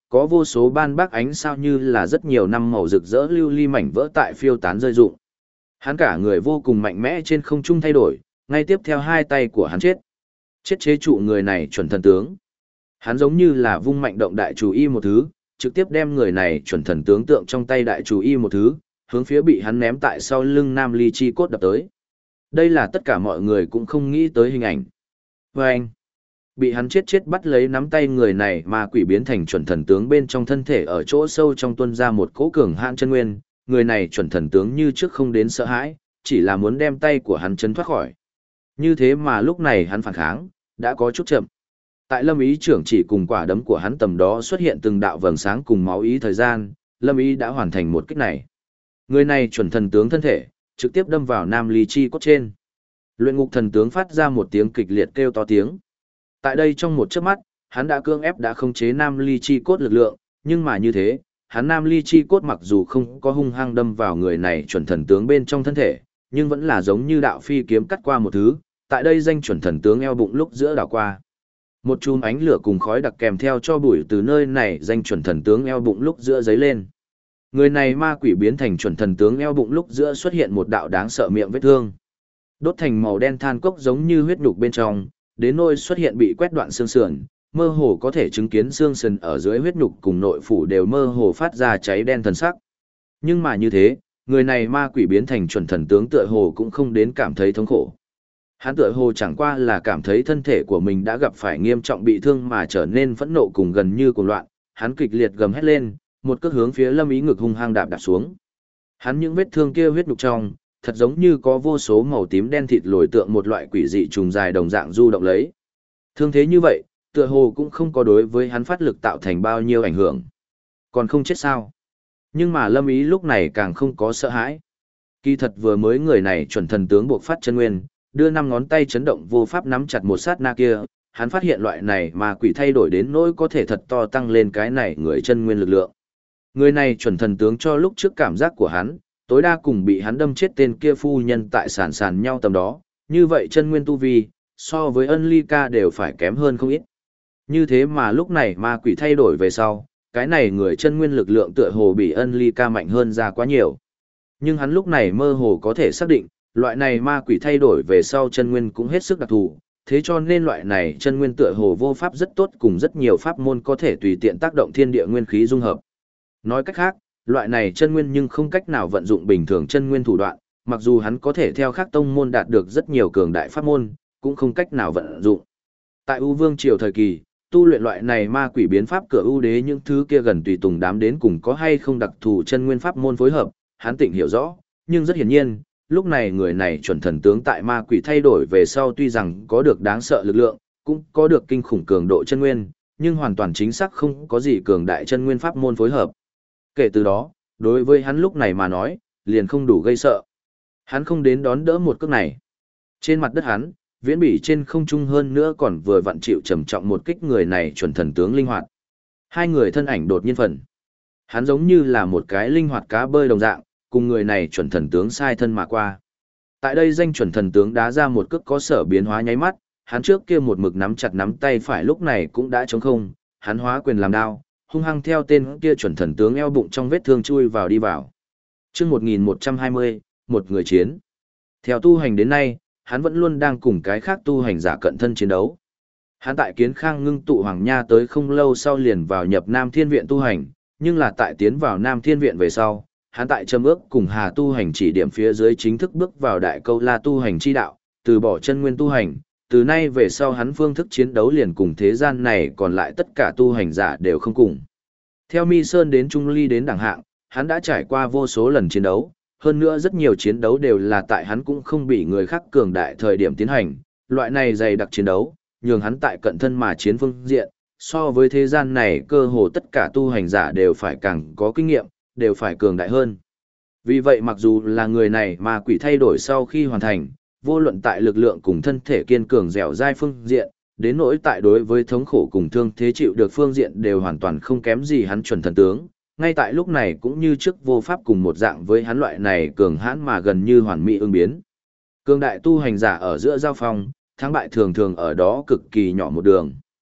có vô số ban bác ánh sao như là rất nhiều năm màu rực rỡ lưu ly mảnh vỡ tại phiêu tán rơi rụng. Hắn cả người vô cùng mạnh mẽ trên không trung thay đổi, ngay tiếp theo hai tay của hắn chết. Chết chế trụ người này chuẩn thần tướng. Hắn giống như là vung mạnh động đại chủ y một thứ, trực tiếp đem người này chuẩn thần tướng tượng trong tay đại chủ y một thứ, hướng phía bị hắn ném tại sau lưng Nam Ly Chi cốt đập tới. Đây là tất cả mọi người cũng không nghĩ tới hình ảnh. Và anh, bị hắn chết bắt lấy nắm tay người này mà quỷ biến thành chuẩn thần tướng bên trong thân thể ở chỗ sâu trong tuôn ra một cỗ cường hãn chân nguyên, người này chuẩn thần tướng như trước không đến sợ hãi, chỉ là muốn đem tay của hắn chấn thoát khỏi. Như thế mà lúc này hắn phản kháng, đã có chút chậm. Tại Lâm Ý trưởng chỉ cùng quả đấm của hắn tầm đó xuất hiện từng đạo vầng sáng cùng máu ý thời gian, Lâm Ý đã hoàn thành một kích này. Người này chuẩn thần tướng thân thể, trực tiếp đâm vào Nam Ly Chi cốt trên. Luyện ngục thần tướng phát ra một tiếng kịch liệt kêu to tiếng. Tại đây trong một chớp mắt, hắn đã cưỡng ép đã khống chế Nam Ly Chi cốt lực lượng, nhưng mà như thế, hắn Nam Ly Chi cốt mặc dù không có hung hăng đâm vào người này chuẩn thần tướng bên trong thân thể, nhưng vẫn là giống như đạo phi kiếm cắt qua một thứ, tại đây danh chuẩn thần tướng eo bụng lúc giữa đảo qua. Một chùm ánh lửa cùng khói đặc kèm theo cho bụi từ nơi này danh chuẩn thần tướng eo bụng lúc giữa giấy lên. Người này ma quỷ biến thành chuẩn thần tướng eo bụng lúc giữa xuất hiện một đạo đáng sợ miệng vết thương. Đốt thành màu đen than cốc giống như huyết nhục bên trong, đến nôi xuất hiện bị quét đoạn xương sườn, mơ hồ có thể chứng kiến xương sườn ở dưới huyết nhục cùng nội phủ đều mơ hồ phát ra cháy đen thần sắc. Nhưng mà như thế, người này ma quỷ biến thành chuẩn thần tướng tựa hồ cũng không đến cảm thấy thống khổ. Hắn tựa hồ chẳng qua là cảm thấy thân thể của mình đã gặp phải nghiêm trọng bị thương mà trở nên phẫn nộ cùng gần như cuồng loạn, hắn kịch liệt gầm hét lên, một cước hướng phía Lâm Ý ngực hung hăng đạp xuống. Hắn những vết thương kia huyết nhục trong, thật giống như có vô số màu tím đen thịt lồi tượng một loại quỷ dị trùng dài đồng dạng du động lấy. Thương thế như vậy, tựa hồ cũng không có đối với hắn phát lực tạo thành bao nhiêu ảnh hưởng. Còn không chết sao? Nhưng mà Lâm Ý lúc này càng không có sợ hãi. Kỳ thật vừa mới người này chuẩn thần tướng buộc phát chân nguyên, đưa năm ngón tay chấn động vô pháp nắm chặt một sát na kia, hắn phát hiện loại này mà quỷ thay đổi đến nỗi có thể thật to tăng lên cái này người chân nguyên lực lượng. Người này chuẩn thần tướng cho lúc trước cảm giác của hắn, tối đa cùng bị hắn đâm chết tên kia phu nhân tại sàn nhau tầm đó, như vậy chân nguyên tu vi, so với ân ly ca đều phải kém hơn không ít. Như thế mà lúc này ma quỷ thay đổi về sau, cái này người chân nguyên lực lượng tựa hồ bị ân ly ca mạnh hơn ra quá nhiều. Nhưng hắn lúc này mơ hồ có thể xác định, loại này ma quỷ thay đổi về sau chân nguyên cũng hết sức đặc thù, thế cho nên loại này chân nguyên tựa hồ vô pháp rất tốt cùng rất nhiều pháp môn có thể tùy tiện tác động thiên địa nguyên khí dung hợp. Nói cách khác, loại này chân nguyên nhưng không cách nào vận dụng bình thường chân nguyên thủ đoạn, mặc dù hắn có thể theo khác tông môn đạt được rất nhiều cường đại pháp môn, cũng không cách nào vận dụng. Tại U Vương triều thời kỳ, tu luyện loại này ma quỷ biến pháp cửa ưu đế những thứ kia gần tùy tùng đám đến cùng có hay không đặc thù chân nguyên pháp môn phối hợp, hắn tỉnh hiểu rõ, nhưng rất hiển nhiên, lúc này người này chuẩn thần tướng tại ma quỷ thay đổi về sau tuy rằng có được đáng sợ lực lượng, cũng có được kinh khủng cường độ chân nguyên, nhưng hoàn toàn chính xác không có gì cường đại chân nguyên pháp môn phối hợp. Kể từ đó, đối với hắn lúc này mà nói, liền không đủ gây sợ. Hắn không đến đón đỡ một cước này. Trên mặt đất hắn, viễn bỉ trên không trung hơn nữa còn vừa vặn chịu trầm trọng một kích người này chuẩn thần tướng linh hoạt. Hai người thân ảnh đột nhiên phần. Hắn giống như là một cái linh hoạt cá bơi đồng dạng, cùng người này chuẩn thần tướng sai thân mà qua. Tại đây danh chuẩn thần tướng đá ra một cước có sở biến hóa nháy mắt, hắn trước kia một mực nắm chặt nắm tay phải lúc này cũng đã trống không, hắn hóa quyền làm đao, hung hăng theo tên kia chuẩn thần tướng eo bụng trong vết thương chui vào đi vào. Chương 1120, một người chiến. Theo tu hành đến nay, hắn vẫn luôn đang cùng cái khác tu hành giả cận thân chiến đấu. Hắn tại Kiến Khang ngưng tụ Hoàng Nha tới không lâu sau liền vào nhập Nam Thiên Viện tu hành, nhưng là tại tiến vào Nam Thiên Viện về sau, hắn tại Trầm Ước cùng Hà tu hành chỉ điểm phía dưới chính thức bước vào Đại Câu La tu hành chi đạo, từ bỏ chân nguyên tu hành, từ nay về sau hắn phương thức chiến đấu liền cùng thế gian này còn lại tất cả tu hành giả đều không cùng. Theo Mi Sơn đến Trung Ly đến đẳng hạng, hắn đã trải qua vô số lần chiến đấu, hơn nữa rất nhiều chiến đấu đều là tại hắn cũng không bị người khác cường đại thời điểm tiến hành, loại này dày đặc chiến đấu, nhường hắn tại cận thân mà chiến phương diện, so với thế gian này cơ hồ tất cả tu hành giả đều phải càng có kinh nghiệm, đều phải cường đại hơn. Vì vậy mặc dù là người này mà quỷ thay đổi sau khi hoàn thành, vô luận tại lực lượng cùng thân thể kiên cường dẻo dai phương diện, đến nỗi tại đối với thống khổ cùng thương thế chịu được phương diện đều hoàn toàn không kém gì hắn chuẩn thần tướng, ngay tại lúc này cũng như trước vô pháp cùng một dạng với hắn loại này cường hãn mà gần như hoàn mỹ ứng biến. Cường đại tu hành giả ở giữa giao phong, thắng bại thường thường ở đó cực kỳ nhỏ một đường.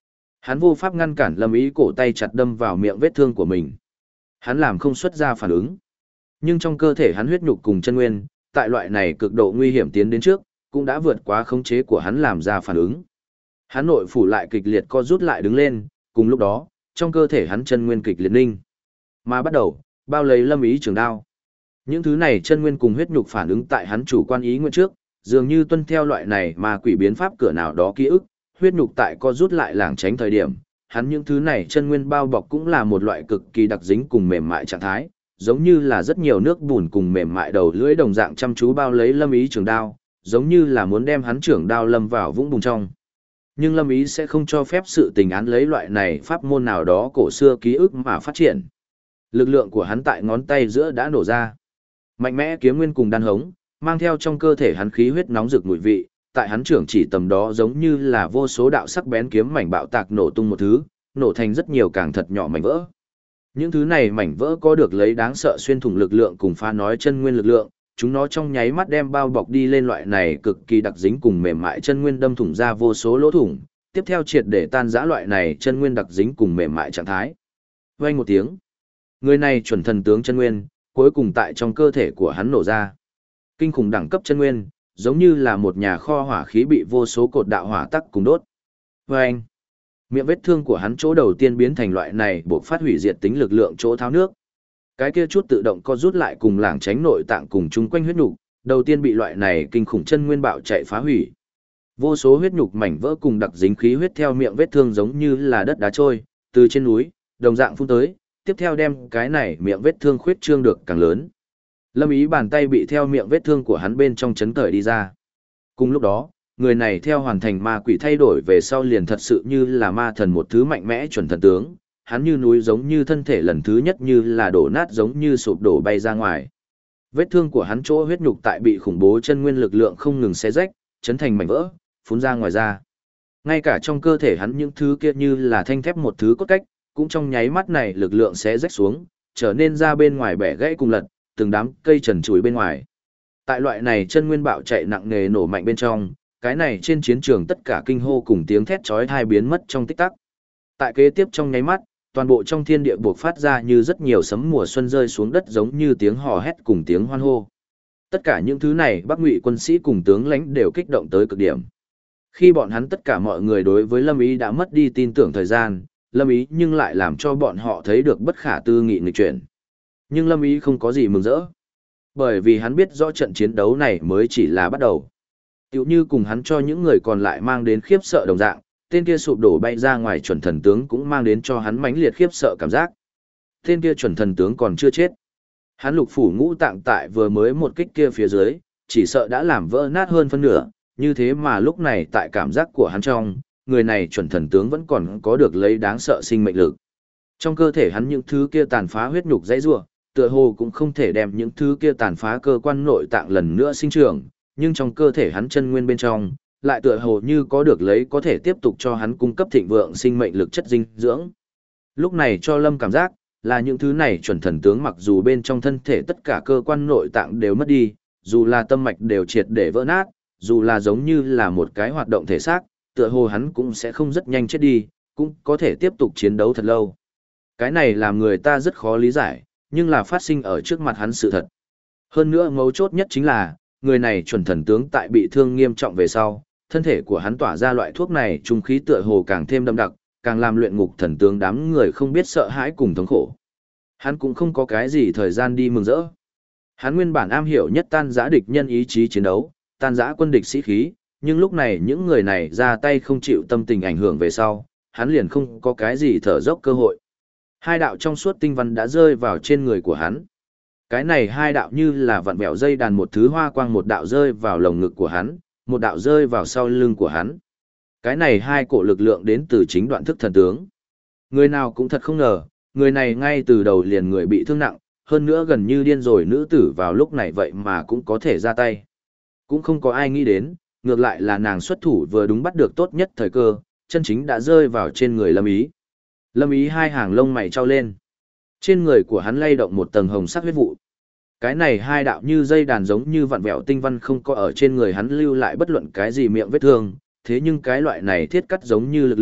Hắn vô pháp ngăn cản Lâm Ý cổ tay chặt đâm vào miệng vết thương của mình. Hắn làm không xuất ra phản ứng. Nhưng trong cơ thể hắn huyết nhục cùng chân nguyên, tại loại này cực độ nguy hiểm tiến đến trước, cũng đã vượt quá khống chế của hắn làm ra phản ứng. Hắn nội phủ lại kịch liệt co rút lại đứng lên, cùng lúc đó, trong cơ thể hắn chân nguyên kịch liệt ninh. Mà bắt đầu, bao lấy Lâm Ý trường đao. Những thứ này chân nguyên cùng huyết nhục phản ứng tại hắn chủ quan ý nguyện trước, dường như tuân theo loại này mà quỷ biến pháp cửa nào đó ký ức, huyết nhục tại co rút lại lảng tránh thời điểm, hắn những thứ này chân nguyên bao bọc cũng là một loại cực kỳ đặc dính cùng mềm mại trạng thái, giống như là rất nhiều nước bùn cùng mềm mại đầu lưỡi đồng dạng chăm chú bao lấy Lâm Ý trường đao, giống như là muốn đem hắn trường đao lâm vào vũng bùn trong. Nhưng Lâm Ý sẽ không cho phép sự tình án lấy loại này pháp môn nào đó cổ xưa ký ức mà phát triển. Lực lượng của hắn tại ngón tay giữa đã nổ ra. Mạnh mẽ kiếm nguyên cùng đan hống, mang theo trong cơ thể hắn khí huyết nóng rực mùi vị, tại hắn trưởng chỉ tầm đó giống như là vô số đạo sắc bén kiếm mảnh bạo tạc nổ tung một thứ, nổ thành rất nhiều càng thật nhỏ mảnh vỡ. Những thứ này mảnh vỡ có được lấy đáng sợ xuyên thủng lực lượng cùng phá nói chân nguyên lực lượng, chúng nó trong nháy mắt đem bao bọc đi lên loại này cực kỳ đặc dính cùng mềm mại chân nguyên đâm thủng ra vô số lỗ thủng, tiếp theo triệt để tan rã loại này chân nguyên đặc dính cùng mềm mại trạng thái. Vang một tiếng, người này chuẩn thần tướng chân nguyên, cuối cùng tại trong cơ thể của hắn nổ ra. Kinh khủng đẳng cấp chân nguyên, giống như là một nhà kho hỏa khí bị vô số cột đạo hỏa tắc cùng đốt. Vang, miệng vết thương của hắn chỗ đầu tiên biến thành loại này buộc phát hủy diệt tính lực lượng chỗ tháo nước. Cái kia chút tự động co rút lại cùng lảng tránh nội tạng cùng chung quanh huyết nhục, đầu tiên bị loại này kinh khủng chân nguyên bạo chạy phá hủy. Vô số huyết nhục mảnh vỡ cùng đặc dính khí huyết theo miệng vết thương giống như là đất đá trôi, từ trên núi, đồng dạng phun tới, tiếp theo đem cái này miệng vết thương khuyết trương được càng lớn. Lâm Ý bàn tay bị theo miệng vết thương của hắn bên trong chấn cởi đi ra. Cùng lúc đó, người này theo hoàn thành ma quỷ thay đổi về sau liền thật sự như là ma thần một thứ mạnh mẽ chuẩn thần tướng, hắn như núi giống như thân thể lần thứ nhất như là đổ nát giống như sụp đổ bay ra ngoài. Vết thương của hắn chỗ huyết nhục tại bị khủng bố chân nguyên lực lượng không ngừng xé rách, chấn thành mảnh vỡ, phun ra ngoài ra. Ngay cả trong cơ thể hắn những thứ kia như là thanh thép một thứ cốt cách, cũng trong nháy mắt này lực lượng xé rách xuống, trở nên ra bên ngoài bẻ gãy cùng lật, từng đám cây trần trụi bên ngoài. Tại loại này chân nguyên bạo chạy nặng nề nổ mạnh bên trong, cái này trên chiến trường tất cả kinh hô cùng tiếng thét chói tai biến mất trong tích tắc. Tại kế tiếp trong nháy mắt, toàn bộ trong thiên địa buộc phát ra như rất nhiều sấm mùa xuân rơi xuống đất giống như tiếng hò hét cùng tiếng hoan hô. Tất cả những thứ này Bắc Ngụy quân sĩ cùng tướng lãnh đều kích động tới cực điểm. Khi bọn hắn tất cả mọi người đối với Lâm Ý đã mất đi tin tưởng thời gian, Lâm Ý nhưng lại làm cho bọn họ thấy được bất khả tư nghị nghịch chuyển. Nhưng Lâm Ý không có gì mừng rỡ. Bởi vì hắn biết rõ trận chiến đấu này mới chỉ là bắt đầu. Tiểu như cùng hắn cho những người còn lại mang đến khiếp sợ đồng dạng, tên kia sụp đổ bay ra ngoài chuẩn thần tướng cũng mang đến cho hắn mãnh liệt khiếp sợ cảm giác. Tên kia chuẩn thần tướng còn chưa chết. Hắn lục phủ ngũ tạng tại vừa mới một kích kia phía dưới, chỉ sợ đã làm vỡ nát hơn phân nửa, như thế mà lúc này tại cảm giác của hắn trong, người này chuẩn thần tướng vẫn còn có được lấy đáng sợ sinh mệnh lực. Trong cơ thể hắn những thứ kia tàn phá huyết nhục dãy rủa, tựa hồ cũng không thể đem những thứ kia tàn phá cơ quan nội tạng lần nữa sinh trưởng, nhưng trong cơ thể hắn chân nguyên bên trong, lại tựa hồ như có được lấy có thể tiếp tục cho hắn cung cấp thịnh vượng sinh mệnh lực chất dinh dưỡng. Lúc này cho Lâm cảm giác, là những thứ này chuẩn thần tướng mặc dù bên trong thân thể tất cả cơ quan nội tạng đều mất đi, dù là tâm mạch đều triệt để vỡ nát, dù là giống như là một cái hoạt động thể xác, tựa hồ hắn cũng sẽ không rất nhanh chết đi, cũng có thể tiếp tục chiến đấu thật lâu. Cái này làm người ta rất khó lý giải, nhưng là phát sinh ở trước mặt hắn sự thật. Hơn nữa mấu chốt nhất chính là, người này chuẩn thần tướng tại bị thương nghiêm trọng về sau, thân thể của hắn tỏa ra loại thuốc này trung khí tựa hồ càng thêm đậm đặc, càng làm luyện ngục thần tướng đám người không biết sợ hãi cùng thống khổ. Hắn cũng không có cái gì thời gian đi mừng rỡ. Hắn nguyên bản am hiểu nhất tan giã địch nhân ý chí chiến đấu, tan giã quân địch sĩ khí, nhưng lúc này những người này ra tay không chịu tâm tình ảnh hưởng về sau, hắn liền không có cái gì thở dốc cơ hội. Hai đạo trong suốt tinh văn đã rơi vào trên người của hắn. Cái này hai đạo như là vặn vẹo dây đàn một thứ hoa quang, một đạo rơi vào lồng ngực của hắn, một đạo rơi vào sau lưng của hắn. Cái này hai cổ lực lượng đến từ chính đoạn thức thần tướng. Người nào cũng thật không ngờ, người này ngay từ đầu liền người bị thương nặng, hơn nữa gần như điên rồi nữ tử vào lúc này vậy mà cũng có thể ra tay. Cũng không có ai nghĩ đến, ngược lại là nàng xuất thủ vừa đúng bắt được tốt nhất thời cơ, chân chính đã rơi vào trên người Lâm Ý. Lâm Ý hai hàng lông mày trao lên. Trên người của hắn lay động một tầng hồng sắc huyết vụ. Cái này hai đạo như dây đàn giống như vặn vẹo tinh văn không có ở trên người hắn lưu lại bất luận cái gì miệng vết thương, thế nhưng cái loại này thiết cắt giống như lực lượng,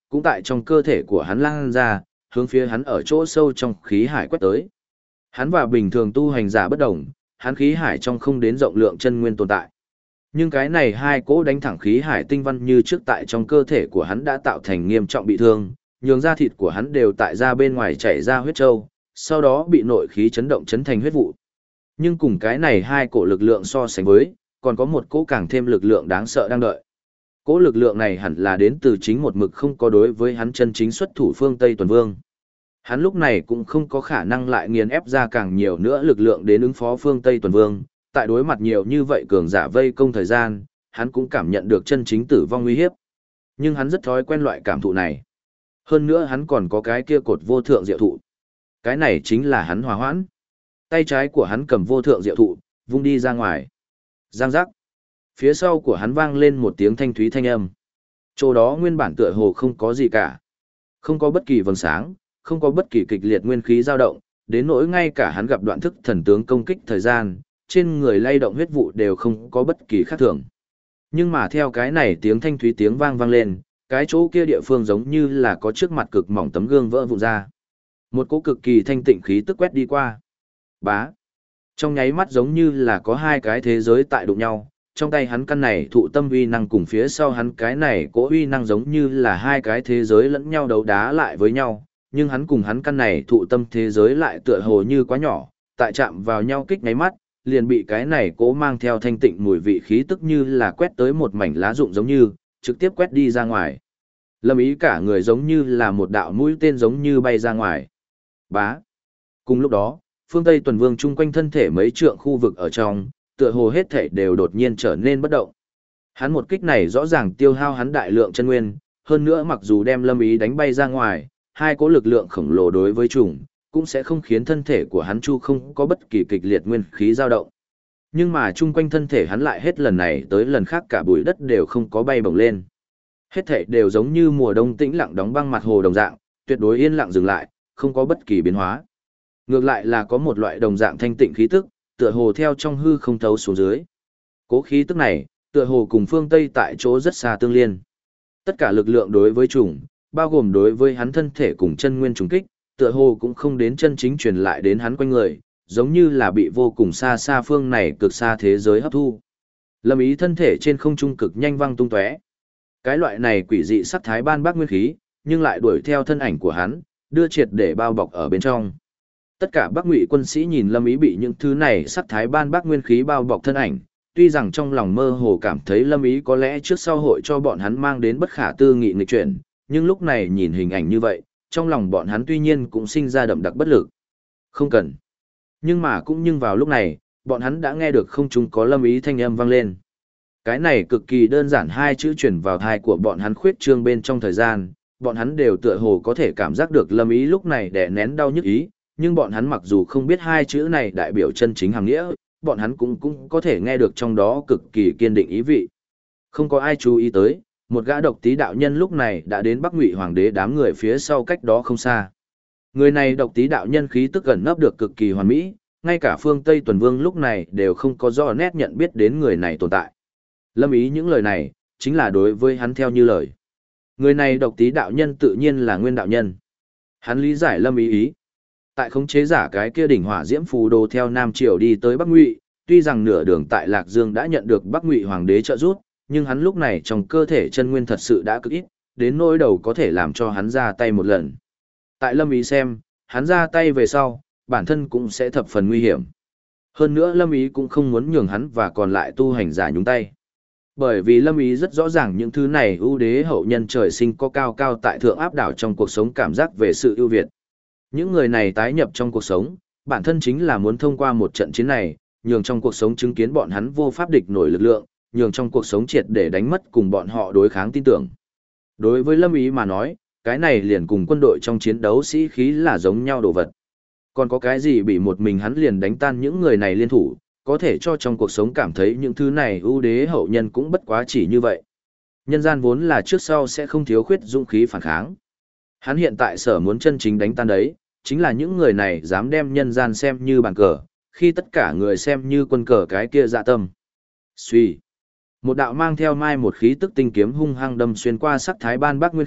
cũng tại trong cơ thể của hắn lan ra, hướng phía hắn ở chỗ sâu trong khí hải quét tới. Hắn và bình thường tu hành giả bất đồng, hắn khí hải trong không đến rộng lượng chân nguyên tồn tại. Nhưng cái này hai cỗ đánh thẳng khí hải tinh văn như trước tại trong cơ thể của hắn đã tạo thành nghiêm trọng bị thương, nhường da thịt của hắn đều tại ra bên ngoài chảy ra huyết châu, sau đó bị nội khí chấn động chấn thành huyết vụ. Nhưng cùng cái này hai cỗ lực lượng so sánh với, còn có một cỗ càng thêm lực lượng đáng sợ đang đợi. Cỗ lực lượng này hẳn là đến từ chính một mực không có đối với hắn chân chính xuất thủ phương Tây Tuần Vương. Hắn lúc này cũng không có khả năng lại nghiền ép ra càng nhiều nữa lực lượng đến ứng phó phương Tây Tuần Vương, tại đối mặt nhiều như vậy cường giả vây công thời gian, hắn cũng cảm nhận được chân chính tử vong nguy hiếp. Nhưng hắn rất thói quen loại cảm thụ này. Hơn nữa hắn còn có cái kia cột vô thượng diệu thụ. Cái này chính là hắn hòa hoãn. Tay trái của hắn cầm vô thượng diệu thụ, vung đi ra ngoài. Giang giác. Phía sau của hắn vang lên một tiếng thanh thúy thanh âm. Chỗ đó nguyên bản tựa hồ không có gì cả. Không có bất kỳ vầng sáng, không có bất kỳ kịch liệt nguyên khí dao động, đến nỗi ngay cả hắn gặp đoạn thức thần tướng công kích thời gian, trên người lay động huyết vụ đều không có bất kỳ khác thường. Nhưng mà theo cái này tiếng thanh thúy tiếng vang lên, cái chỗ kia địa phương giống như là có trước mặt cực mỏng tấm gương vỡ vụn ra. Một cỗ cực kỳ thanh tịnh khí tức quét đi qua. Bá. Trong nháy mắt giống như là có hai cái thế giới tại đụng nhau, trong tay hắn căn này thụ tâm uy năng cùng phía sau hắn cái này cỗ uy năng giống như là hai cái thế giới lẫn nhau đấu đá lại với nhau, nhưng hắn cùng hắn căn này thụ tâm thế giới lại tựa hồ như quá nhỏ, tại chạm vào nhau kích nháy mắt, liền bị cái này cỗ mang theo thanh tịnh mùi vị khí tức như là quét tới một mảnh lá rụng giống như, trực tiếp quét đi ra ngoài. Lâm Ý cả người giống như là một đạo mũi tên giống như bay ra ngoài. Bá. Cùng lúc đó, phương Tây Tuần Vương chung quanh thân thể mấy trượng khu vực ở trong, tựa hồ hết thể đều đột nhiên trở nên bất động. Hắn một kích này rõ ràng tiêu hao hắn đại lượng chân nguyên, hơn nữa mặc dù đem Lâm Ý đánh bay ra ngoài, hai cỗ lực lượng khổng lồ đối với trùng, cũng sẽ không khiến thân thể của hắn chu không có bất kỳ kịch liệt nguyên khí dao động. Nhưng mà chung quanh thân thể hắn lại hết lần này tới lần khác cả bụi đất đều không có bay bổng lên. Hết thể đều giống như mùa đông tĩnh lặng đóng băng mặt hồ đồng dạng, tuyệt đối yên lặng dừng lại, không có bất kỳ biến hóa. Ngược lại là có một loại đồng dạng thanh tịnh khí tức, tựa hồ theo trong hư không thấu xuống dưới. Cố khí tức này, tựa hồ cùng phương Tây tại chỗ rất xa tương liên. Tất cả lực lượng đối với trùng, bao gồm đối với hắn thân thể cùng chân nguyên trùng kích, tựa hồ cũng không đến chân chính truyền lại đến hắn quanh người, giống như là bị vô cùng xa xa phương này cực xa thế giới hấp thu. Lâm Ý thân thể trên không trung cực nhanh văng tung tóe. Cái loại này quỷ dị sắc thái ban bác nguyên khí, nhưng lại đuổi theo thân ảnh của hắn, đưa triệt để bao bọc ở bên trong. Tất cả Bắc Ngụy quân sĩ nhìn Lâm Ý bị những thứ này sắc thái ban bác nguyên khí bao bọc thân ảnh, tuy rằng trong lòng mơ hồ cảm thấy Lâm Ý có lẽ trước sau hội cho bọn hắn mang đến bất khả tư nghị nghịch chuyển, nhưng lúc này nhìn hình ảnh như vậy, trong lòng bọn hắn tuy nhiên cũng sinh ra đậm đặc bất lực. Không cần. Nhưng mà cũng nhưng vào lúc này, bọn hắn đã nghe được không trung có Lâm Ý thanh âm vang lên. Cái này cực kỳ đơn giản hai chữ chuyển vào thai của bọn hắn khuyết trương bên trong thời gian, bọn hắn đều tựa hồ có thể cảm giác được Lâm Ý lúc này đè nén đau nhức ý, nhưng bọn hắn mặc dù không biết hai chữ này đại biểu chân chính hàng nghĩa, bọn hắn cũng có thể nghe được trong đó cực kỳ kiên định ý vị. Không có ai chú ý tới, một gã độc tí đạo nhân lúc này đã đến Bắc Ngụy Hoàng đế đám người phía sau cách đó không xa. Người này độc tí đạo nhân khí tức gần nấp được cực kỳ hoàn mỹ, ngay cả phương Tây Tuần Vương lúc này đều không có rõ nét nhận biết đến người này tồn tại. Lâm Ý những lời này, chính là đối với hắn theo như lời. Người này độc tí đạo nhân tự nhiên là nguyên đạo nhân. Hắn lý giải Lâm Ý ý. Tại khống chế giả cái kia đỉnh hỏa diễm phù đồ theo Nam Triều đi tới Bắc Ngụy, tuy rằng nửa đường tại Lạc Dương đã nhận được Bắc Ngụy Hoàng đế trợ giúp, nhưng hắn lúc này trong cơ thể chân nguyên thật sự đã cực ít, đến nỗi đầu có thể làm cho hắn ra tay một lần. Tại Lâm Ý xem, hắn ra tay về sau, bản thân cũng sẽ thập phần nguy hiểm. Hơn nữa Lâm Ý cũng không muốn nhường hắn và còn lại tu hành giả nhúng tay. Bởi vì Lâm Ý rất rõ ràng những thứ này ưu đế hậu nhân trời sinh có cao cao tại thượng áp đảo trong cuộc sống cảm giác về sự ưu việt. Những người này tái nhập trong cuộc sống, bản thân chính là muốn thông qua một trận chiến này, nhường trong cuộc sống chứng kiến bọn hắn vô pháp địch nổi lực lượng, nhường trong cuộc sống triệt để đánh mất cùng bọn họ đối kháng tin tưởng. Đối với Lâm Ý mà nói, cái này liền cùng quân đội trong chiến đấu sĩ khí là giống nhau đồ vật. Còn có cái gì bị một mình hắn liền đánh tan những người này liên thủ, có thể cho trong cuộc sống cảm thấy những thứ này ưu đế hậu nhân cũng bất quá chỉ như vậy. Nhân gian vốn là trước sau sẽ không thiếu khuyết dũng khí phản kháng. Hắn hiện tại sở muốn chân chính đánh tan đấy, chính là những người này dám đem nhân gian xem như bàn cờ, khi tất cả người xem như quân cờ cái kia dạ tâm. Suy. Một đạo mang theo mai một khí tức tinh kiếm hung hăng đâm xuyên qua sắc thái ban bác nguyên khí,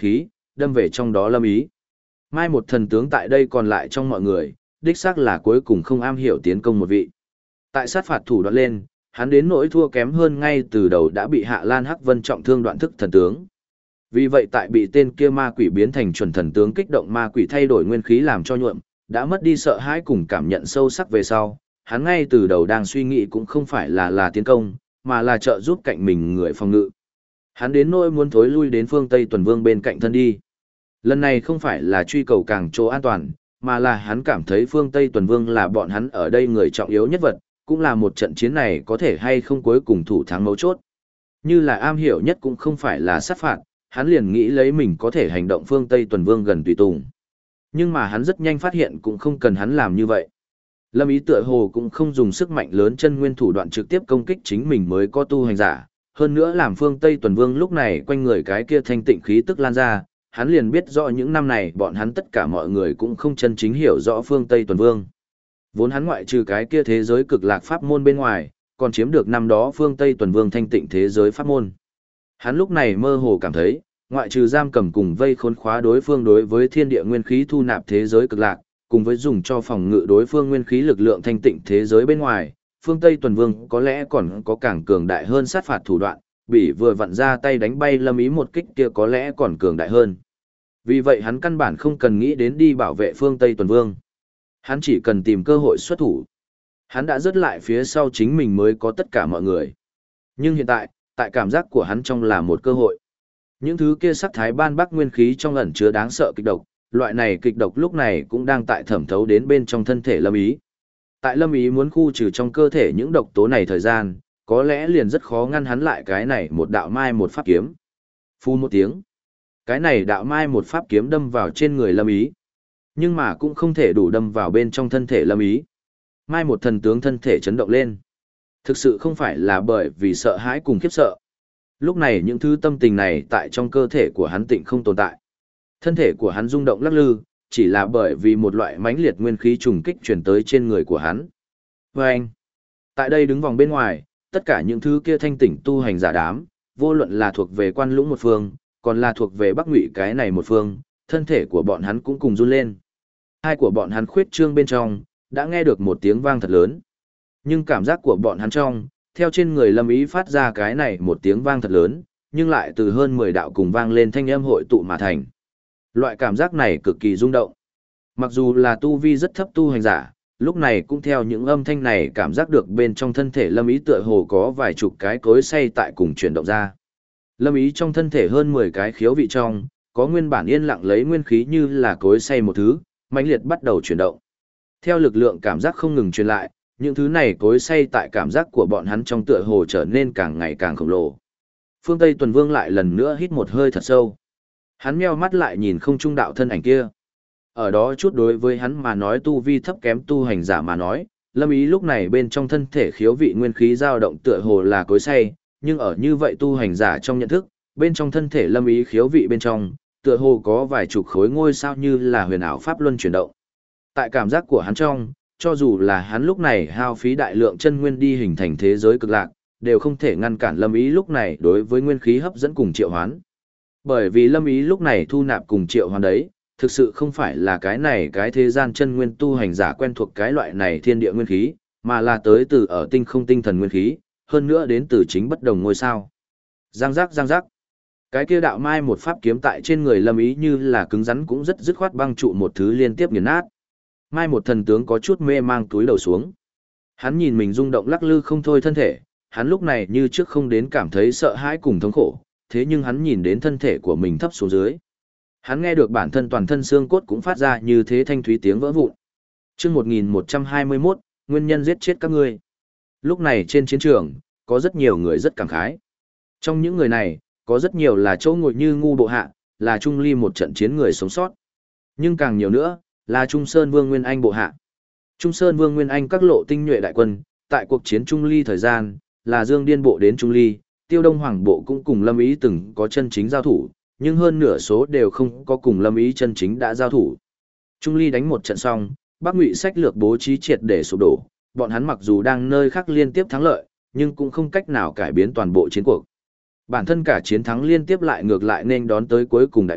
đâm về trong đó Lâm Ý. Mai một thần tướng tại đây còn lại trong mọi người, đích xác là cuối cùng không am hiểu tiến công một vị. Tại sát phạt thủ đoạn lên, hắn đến nỗi thua kém hơn ngay từ đầu đã bị Hạ Lan Hắc Vân trọng thương đoạn thức thần tướng. Vì vậy tại bị tên kia ma quỷ biến thành chuẩn thần tướng kích động ma quỷ thay đổi nguyên khí làm cho nhuộm, đã mất đi sợ hãi cùng cảm nhận sâu sắc về sau, hắn ngay từ đầu đang suy nghĩ cũng không phải là tiến công, mà là trợ giúp cạnh mình người phòng ngự. Hắn đến nỗi muốn thối lui đến phương Tây Tuần Vương bên cạnh thân đi. Lần này không phải là truy cầu càng chỗ an toàn, mà là hắn cảm thấy phương Tây Tuần Vương là bọn hắn ở đây người trọng yếu nhất vật, cũng là một trận chiến này có thể hay không cuối cùng thủ thắng mấu chốt. Như là am hiểu nhất cũng không phải là sát phạt, hắn liền nghĩ lấy mình có thể hành động phương Tây Tuần Vương gần tùy tùng. Nhưng mà hắn rất nhanh phát hiện cũng không cần hắn làm như vậy. Lâm Ý tựa hồ cũng không dùng sức mạnh lớn chân nguyên thủ đoạn trực tiếp công kích chính mình mới có tu hành giả, hơn nữa làm phương Tây Tuần Vương lúc này quanh người cái kia thanh tịnh khí tức lan ra, hắn liền biết rõ những năm này bọn hắn tất cả mọi người cũng không chân chính hiểu rõ phương Tây Tuần Vương. Vốn hắn ngoại trừ cái kia thế giới cực lạc pháp môn bên ngoài, còn chiếm được năm đó phương Tây Tuần Vương thanh tịnh thế giới pháp môn. Hắn lúc này mơ hồ cảm thấy, ngoại trừ giam cầm cùng vây khốn khóa đối phương đối với thiên địa nguyên khí thu nạp thế giới cực lạc, cùng với dùng cho phòng ngự đối phương nguyên khí lực lượng thanh tịnh thế giới bên ngoài, phương Tây Tuần Vương có lẽ còn có càng cường đại hơn sát phạt thủ đoạn, bị vừa vặn ra tay đánh bay Lâm Ý một kích kia có lẽ còn cường đại hơn. Vì vậy hắn căn bản không cần nghĩ đến đi bảo vệ phương Tây Tuần Vương. Hắn chỉ cần tìm cơ hội xuất thủ. Hắn đã rớt lại phía sau chính mình mới có tất cả mọi người. Nhưng hiện tại, tại cảm giác của hắn trong là một cơ hội. Những thứ kia sắc thái ban bắc nguyên khí trong ẩn chứa đáng sợ kịch độc, loại này kịch độc lúc này cũng đang tại thẩm thấu đến bên trong thân thể Lâm Ý. Tại Lâm Ý muốn khu trừ trong cơ thể những độc tố này thời gian, có lẽ liền rất khó ngăn hắn lại cái này một đạo mai một pháp kiếm. Phun một tiếng. Cái này đạo mai một pháp kiếm đâm vào trên người Lâm Ý. Nhưng mà cũng không thể đủ đâm vào bên trong thân thể Lâm Ý. Mai một thần tướng thân thể chấn động lên. Thực sự không phải là bởi vì sợ hãi cùng khiếp sợ. Lúc này những thứ tâm tình này tại trong cơ thể của hắn tịnh không tồn tại. Thân thể của hắn rung động lắc lư, chỉ là bởi vì một loại mãnh liệt nguyên khí trùng kích truyền tới trên người của hắn. Và anh, tại đây đứng vòng bên ngoài, tất cả những thứ kia thanh tỉnh tu hành giả đám, vô luận là thuộc về Quan Lũng một phương, còn là thuộc về Bắc Ngụy cái này một phương, thân thể của bọn hắn cũng cùng run lên. Hai của bọn hắn khuyết trương bên trong, đã nghe được một tiếng vang thật lớn. Nhưng cảm giác của bọn hắn trong, theo trên người Lâm Ý phát ra cái này một tiếng vang thật lớn, nhưng lại từ hơn 10 đạo cùng vang lên thanh âm hội tụ mà thành. Loại cảm giác này cực kỳ rung động. Mặc dù là tu vi rất thấp tu hành giả, lúc này cũng theo những âm thanh này cảm giác được bên trong thân thể Lâm Ý tựa hồ có vài chục cái cối xay tại cùng chuyển động ra. Lâm Ý trong thân thể hơn 10 cái khiếu vị trong, có nguyên bản yên lặng lấy nguyên khí như là cối xay một thứ, mãnh liệt bắt đầu chuyển động. Theo lực lượng cảm giác không ngừng truyền lại, những thứ này cối xay tại cảm giác của bọn hắn trong tựa hồ trở nên càng ngày càng khổng lồ. Phương Tây Tuần Vương lại lần nữa hít một hơi thật sâu. Hắn meo mắt lại nhìn không trung đạo thân ảnh kia. Ở đó chút đối với hắn mà nói tu vi thấp kém tu hành giả mà nói, Lâm Ý lúc này bên trong thân thể khiếu vị nguyên khí dao động tựa hồ là cối xay, nhưng ở như vậy tu hành giả trong nhận thức, bên trong thân thể Lâm Ý khiếu vị bên trong, tựa hồ có vài chục khối ngôi sao như là huyền ảo pháp luân chuyển động. Tại cảm giác của hắn trong, cho dù là hắn lúc này hao phí đại lượng chân nguyên đi hình thành thế giới cực lạc, đều không thể ngăn cản Lâm Ý lúc này đối với nguyên khí hấp dẫn cùng triệu hoán. Bởi vì Lâm Ý lúc này thu nạp cùng triệu hoán đấy, thực sự không phải là cái này cái thế gian chân nguyên tu hành giả quen thuộc cái loại này thiên địa nguyên khí, mà là tới từ ở tinh không tinh thần nguyên khí, hơn nữa đến từ chính bất đồng ngôi sao. Giang giác giang giác. Cái kia đạo mai một pháp kiếm tại trên người Lâm Ý như là cứng rắn cũng rất dứt khoát băng trụ một thứ liên tiếp nghiền nát. Mai một thần tướng có chút mê mang túi đầu xuống. Hắn nhìn mình rung động lắc lư không thôi thân thể, hắn lúc này như trước không đến cảm thấy sợ hãi cùng thống khổ, thế nhưng hắn nhìn đến thân thể của mình thấp xuống dưới. Hắn nghe được bản thân toàn thân xương cốt cũng phát ra như thế thanh thúy tiếng vỡ vụn. Chương 1121, nguyên nhân giết chết các ngươi. Lúc này trên chiến trường, có rất nhiều người rất cảm khái. Trong những người này, có rất nhiều là chỗ ngồi như ngu bộ hạ, là Trung Ly một trận chiến người sống sót. Nhưng càng nhiều nữa, là Trung Sơn Vương Nguyên Anh bộ hạ. Trung Sơn Vương Nguyên Anh các lộ tinh nhuệ đại quân, tại cuộc chiến Trung Ly thời gian, là Dương Điên bộ đến Trung Ly, Tiêu Đông Hoàng bộ cũng cùng Lâm Ý từng có chân chính giao thủ, nhưng hơn nửa số đều không có cùng Lâm Ý chân chính đã giao thủ. Trung Ly đánh một trận xong, Bắc Ngụy sách lược bố trí triệt để sụp đổ, bọn hắn mặc dù đang nơi khác liên tiếp thắng lợi, nhưng cũng không cách nào cải biến toàn bộ chiến cuộc. Bản thân cả chiến thắng liên tiếp lại ngược lại nên đón tới cuối cùng đại bại,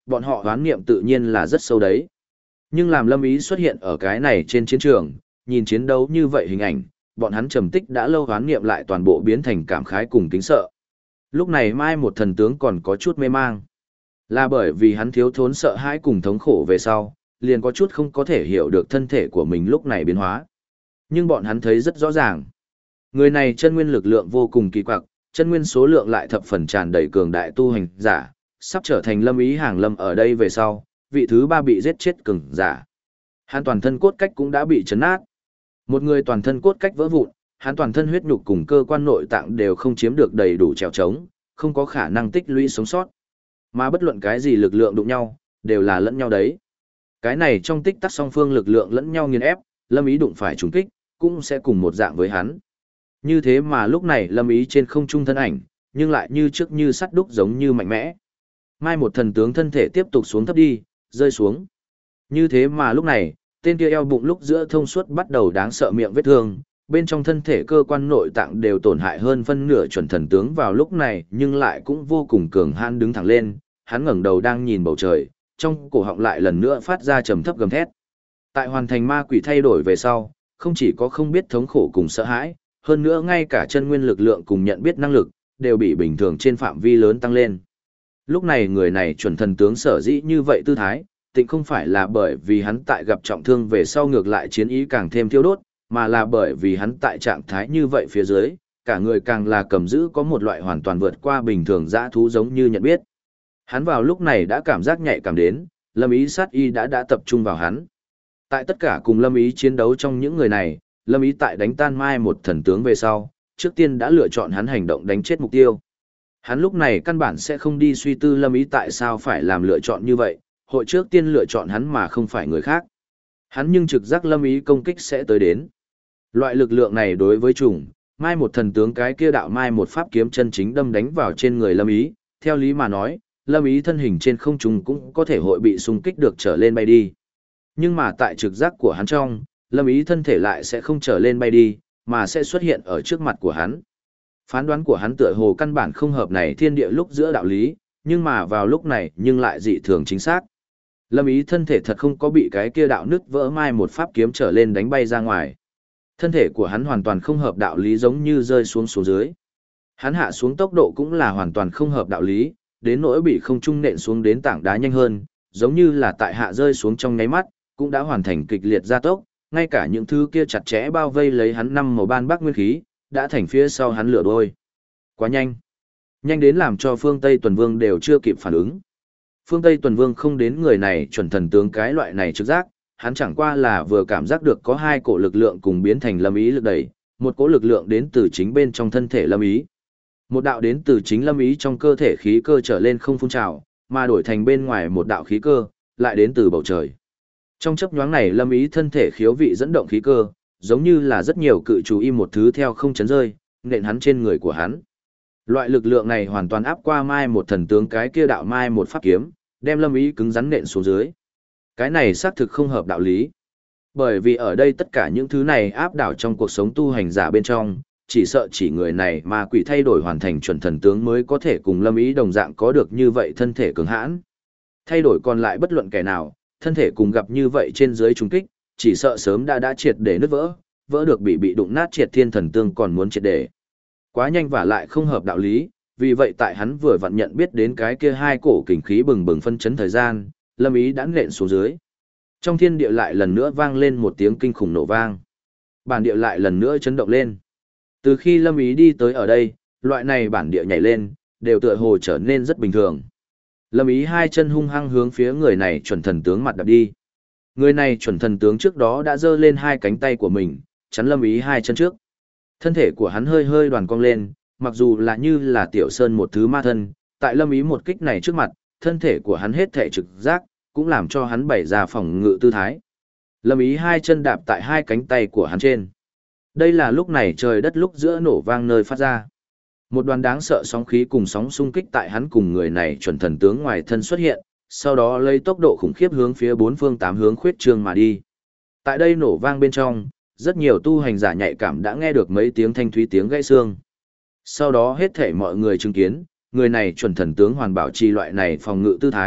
bọn họ hoán niệm tự nhiên là rất sâu đấy. Nhưng làm Lâm Ý xuất hiện ở cái này trên chiến trường, nhìn chiến đấu như vậy hình ảnh, bọn hắn trầm tích đã lâu hoán niệm lại toàn bộ biến thành cảm khái cùng kính sợ. Lúc này Mai một thần tướng còn có chút mê mang. Là bởi vì hắn thiếu thốn sợ hãi cùng thống khổ về sau, liền có chút không có thể hiểu được thân thể của mình lúc này biến hóa. Nhưng bọn hắn thấy rất rõ ràng. Người này chân nguyên lực lượng vô cùng kỳ quặc, chân nguyên số lượng lại thập phần tràn đầy cường đại tu hành giả, sắp trở thành Lâm Ý hàng lâm ở đây về sau, vị thứ ba bị giết chết cường giả. Hắn toàn thân cốt cách cũng đã bị chấn nát. Một người toàn thân cốt cách vỡ vụn, hắn toàn thân huyết nhục cùng cơ quan nội tạng đều không chiếm được đầy đủ trèo trống, không có khả năng tích lũy sống sót. Mà bất luận cái gì lực lượng đụng nhau, đều là lẫn nhau đấy. Cái này trong tích tắc song phương lực lượng lẫn nhau nghiền ép, Lâm Ý đụng phải trùng kích, cũng sẽ cùng một dạng với hắn. Như thế mà lúc này Lâm Ý trên không trung thân ảnh, nhưng lại như trước như sắt đúc giống như mạnh mẽ. Mai một thần tướng thân thể tiếp tục xuống thấp đi, rơi xuống. Như thế mà lúc này, tên kia eo bụng lúc giữa thông suốt bắt đầu đáng sợ miệng vết thương, bên trong thân thể cơ quan nội tạng đều tổn hại hơn phân nửa chuẩn thần tướng vào lúc này nhưng lại cũng vô cùng cường hãn đứng thẳng lên, hắn ngẩng đầu đang nhìn bầu trời, trong cổ họng lại lần nữa phát ra trầm thấp gầm thét. Tại hoàn thành ma quỷ thay đổi về sau, không chỉ có không biết thống khổ cùng sợ hãi, hơn nữa ngay cả chân nguyên lực lượng cùng nhận biết năng lực, đều bị bình thường trên phạm vi lớn tăng lên. Lúc này người này chuẩn thần tướng sở dĩ như vậy tư thái, tịnh không phải là bởi vì hắn tại gặp trọng thương về sau ngược lại chiến ý càng thêm thiêu đốt, mà là bởi vì hắn tại trạng thái như vậy phía dưới, cả người càng là cầm giữ có một loại hoàn toàn vượt qua bình thường dã thú giống như nhận biết. Hắn vào lúc này đã cảm giác nhạy cảm đến, Lâm Ý sát y đã tập trung vào hắn. Tại tất cả cùng Lâm Ý chiến đấu trong những người này, Lâm Ý tại đánh tan Mai một thần tướng về sau, trước tiên đã lựa chọn hắn hành động đánh chết mục tiêu. Hắn lúc này căn bản sẽ không đi suy tư Lâm Ý tại sao phải làm lựa chọn như vậy, hội trước tiên lựa chọn hắn mà không phải người khác. Hắn nhưng trực giác Lâm Ý công kích sẽ tới đến. Loại lực lượng này đối với trùng, Mai một thần tướng cái kia đạo Mai một pháp kiếm chân chính đâm đánh vào trên người Lâm Ý, theo lý mà nói, Lâm Ý thân hình trên không trung cũng có thể hội bị xung kích được trở lên bay đi. Nhưng mà tại trực giác của hắn trong, Lâm Ý thân thể lại sẽ không trở lên bay đi, mà sẽ xuất hiện ở trước mặt của hắn. Phán đoán của hắn tựa hồ căn bản không hợp này thiên địa lúc giữa đạo lý, nhưng mà vào lúc này nhưng lại dị thường chính xác. Lâm Ý thân thể thật không có bị cái kia đạo nứt vỡ Mai một pháp kiếm trở lên đánh bay ra ngoài. Thân thể của hắn hoàn toàn không hợp đạo lý giống như rơi xuống xuống dưới. Hắn hạ xuống tốc độ cũng là hoàn toàn không hợp đạo lý, đến nỗi bị không trung nện xuống đến tảng đá nhanh hơn, giống như là tại hạ rơi xuống trong nháy mắt, cũng đã hoàn thành kịch liệt gia tốc, ngay cả những thứ kia chặt chẽ bao vây lấy hắn năm màu ban bác nguyên khí, đã thành phía sau hắn lửa đôi. Quá nhanh. Nhanh đến làm cho phương Tây Tuần Vương đều chưa kịp phản ứng. Phương Tây Tuần Vương không đến người này chuẩn thần tướng cái loại này trực giác, hắn chẳng qua là vừa cảm giác được có hai cổ lực lượng cùng biến thành Lâm Ý lực đẩy, một cỗ lực lượng đến từ chính bên trong thân thể Lâm Ý. Một đạo đến từ chính Lâm Ý trong cơ thể khí cơ trở lên không phun trào, mà đổi thành bên ngoài một đạo khí cơ, lại đến từ bầu trời. Trong chớp nhoáng này Lâm Ý thân thể khiếu vị dẫn động khí cơ, giống như là rất nhiều cự chú im một thứ theo không chấn rơi, nện hắn trên người của hắn. Loại lực lượng này hoàn toàn áp qua Mai một thần tướng cái kia đạo Mai một pháp kiếm, đem Lâm Ý cứng rắn nện xuống dưới. Cái này xác thực không hợp đạo lý. Bởi vì ở đây tất cả những thứ này áp đảo trong cuộc sống tu hành giả bên trong, chỉ sợ chỉ người này mà quỷ thay đổi hoàn thành chuẩn thần tướng mới có thể cùng Lâm Ý đồng dạng có được như vậy thân thể cường hãn. Thay đổi còn lại bất luận kẻ nào, thân thể cùng gặp như vậy trên dưới trùng kích, chỉ sợ sớm đã triệt để nứt vỡ, vỡ được bị đụng nát triệt thiên thần tương còn muốn triệt để. Quá nhanh và lại không hợp đạo lý, vì vậy tại hắn vừa vặn nhận biết đến cái kia hai cổ kình khí bừng bừng phân chấn thời gian, Lâm Ý đã nện xuống dưới. Trong thiên địa lại lần nữa vang lên một tiếng kinh khủng nổ vang. Bản địa lại lần nữa chấn động lên. Từ khi Lâm Ý đi tới ở đây, loại này bản địa nhảy lên, đều tựa hồ trở nên rất bình thường. Lâm Ý hai chân hung hăng hướng phía người này chuẩn thần tướng mặt đập đi. Người này chuẩn thần tướng trước đó đã giơ lên hai cánh tay của mình, chắn Lâm Ý hai chân trước. Thân thể của hắn hơi hơi đoàn cong lên, mặc dù là như là tiểu sơn một thứ ma thân, tại Lâm Ý một kích này trước mặt, thân thể của hắn hết thể trực giác, cũng làm cho hắn bày ra phòng ngự tư thái. Lâm Ý hai chân đạp tại hai cánh tay của hắn trên. Đây là lúc này trời đất lúc giữa nổ vang nơi phát ra. Một đoàn đáng sợ sóng khí cùng sóng xung kích tại hắn cùng người này chuẩn thần tướng ngoài thân xuất hiện, sau đó lấy tốc độ khủng khiếp hướng phía bốn phương tám hướng khuyết trương mà đi. Tại đây nổ vang bên trong, rất nhiều tu hành giả nhạy cảm đã nghe được mấy tiếng thanh thúy tiếng gãy xương. Sau đó hết thảy mọi người chứng kiến, người này chuẩn thần tướng hoàn bảo trì loại này phòng ngự tư thái,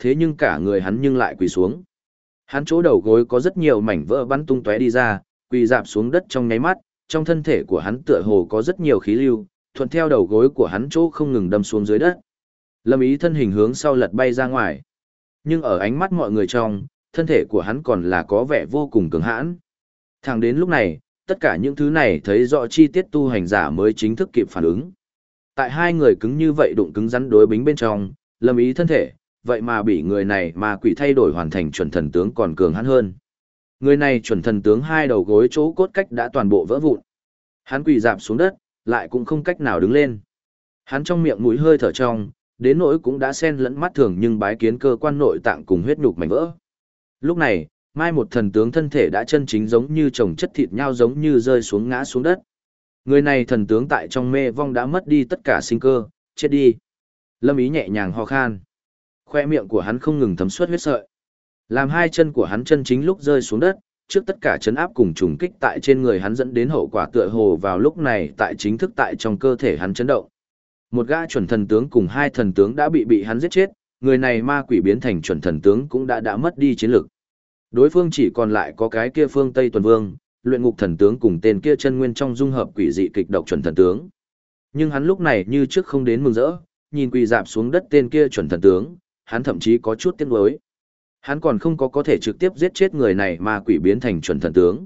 thế nhưng cả người hắn nhưng lại quỳ xuống. Hắn chỗ đầu gối có rất nhiều mảnh vỡ bắn tung tóe đi ra, quỳ rạp xuống đất trong nháy mắt, trong thân thể của hắn tựa hồ có rất nhiều khí lưu, thuận theo đầu gối của hắn chỗ không ngừng đâm xuống dưới đất. Lâm Ý thân hình hướng sau lật bay ra ngoài. Nhưng ở ánh mắt mọi người trong, thân thể của hắn còn là có vẻ vô cùng cứng hãn. Thẳng đến lúc này, tất cả những thứ này thấy rõ chi tiết tu hành giả mới chính thức kịp phản ứng. Tại hai người cứng như vậy đụng cứng rắn đối bính bên trong, Lâm Ý thân thể, vậy mà bị người này mà quỷ thay đổi hoàn thành chuẩn thần tướng còn cường hãn hơn. Người này chuẩn thần tướng hai đầu gối chỗ cốt cách đã toàn bộ vỡ vụn. Hắn quỳ rạp xuống đất, lại cũng không cách nào đứng lên. Hắn trong miệng mũi hơi thở trong, đến nỗi cũng đã xen lẫn mắt thường nhưng bái kiến cơ quan nội tạng cùng huyết nhục mảnh vỡ. Lúc này, mai một thần tướng thân thể đã chân chính giống như chồng chất thịt nhau giống như rơi xuống ngã xuống đất. Người này thần tướng tại trong mê vong đã mất đi tất cả sinh cơ, chết đi. Lâm Ý nhẹ nhàng ho khan. Khoe miệng của hắn không ngừng thấm suất huyết sợi. Làm hai chân của hắn chân chính lúc rơi xuống đất, trước tất cả chấn áp cùng trùng kích tại trên người hắn dẫn đến hậu quả tựa hồ vào lúc này tại chính thức tại trong cơ thể hắn chấn động. Một gã chuẩn thần tướng cùng hai thần tướng đã bị hắn giết chết, người này ma quỷ biến thành chuẩn thần tướng cũng đã mất đi chiến lực. Đối phương chỉ còn lại có cái kia Phương Tây Tuần Vương, luyện ngục thần tướng cùng tên kia chân nguyên trong dung hợp quỷ dị kịch độc chuẩn thần tướng. Nhưng hắn lúc này như trước không đến mừng rỡ, nhìn quỳ dạp xuống đất tên kia chuẩn thần tướng, hắn thậm chí có chút tiếc nuối. Hắn còn không có thể trực tiếp giết chết người này mà quỷ biến thành chuẩn thần tướng.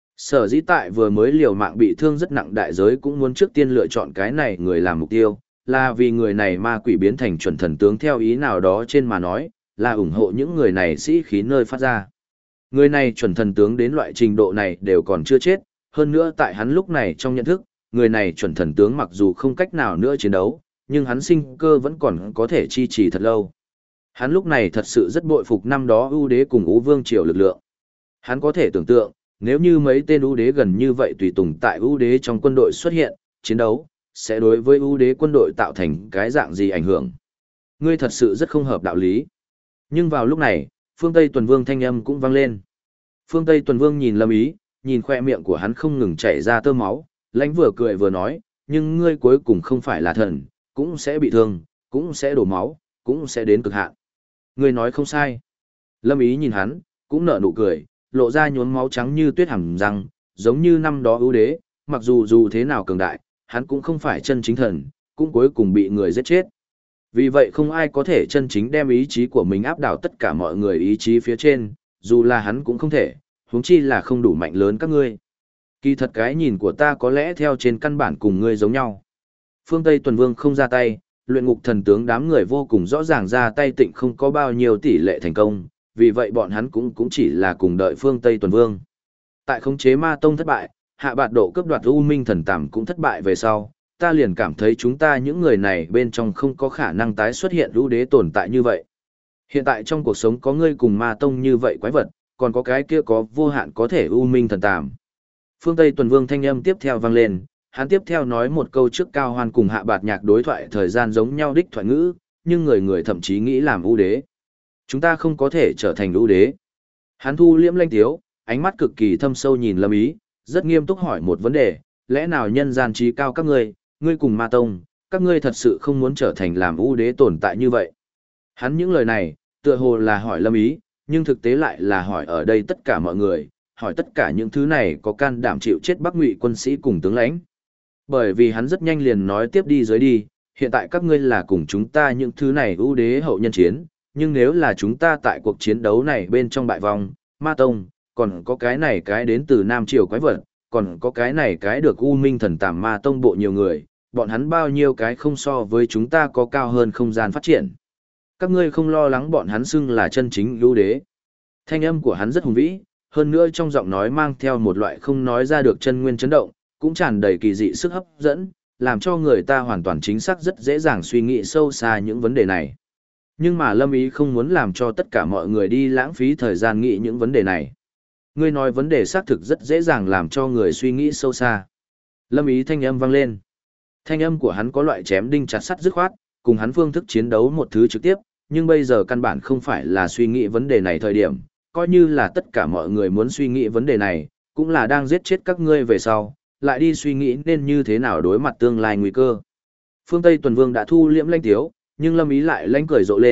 Sở dĩ tại vừa mới liều mạng bị thương rất nặng đại giới cũng muốn trước tiên lựa chọn cái này người làm mục tiêu, là vì người này ma quỷ biến thành chuẩn thần tướng theo ý nào đó trên mà nói, là ủng hộ những người này sĩ khí nơi phát ra. Người này chuẩn thần tướng đến loại trình độ này đều còn chưa chết, hơn nữa tại hắn lúc này trong nhận thức, người này chuẩn thần tướng mặc dù không cách nào nữa chiến đấu, nhưng hắn sinh cơ vẫn còn có thể chi trì thật lâu. Hắn lúc này thật sự rất bội phục năm đó ưu đế cùng ưu vương triều lực lượng. Hắn có thể tưởng tượng, nếu như mấy tên ưu đế gần như vậy tùy tùng tại ưu đế trong quân đội xuất hiện, chiến đấu, sẽ đối với ưu đế quân đội tạo thành cái dạng gì ảnh hưởng. Ngươi thật sự rất không hợp đạo lý. Nhưng vào lúc này, Phương Tây Tuần Vương thanh âm cũng vang lên. Phương Tây Tuần Vương nhìn Lâm Ý, nhìn khoe miệng của hắn không ngừng chảy ra tơ máu, lãnh vừa cười vừa nói, nhưng ngươi cuối cùng không phải là thần, cũng sẽ bị thương, cũng sẽ đổ máu, cũng sẽ đến cực hạn. Ngươi nói không sai. Lâm Ý nhìn hắn, cũng nở nụ cười, lộ ra nhuốm máu trắng như tuyết hàm răng, giống như năm đó ưu đế, mặc dù thế nào cường đại, hắn cũng không phải chân chính thần, cũng cuối cùng bị người giết chết. Vì vậy không ai có thể chân chính đem ý chí của mình áp đảo tất cả mọi người ý chí phía trên, dù là hắn cũng không thể, huống chi là không đủ mạnh lớn các ngươi. Kỳ thật cái nhìn của ta có lẽ theo trên căn bản cùng ngươi giống nhau. Phương Tây Tuần Vương không ra tay, luyện ngục thần tướng đám người vô cùng rõ ràng ra tay tịnh không có bao nhiêu tỷ lệ thành công, vì vậy bọn hắn cũng chỉ là cùng đợi Phương Tây Tuần Vương. Tại khống chế ma tông thất bại, hạ bạt độ cướp đoạt U Minh thần tàm cũng thất bại về sau, ta liền cảm thấy chúng ta những người này bên trong không có khả năng tái xuất hiện ưu đế tồn tại như vậy. Hiện tại trong cuộc sống có ngươi cùng ma tông như vậy quái vật, còn có cái kia có vô hạn có thể U Minh thần tàm. Phương Tây Tuần Vương thanh âm tiếp theo vang lên, hắn tiếp theo nói một câu trước Cao Hoan cùng Hạ Bạt Nhạc đối thoại thời gian giống nhau đích thoại ngữ, nhưng người thậm chí nghĩ làm ưu đế. Chúng ta không có thể trở thành ưu đế. Hắn thu liễm lanh tiếu, ánh mắt cực kỳ thâm sâu nhìn Lâm Ý, rất nghiêm túc hỏi một vấn đề, lẽ nào nhân gian trí cao các ngươi cùng ma tông, các ngươi thật sự không muốn trở thành làm ưu đế tồn tại như vậy. Hắn những lời này, tựa hồ là hỏi Lâm Ý, nhưng thực tế lại là hỏi ở đây tất cả mọi người, hỏi tất cả những thứ này có can đảm chịu chết Bắc Ngụy quân sĩ cùng tướng lãnh. Bởi vì hắn rất nhanh liền nói tiếp đi dưới đi, hiện tại các ngươi là cùng chúng ta những thứ này ưu đế hậu nhân chiến, nhưng nếu là chúng ta tại cuộc chiến đấu này bên trong bại vong, ma tông, còn có cái này cái đến từ Nam Triều quái vật, còn có cái này cái được U Minh thần tàm ma tông bộ nhiều người, bọn hắn bao nhiêu cái không so với chúng ta có cao hơn không gian phát triển. Các ngươi không lo lắng bọn hắn xưng là chân chính ưu đế. Thanh âm của hắn rất hùng vĩ, hơn nữa trong giọng nói mang theo một loại không nói ra được chân nguyên chấn động, cũng tràn đầy kỳ dị sức hấp dẫn, làm cho người ta hoàn toàn chính xác rất dễ dàng suy nghĩ sâu xa những vấn đề này. Nhưng mà Lâm Ý không muốn làm cho tất cả mọi người đi lãng phí thời gian nghĩ những vấn đề này. Ngươi nói vấn đề xác thực rất dễ dàng làm cho người suy nghĩ sâu xa. Lâm Ý thanh âm vang lên. Thanh âm của hắn có loại chém đinh chặt sắt dứt khoát, cùng hắn phương thức chiến đấu một thứ trực tiếp, nhưng bây giờ căn bản không phải là suy nghĩ vấn đề này thời điểm, coi như là tất cả mọi người muốn suy nghĩ vấn đề này, cũng là đang giết chết các ngươi về sau, lại đi suy nghĩ nên như thế nào đối mặt tương lai nguy cơ. Phương Tây Tuần Vương đã thu liễm lãnh tiếu, nhưng Lâm Ý lại lãnh cười rộ lên,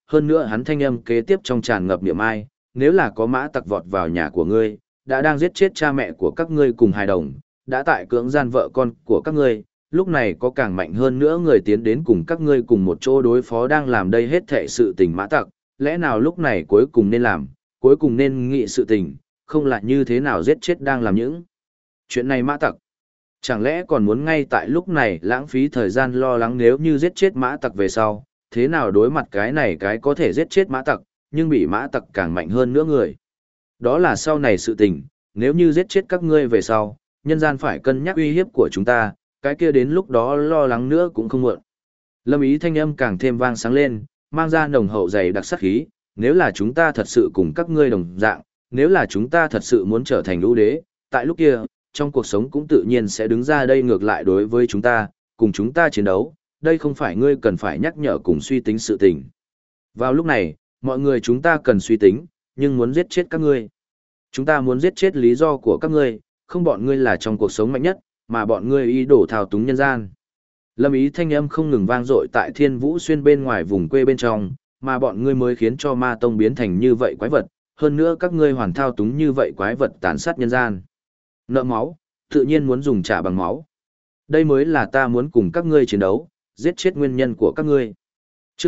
hơn nữa hắn thanh âm kế tiếp trong tràn ngập niệm ai, nếu là có mã tặc vọt vào nhà của ngươi, đã đang giết chết cha mẹ của các ngươi cùng hài đồng, đã tại cưỡng gian vợ con của các ngươi, lúc này có càng mạnh hơn nữa người tiến đến cùng các ngươi cùng một chỗ đối phó đang làm đây hết thệ sự tình mã tặc, lẽ nào lúc này cuối cùng nên làm, cuối cùng nên nghị sự tình, không là như thế nào giết chết đang làm những chuyện này mã tặc. Chẳng lẽ còn muốn ngay tại lúc này lãng phí thời gian lo lắng nếu như giết chết mã tặc về sau, thế nào đối mặt cái này cái có thể giết chết mã tặc, nhưng bị mã tặc càng mạnh hơn nữa người. Đó là sau này sự tình, nếu như giết chết các ngươi về sau, nhân gian phải cân nhắc uy hiếp của chúng ta, cái kia đến lúc đó lo lắng nữa cũng không muộn. Lâm Ý thanh âm càng thêm vang sáng lên, mang ra nồng hậu dày đặc sát khí, nếu là chúng ta thật sự cùng các ngươi đồng dạng, nếu là chúng ta thật sự muốn trở thành ưu đế, tại lúc kia, trong cuộc sống cũng tự nhiên sẽ đứng ra đây ngược lại đối với chúng ta, cùng chúng ta chiến đấu, đây không phải ngươi cần phải nhắc nhở cùng suy tính sự tình. Vào lúc này, mọi người chúng ta cần suy tính, nhưng muốn giết chết các ngươi. Chúng ta muốn giết chết lý do của các ngươi, không bọn ngươi là trong cuộc sống mạnh nhất, mà bọn ngươi ý đồ thao túng nhân gian. Lâm Ý thanh âm không ngừng vang dội tại Thiên Vũ Xuyên bên ngoài vùng quê bên trong, mà bọn ngươi mới khiến cho ma tông biến thành như vậy quái vật, hơn nữa các ngươi hoàn thao túng như vậy quái vật tàn sát nhân gian. Nợ máu, tự nhiên muốn dùng trả bằng máu. Đây mới là ta muốn cùng các ngươi chiến đấu, giết chết nguyên nhân của các ngươi. Chương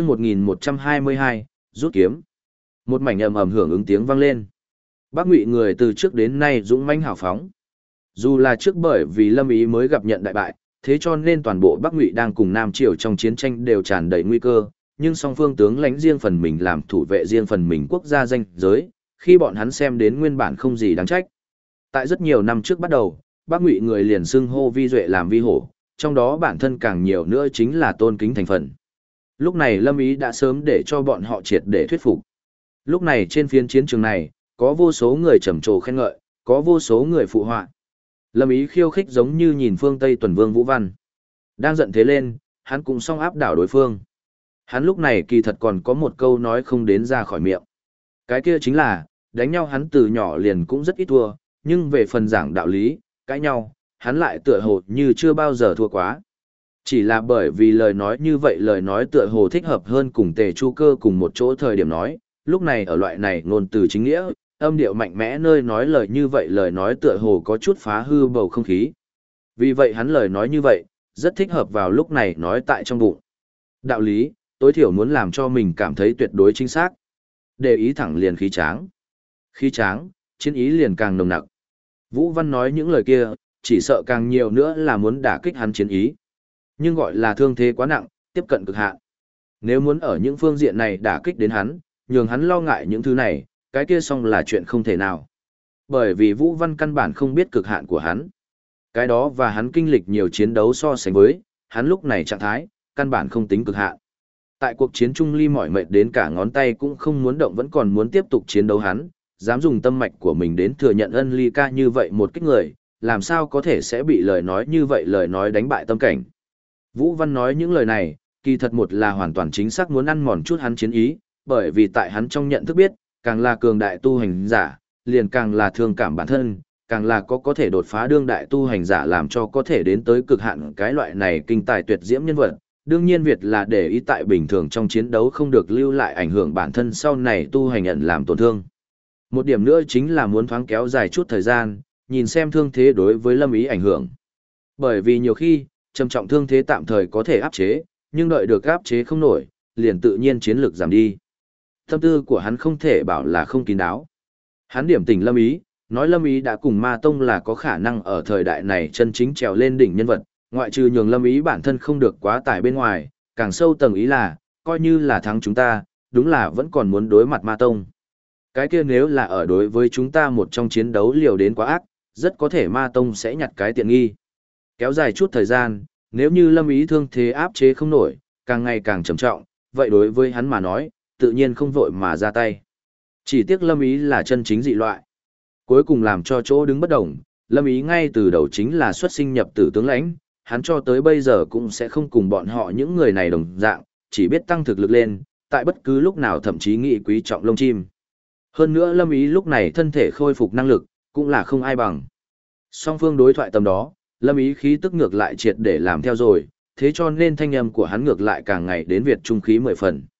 1122, rút kiếm. Một mảnh ầm ầm hưởng ứng tiếng vang lên. Bác Ngụy người từ trước đến nay dũng mãnh hào phóng. Dù là trước bởi vì Lâm Ý mới gặp nhận đại bại, thế cho nên toàn bộ Bắc Ngụy đang cùng Nam Triều trong chiến tranh đều tràn đầy nguy cơ, nhưng song phương tướng lãnh riêng phần mình làm thủ vệ riêng phần mình quốc gia danh giới, khi bọn hắn xem đến nguyên bản không gì đáng trách. Tại rất nhiều năm trước bắt đầu, Bắc Ngụy người liền xưng hô Vi Duệ làm Vi Hổ, trong đó bản thân càng nhiều nữa chính là tôn kính thành phần. Lúc này Lâm Ý đã sớm để cho bọn họ triệt để thuyết phục. Lúc này trên phiến chiến trường này, có vô số người trầm trồ khen ngợi, có vô số người phụ họa. Lâm Ý khiêu khích giống như nhìn phương Tây Tuần Vương Vũ Văn. Đang giận thế lên, hắn cũng song áp đảo đối phương. Hắn lúc này kỳ thật còn có một câu nói không đến ra khỏi miệng. Cái kia chính là, đánh nhau hắn từ nhỏ liền cũng rất ít thua, nhưng về phần giảng đạo lý, cãi nhau, hắn lại tựa hồ như chưa bao giờ thua quá. Chỉ là bởi vì lời nói như vậy lời nói tựa hồ thích hợp hơn cùng Tề Chu Cơ cùng một chỗ thời điểm nói, lúc này ở loại này ngôn từ chính nghĩa, âm điệu mạnh mẽ nơi nói lời như vậy lời nói tựa hồ có chút phá hư bầu không khí. Vì vậy hắn lời nói như vậy, rất thích hợp vào lúc này nói tại trong bụng. Đạo lý, tối thiểu muốn làm cho mình cảm thấy tuyệt đối chính xác. Để ý thẳng liền khí tráng. Khí tráng, chiến ý liền càng nồng nặc. Vũ Văn nói những lời kia, chỉ sợ càng nhiều nữa là muốn đả kích hắn chiến ý. Nhưng gọi là thương thế quá nặng, tiếp cận cực hạn. Nếu muốn ở những phương diện này đả kích đến hắn, nhường hắn lo ngại những thứ này, cái kia xong là chuyện không thể nào. Bởi vì Vũ Văn căn bản không biết cực hạn của hắn. Cái đó và hắn kinh lịch nhiều chiến đấu so sánh với, hắn lúc này trạng thái, căn bản không tính cực hạn. Tại cuộc chiến Trung Ly mỏi mệt đến cả ngón tay cũng không muốn động vẫn còn muốn tiếp tục chiến đấu hắn, dám dùng tâm mạch của mình đến thừa nhận ân ly ca như vậy một kích người, làm sao có thể sẽ bị lời nói như vậy lời nói đánh bại tâm cảnh. Vũ Văn nói những lời này, kỳ thật một là hoàn toàn chính xác muốn ăn mòn chút hắn chiến ý, bởi vì tại hắn trong nhận thức biết, càng là cường đại tu hành giả, liền càng là thương cảm bản thân, càng là có thể đột phá đương đại tu hành giả làm cho có thể đến tới cực hạn cái loại này kinh tài tuyệt diễm nhân vật. Đương nhiên Việt là để ý tại bình thường trong chiến đấu không được lưu lại ảnh hưởng bản thân sau này tu hành nhận làm tổn thương. Một điểm nữa chính là muốn thoáng kéo dài chút thời gian, nhìn xem thương thế đối với Lâm Ý ảnh hưởng. Bởi vì nhiều khi, trầm trọng thương thế tạm thời có thể áp chế, nhưng đợi được áp chế không nổi, liền tự nhiên chiến lược giảm đi. Tâm tư của hắn không thể bảo là không kín đáo. Hắn điểm tỉnh Lâm Ý, nói Lâm Ý đã cùng Ma Tông là có khả năng ở thời đại này chân chính trèo lên đỉnh nhân vật, ngoại trừ nhường Lâm Ý bản thân không được quá tải bên ngoài, càng sâu tầng ý là, coi như là thắng chúng ta, đúng là vẫn còn muốn đối mặt Ma Tông. Cái kia nếu là ở đối với chúng ta một trong chiến đấu liều đến quá ác, rất có thể Ma Tông sẽ nhặt cái tiện nghi. Kéo dài chút thời gian, nếu như Lâm Ý thương thế áp chế không nổi, càng ngày càng trầm trọng, vậy đối với hắn mà nói, tự nhiên không vội mà ra tay. Chỉ tiếc Lâm Ý là chân chính dị loại. Cuối cùng làm cho chỗ đứng bất động, Lâm Ý ngay từ đầu chính là xuất sinh nhập tử tướng lãnh, hắn cho tới bây giờ cũng sẽ không cùng bọn họ những người này đồng dạng, chỉ biết tăng thực lực lên, tại bất cứ lúc nào thậm chí nghĩ quý trọng lông chim. Hơn nữa Lâm Ý lúc này thân thể khôi phục năng lực, cũng là không ai bằng. Song phương đối thoại tầm đó, Lâm Ý khí tức ngược lại triệt để làm theo rồi, thế cho nên thanh âm của hắn ngược lại càng ngày đến Việt trung khí 10 phần.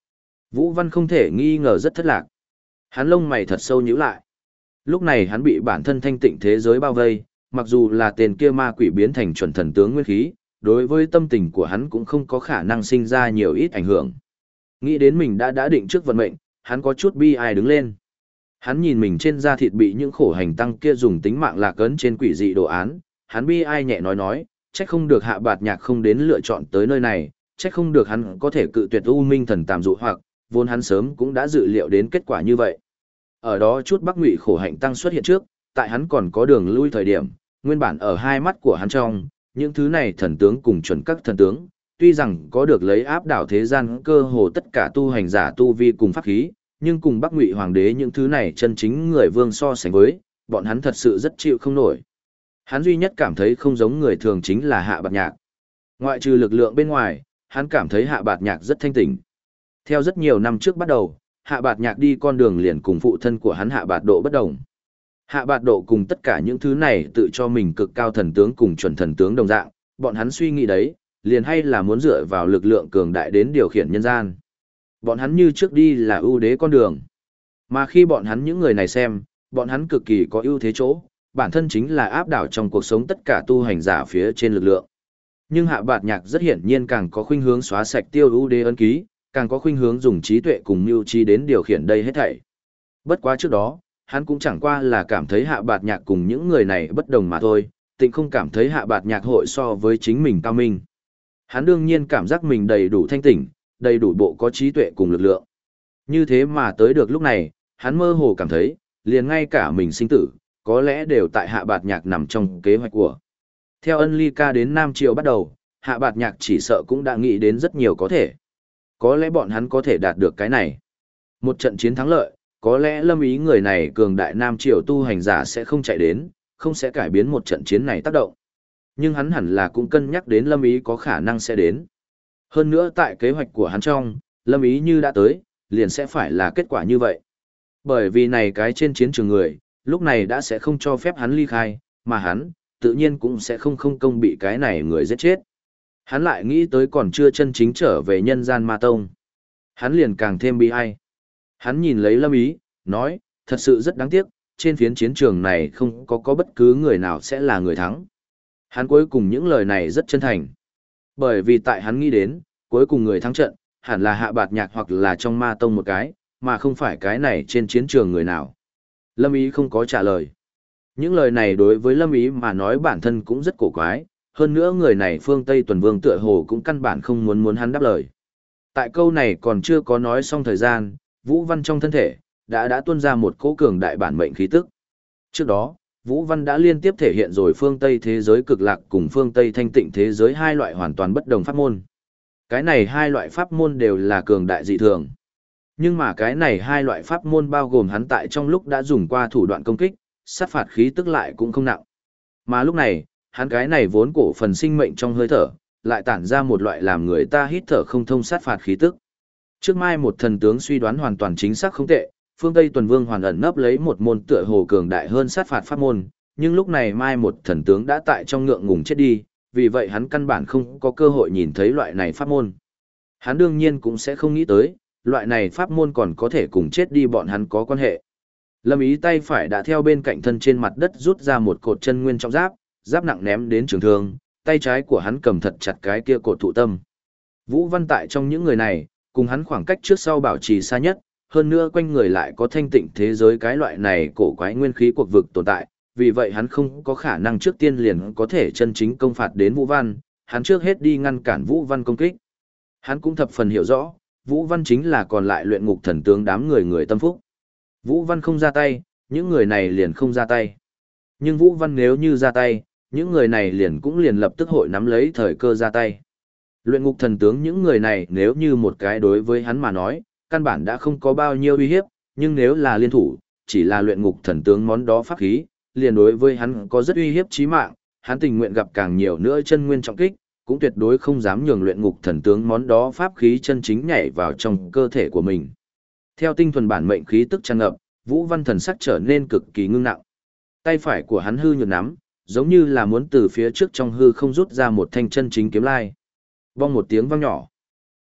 Vũ Văn không thể nghi ngờ rất thất lạc. Hắn lông mày thật sâu nhíu lại. Lúc này hắn bị bản thân thanh tịnh thế giới bao vây, mặc dù là tên kia ma quỷ biến thành chuẩn thần tướng nguyên khí, đối với tâm tình của hắn cũng không có khả năng sinh ra nhiều ít ảnh hưởng. Nghĩ đến mình đã định trước vận mệnh, hắn có chút bi ai đứng lên. Hắn nhìn mình trên da thịt bị những khổ hành tăng kia dùng tính mạng lạc ấn trên quỷ dị đồ án, hắn bi ai nhẹ nói, trách không được Hạ Bạt Nhạc không đến lựa chọn tới nơi này, trách không được hắn có thể cự tuyệt U Minh thần tàm dụ hoặc, vốn hắn sớm cũng đã dự liệu đến kết quả như vậy. Ở đó chút Bắc Ngụy khổ hạnh tăng xuất hiện trước, tại hắn còn có đường lui thời điểm, nguyên bản ở hai mắt của hắn trong, những thứ này thần tướng cùng chuẩn các thần tướng, tuy rằng có được lấy áp đảo thế gian cơ hồ tất cả tu hành giả tu vi cùng pháp khí, nhưng cùng Bắc Ngụy hoàng đế những thứ này chân chính người vương so sánh với, bọn hắn thật sự rất chịu không nổi. Hắn duy nhất cảm thấy không giống người thường chính là Hạ Bạt Nhạc. Ngoại trừ lực lượng bên ngoài, hắn cảm thấy Hạ Bạt Nhạc rất thanh tỉnh. Theo rất nhiều năm trước bắt đầu, Hạ Bạt Nhạc đi con đường liền cùng phụ thân của hắn Hạ Bạt Độ bất đồng. Hạ Bạt Độ cùng tất cả những thứ này tự cho mình cực cao thần tướng cùng chuẩn thần tướng đồng dạng, bọn hắn suy nghĩ đấy, liền hay là muốn dựa vào lực lượng cường đại đến điều khiển nhân gian. Bọn hắn như trước đi là ưu đế con đường. Mà khi bọn hắn những người này xem, bọn hắn cực kỳ có ưu thế chỗ, bản thân chính là áp đảo trong cuộc sống tất cả tu hành giả phía trên lực lượng. Nhưng Hạ Bạt Nhạc rất hiển nhiên càng có khuynh hướng xóa sạch tiêu ưu đế ấn ký, càng có khuynh hướng dùng trí tuệ cùng mưu trí đến điều khiển đây hết thảy. Bất quá trước đó, hắn cũng chẳng qua là cảm thấy Hạ Bạt Nhạc cùng những người này bất đồng mà thôi, tịnh không cảm thấy Hạ Bạt Nhạc hội so với chính mình cao minh. Hắn đương nhiên cảm giác mình đầy đủ thanh tỉnh, đầy đủ bộ có trí tuệ cùng lực lượng. Như thế mà tới được lúc này, hắn mơ hồ cảm thấy, liền ngay cả mình sinh tử, có lẽ đều tại Hạ Bạt Nhạc nằm trong kế hoạch của. Theo Ân Ly Ca đến Nam Triều bắt đầu, Hạ Bạt Nhạc chỉ sợ cũng đã nghĩ đến rất nhiều có thể. Có lẽ bọn hắn có thể đạt được cái này. Một trận chiến thắng lợi, có lẽ Lâm Ý người này cường đại Nam Triều tu hành giả sẽ không chạy đến, không sẽ cải biến một trận chiến này tác động. Nhưng hắn hẳn là cũng cân nhắc đến Lâm Ý có khả năng sẽ đến. Hơn nữa tại kế hoạch của hắn trong, Lâm Ý như đã tới, liền sẽ phải là kết quả như vậy. Bởi vì này cái trên chiến trường người, lúc này đã sẽ không cho phép hắn ly khai, mà hắn, tự nhiên cũng sẽ không công bị cái này người giết chết. Hắn lại nghĩ tới còn chưa chân chính trở về nhân gian ma tông. Hắn liền càng thêm bi ai. Hắn nhìn lấy Lâm Ý, nói, thật sự rất đáng tiếc, trên phiến chiến trường này không có bất cứ người nào sẽ là người thắng. Hắn cuối cùng những lời này rất chân thành. Bởi vì tại hắn nghĩ đến, cuối cùng người thắng trận, hẳn là Hạ Bạt Nhạc hoặc là trong ma tông một cái, mà không phải cái này trên chiến trường người nào. Lâm Ý không có trả lời. Những lời này đối với Lâm Ý mà nói bản thân cũng rất cổ quái, hơn nữa người này phương Tây Tuần Vương tựa hồ cũng căn bản không muốn hắn đáp lời. Tại câu này còn chưa có nói xong thời gian, Vũ Văn trong thân thể, đã tuôn ra một cỗ cường đại bản mệnh khí tức. Trước đó, Vũ Văn đã liên tiếp thể hiện rồi phương Tây thế giới cực lạc cùng phương Tây thanh tịnh thế giới hai loại hoàn toàn bất đồng pháp môn. Cái này hai loại pháp môn đều là cường đại dị thường. Nhưng mà cái này hai loại pháp môn bao gồm hắn tại trong lúc đã dùng qua thủ đoạn công kích, sát phạt khí tức lại cũng không nặng. Mà lúc này, hắn cái này vốn cổ phần sinh mệnh trong hơi thở, lại tản ra một loại làm người ta hít thở không thông sát phạt khí tức. Trước mai một thần tướng suy đoán hoàn toàn chính xác không tệ, phương Tây Tuần Vương hoàn ẩn nấp lấy một môn tựa hồ cường đại hơn sát phạt pháp môn, nhưng lúc này mai một thần tướng đã tại trong ngượng ngùng chết đi, vì vậy hắn căn bản không có cơ hội nhìn thấy loại này pháp môn. Hắn đương nhiên cũng sẽ không nghĩ tới, loại này pháp môn còn có thể cùng chết đi bọn hắn có quan hệ. Lâm Ý tay phải đã theo bên cạnh thân trên mặt đất rút ra một cột chân nguyên trọng giáp, giáp nặng ném đến trường thương, tay trái của hắn cầm thật chặt cái kia cột thụ tâm. Vũ Văn tại trong những người này, cùng hắn khoảng cách trước sau bảo trì xa nhất, hơn nữa quanh người lại có thanh tịnh thế giới cái loại này cổ quái nguyên khí cuộc vực tồn tại, vì vậy hắn không có khả năng trước tiên liền có thể chân chính công phạt đến Vũ Văn, hắn trước hết đi ngăn cản Vũ Văn công kích. Hắn cũng thập phần hiểu rõ, Vũ Văn chính là còn lại luyện ngục thần tướng đám người tâm phúc. Vũ Văn không ra tay, những người này liền không ra tay. Nhưng Vũ Văn nếu như ra tay, những người này cũng liền lập tức hội nắm lấy thời cơ ra tay. Luyện ngục thần tướng những người này nếu như một cái đối với hắn mà nói, căn bản đã không có bao nhiêu uy hiếp, nhưng nếu là liên thủ, chỉ là luyện ngục thần tướng món đó pháp khí, liền đối với hắn có rất uy hiếp chí mạng, hắn tình nguyện gặp càng nhiều nữa chân nguyên trọng kích, cũng tuyệt đối không dám nhường luyện ngục thần tướng món đó pháp khí chân chính nhảy vào trong cơ thể của mình. Theo tinh thuần bản mệnh khí tức tràn ngập, Vũ Văn thần sắc trở nên cực kỳ ngưng nặng. Tay phải của hắn hư nhược nắm, giống như là muốn từ phía trước trong hư không rút ra một thanh chân chính kiếm lai. Bong một tiếng vang nhỏ.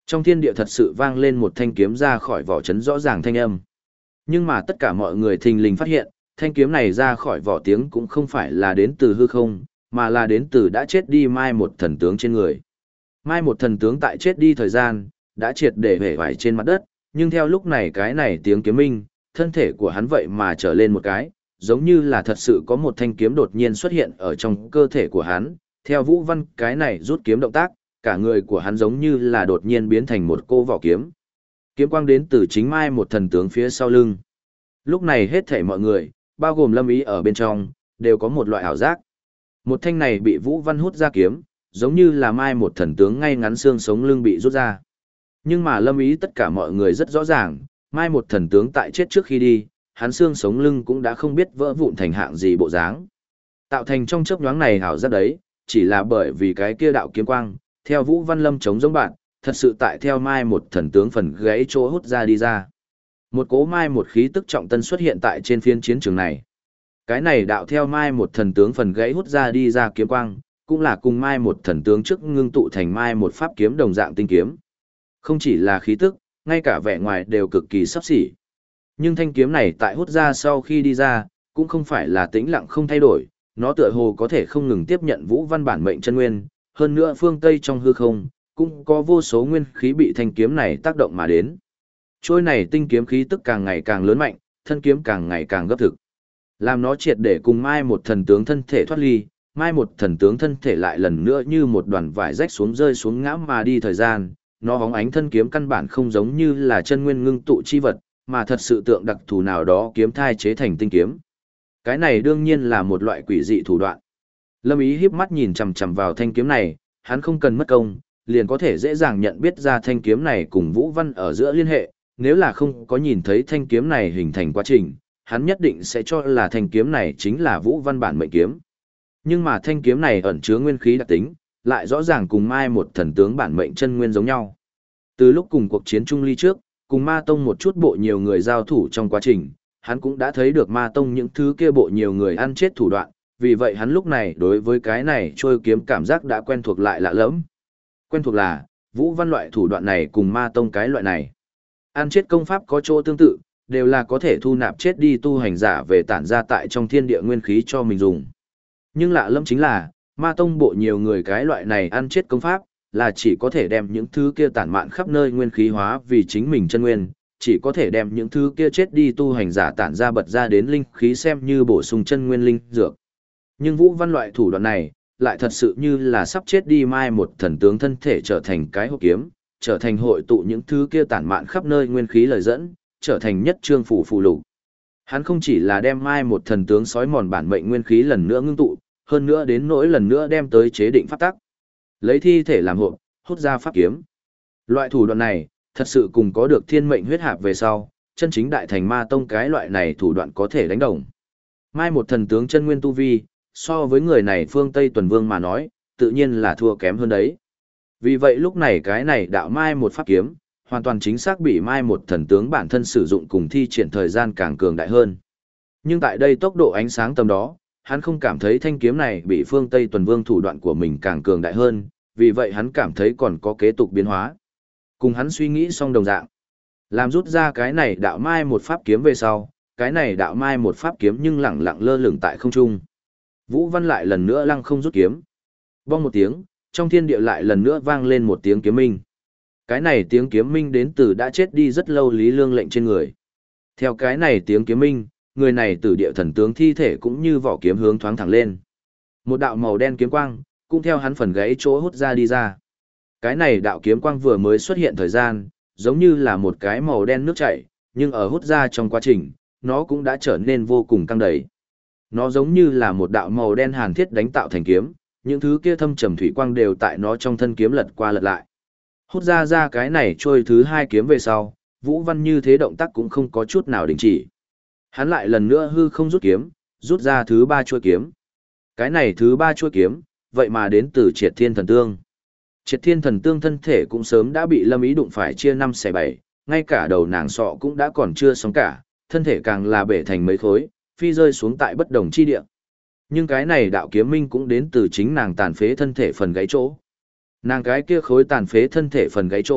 Trong thiên địa thật sự vang lên một thanh kiếm ra khỏi vỏ trấn rõ ràng thanh âm. Nhưng mà tất cả mọi người thình lình phát hiện, thanh kiếm này ra khỏi vỏ tiếng cũng không phải là đến từ hư không, mà là đến từ đã chết đi Mai một thần tướng trên người. Mai một thần tướng tại chết đi thời gian, đã triệt để hể vải trên mặt đất, nhưng theo lúc này cái này tiếng kiếm minh, thân thể của hắn vậy mà trở lên một cái, giống như là thật sự có một thanh kiếm đột nhiên xuất hiện ở trong cơ thể của hắn, theo Vũ Văn cái này rút kiếm động tác, cả người của hắn giống như là đột nhiên biến thành một cô vỏ kiếm. Kiếm quang đến từ chính Mai một thần tướng phía sau lưng. Lúc này hết thảy mọi người, bao gồm Lâm Ý ở bên trong, đều có một loại ảo giác. Một thanh này bị Vũ Văn hút ra kiếm, giống như là Mai một thần tướng ngay ngắn xương sống lưng bị rút ra. Nhưng mà Lâm Ý tất cả mọi người rất rõ ràng, Mai một thần tướng tại chết trước khi đi, hắn xương sống lưng cũng đã không biết vỡ vụn thành hạng gì bộ dáng. Tạo thành trong chớp nhoáng này ảo giác đấy, chỉ là bởi vì cái kia đạo kiếm quang, theo Vũ Văn Lâm chống giống bạn, thật sự tại theo Mai một thần tướng phần gãy chỗ hút ra đi ra. Một cỗ Mai một khí tức trọng tân xuất hiện tại trên phiên chiến trường này. Cái này đạo theo Mai một thần tướng phần gãy hút ra đi ra kiếm quang, cũng là cùng Mai một thần tướng trước ngưng tụ thành Mai một pháp kiếm đồng dạng tinh kiếm. Không chỉ là khí tức, ngay cả vẻ ngoài đều cực kỳ sắp xỉ. Nhưng thanh kiếm này tại hút ra sau khi đi ra, cũng không phải là tĩnh lặng không thay đổi, nó tựa hồ có thể không ngừng tiếp nhận Vũ Văn bản mệnh chân nguyên, hơn nữa phương Tây trong hư không, cũng có vô số nguyên khí bị thanh kiếm này tác động mà đến. Trôi này tinh kiếm khí tức càng ngày càng lớn mạnh, thân kiếm càng ngày càng gấp thực. Làm nó triệt để cùng Mai một thần tướng thân thể thoát ly, Mai một thần tướng thân thể lại lần nữa như một đoàn vải rách xuống rơi xuống ngã mà đi thời gian, nó hóng ánh thân kiếm căn bản không giống như là chân nguyên ngưng tụ chi vật, mà thật sự tượng đặc thù nào đó kiếm thai chế thành tinh kiếm. Cái này đương nhiên là một loại quỷ dị thủ đoạn. Lâm Ý híp mắt nhìn chằm chằm vào thanh kiếm này, hắn không cần mất công, liền có thể dễ dàng nhận biết ra thanh kiếm này cùng Vũ Văn ở giữa liên hệ, nếu là không có nhìn thấy thanh kiếm này hình thành quá trình, hắn nhất định sẽ cho là thanh kiếm này chính là Vũ Văn bản mệnh kiếm. Nhưng mà thanh kiếm này ẩn chứa nguyên khí đặc tính, lại rõ ràng cùng Mai một thần tướng bản mệnh chân nguyên giống nhau. Từ lúc cùng cuộc chiến Trung Ly trước, cùng Ma Tông một chút bộ nhiều người giao thủ trong quá trình, hắn cũng đã thấy được Ma Tông những thứ kia bộ nhiều người ăn chết thủ đoạn, vì vậy hắn lúc này đối với cái này trôi kiếm cảm giác đã quen thuộc lại lạ lẫm. Quen thuộc là, Vũ Văn loại thủ đoạn này cùng Ma Tông cái loại này. Ăn chết công pháp có chỗ tương tự, đều là có thể thu nạp chết đi tu hành giả về tản ra tại trong thiên địa nguyên khí cho mình dùng. Nhưng lạ lẫm chính là, Ma Tông bộ nhiều người cái loại này ăn chết công pháp, là chỉ có thể đem những thứ kia tản mạn khắp nơi nguyên khí hóa vì chính mình chân nguyên, chỉ có thể đem những thứ kia chết đi tu hành giả tản ra bật ra đến linh khí xem như bổ sung chân nguyên linh dược. Nhưng Vũ Văn loại thủ đoạn này, lại thật sự như là sắp chết đi Mai một thần tướng thân thể trở thành cái hộp kiếm, trở thành hội tụ những thứ kia tản mạn khắp nơi nguyên khí lời dẫn, trở thành nhất trương phủ phù lục. Hắn không chỉ là đem Mai một thần tướng sói mòn bản mệnh nguyên khí lần nữa ngưng tụ, hơn nữa đến nỗi lần nữa đem tới chế định pháp tắc. Lấy thi thể làm hộp, hút ra pháp kiếm. Loại thủ đoạn này, thật sự cùng có được thiên mệnh huyết hạp về sau, chân chính đại thành Ma Tông cái loại này thủ đoạn có thể đánh đồng. Mai một thần tướng chân nguyên tu vi, so với người này phương Tây tuần vương mà nói, tự nhiên là thua kém hơn đấy. Vì vậy lúc này cái này đạo Mai một pháp kiếm, hoàn toàn chính xác bị Mai một thần tướng bản thân sử dụng cùng thi triển thời gian càng cường đại hơn. Nhưng tại đây tốc độ ánh sáng tầm đó, hắn không cảm thấy thanh kiếm này bị phương Tây tuần vương thủ đoạn của mình càng cường đại hơn, vì vậy hắn cảm thấy còn có kế tục biến hóa. Cùng hắn suy nghĩ xong đồng dạng. Làm rút ra cái này đạo Mai một pháp kiếm về sau, cái này đạo Mai một pháp kiếm nhưng lẳng lặng lơ lửng tại không trung. Vũ Văn lại lần nữa lăng không rút kiếm. Vang một tiếng, trong thiên địa lại lần nữa vang lên một tiếng kiếm minh. Cái này tiếng kiếm minh đến từ đã chết đi rất lâu Lý Lương lệnh trên người. Theo cái này tiếng kiếm minh, người này từ địa thần tướng thi thể cũng như vỏ kiếm hướng thoáng thẳng lên. Một đạo màu đen kiếm quang, cũng theo hắn phần gãy chỗ hút ra đi ra. Cái này đạo kiếm quang vừa mới xuất hiện thời gian, giống như là một cái màu đen nước chảy, nhưng ở hút ra trong quá trình, nó cũng đã trở nên vô cùng căng đầy. Nó giống như là một đạo màu đen hàn thiết đánh tạo thành kiếm, những thứ kia thâm trầm thủy quang đều tại nó trong thân kiếm lật qua lật lại. Hút ra cái này trôi thứ hai kiếm về sau, Vũ Văn như thế động tác cũng không có chút nào đình chỉ. Hắn lại lần nữa hư không rút kiếm, rút ra thứ ba chuôi kiếm. Cái này thứ ba chuôi kiếm, vậy mà đến từ Triệt Thiên Thần Tương. Triệt Thiên Thần Tương thân thể cũng sớm đã bị Lâm Ý đụng phải chia 5 xẻ 7, ngay cả đầu nàng sọ cũng đã còn chưa sống cả, thân thể càng là bể thành mấy khối, phi rơi xuống tại bất đồng chi địa. Nhưng cái này đạo kiếm minh cũng đến từ chính nàng tàn phế thân thể phần gáy chỗ. Nàng cái kia khối tàn phế thân thể phần gáy chỗ,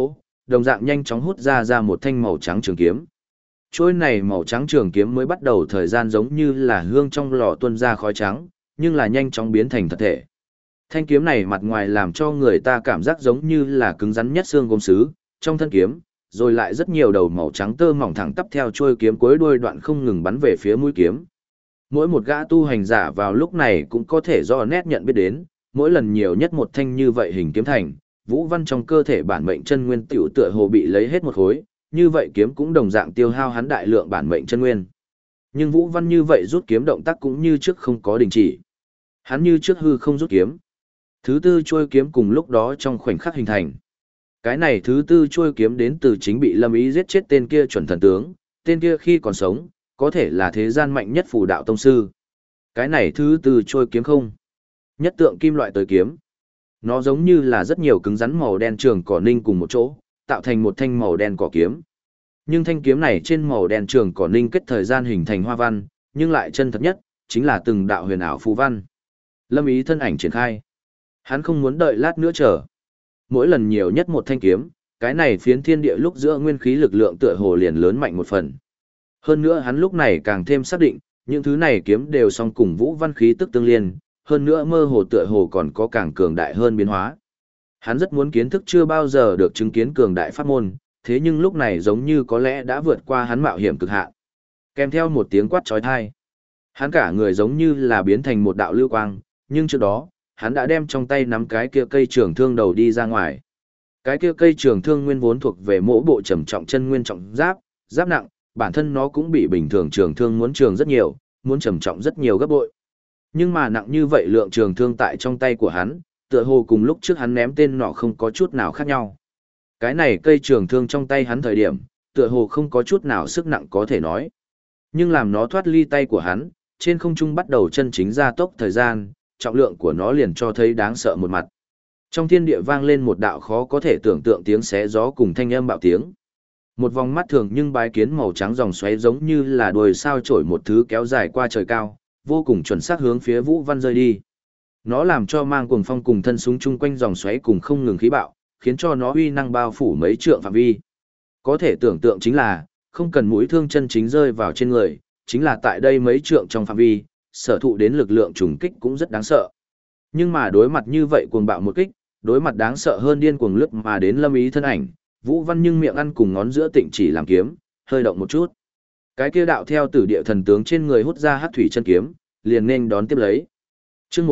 đồng dạng nhanh chóng hút ra một thanh màu trắng trường kiếm. Trôi này màu trắng trường kiếm mới bắt đầu thời gian giống như là hương trong lò tuôn ra khói trắng, nhưng là nhanh chóng biến thành thật thể. Thanh kiếm này mặt ngoài làm cho người ta cảm giác giống như là cứng rắn nhất xương gốm sứ, trong thân kiếm, rồi lại rất nhiều đầu màu trắng tơ mỏng thẳng tắp theo trôi kiếm cuối đuôi đoạn không ngừng bắn về phía mũi kiếm. Mỗi một gã tu hành giả vào lúc này cũng có thể do nét nhận biết đến, mỗi lần nhiều nhất một thanh như vậy hình kiếm thành, vũ văn trong cơ thể bản mệnh chân nguyên tiểu tựa hồ bị lấy hết một khối, như vậy kiếm cũng đồng dạng tiêu hao hắn đại lượng bản mệnh chân nguyên. Nhưng vũ văn như vậy rút kiếm động tác cũng như trước không có đình chỉ. Hắn như trước hư không rút kiếm. Thứ tư trôi kiếm cùng lúc đó trong khoảnh khắc hình thành. Cái này thứ tư trôi kiếm đến từ chính bị Lâm Ý giết chết tên kia chuẩn thần tướng, tên kia khi còn sống, có thể là thế gian mạnh nhất phù đạo tông sư. Cái này thứ tư trôi kiếm không. Nhất tượng kim loại tới kiếm. Nó giống như là rất nhiều cứng rắn màu đen trường cỏ ninh cùng một chỗ, tạo thành một thanh màu đen cỏ kiếm. Nhưng thanh kiếm này trên màu đen trường cỏ ninh kết thời gian hình thành hoa văn, nhưng lại chân thật nhất, chính là từng đạo huyền ảo phù văn. Lâm Ý thân ảnh triển khai. Hắn không muốn đợi lát nữa chờ. Mỗi lần nhiều nhất một thanh kiếm, cái này phiến thiên địa lúc giữa nguyên khí lực lượng tựa hồ liền lớn mạnh một phần. Hơn nữa hắn lúc này càng thêm xác định, những thứ này kiếm đều song cùng vũ văn khí tức tương liên, hơn nữa mơ hồ tựa hồ còn có càng cường đại hơn biến hóa. Hắn rất muốn kiến thức chưa bao giờ được chứng kiến cường đại pháp môn, thế nhưng lúc này giống như có lẽ đã vượt qua hắn mạo hiểm cực hạn. Kèm theo một tiếng quát chói tai, hắn cả người giống như là biến thành một đạo lưu quang, nhưng trước đó, hắn đã đem trong tay nắm cái kia cây trường thương đầu đi ra ngoài. Cái kia cây trường thương nguyên vốn thuộc về mỗi bộ trầm trọng chân nguyên trọng giáp, giáp nặng, bản thân nó cũng bị bình thường trường thương muốn trường rất nhiều, muốn trầm trọng rất nhiều gấp bội. Nhưng mà nặng như vậy lượng trường thương tại trong tay của hắn, tựa hồ cùng lúc trước hắn ném tên nọ không có chút nào khác nhau. Cái này cây trường thương trong tay hắn thời điểm, tựa hồ không có chút nào sức nặng có thể nói. Nhưng làm nó thoát ly tay của hắn, trên không trung bắt đầu chân chính gia tốc thời gian, trọng lượng của nó liền cho thấy đáng sợ một mặt. Trong thiên địa vang lên một đạo khó có thể tưởng tượng tiếng xé gió cùng thanh âm bạo tiếng. Một vòng mắt thường nhưng bái kiến màu trắng dòng xoáy giống như là đuôi sao chổi một thứ kéo dài qua trời cao, vô cùng chuẩn xác hướng phía Vũ Văn rơi đi. Nó làm cho mang cuồng phong cùng thân súng chung quanh dòng xoáy cùng không ngừng khí bạo, khiến cho nó uy năng bao phủ mấy trượng phạm vi. Có thể tưởng tượng chính là, không cần mũi thương chân chính rơi vào trên người, chính là tại đây mấy trượng trong phạm vi, sở thụ đến lực lượng trùng kích cũng rất đáng sợ. Nhưng mà đối mặt như vậy cuồng bạo một kích, đối mặt đáng sợ hơn điên cuồng lướt mà đến Lâm Ý thân ảnh, Vũ Văn nhưng miệng ăn cùng ngón giữa tịnh chỉ làm kiếm, hơi động một chút. Cái kia đạo theo tử địa thần tướng trên người hút ra hắc thủy chân kiếm, liền nên đón tiếp lấy. Chương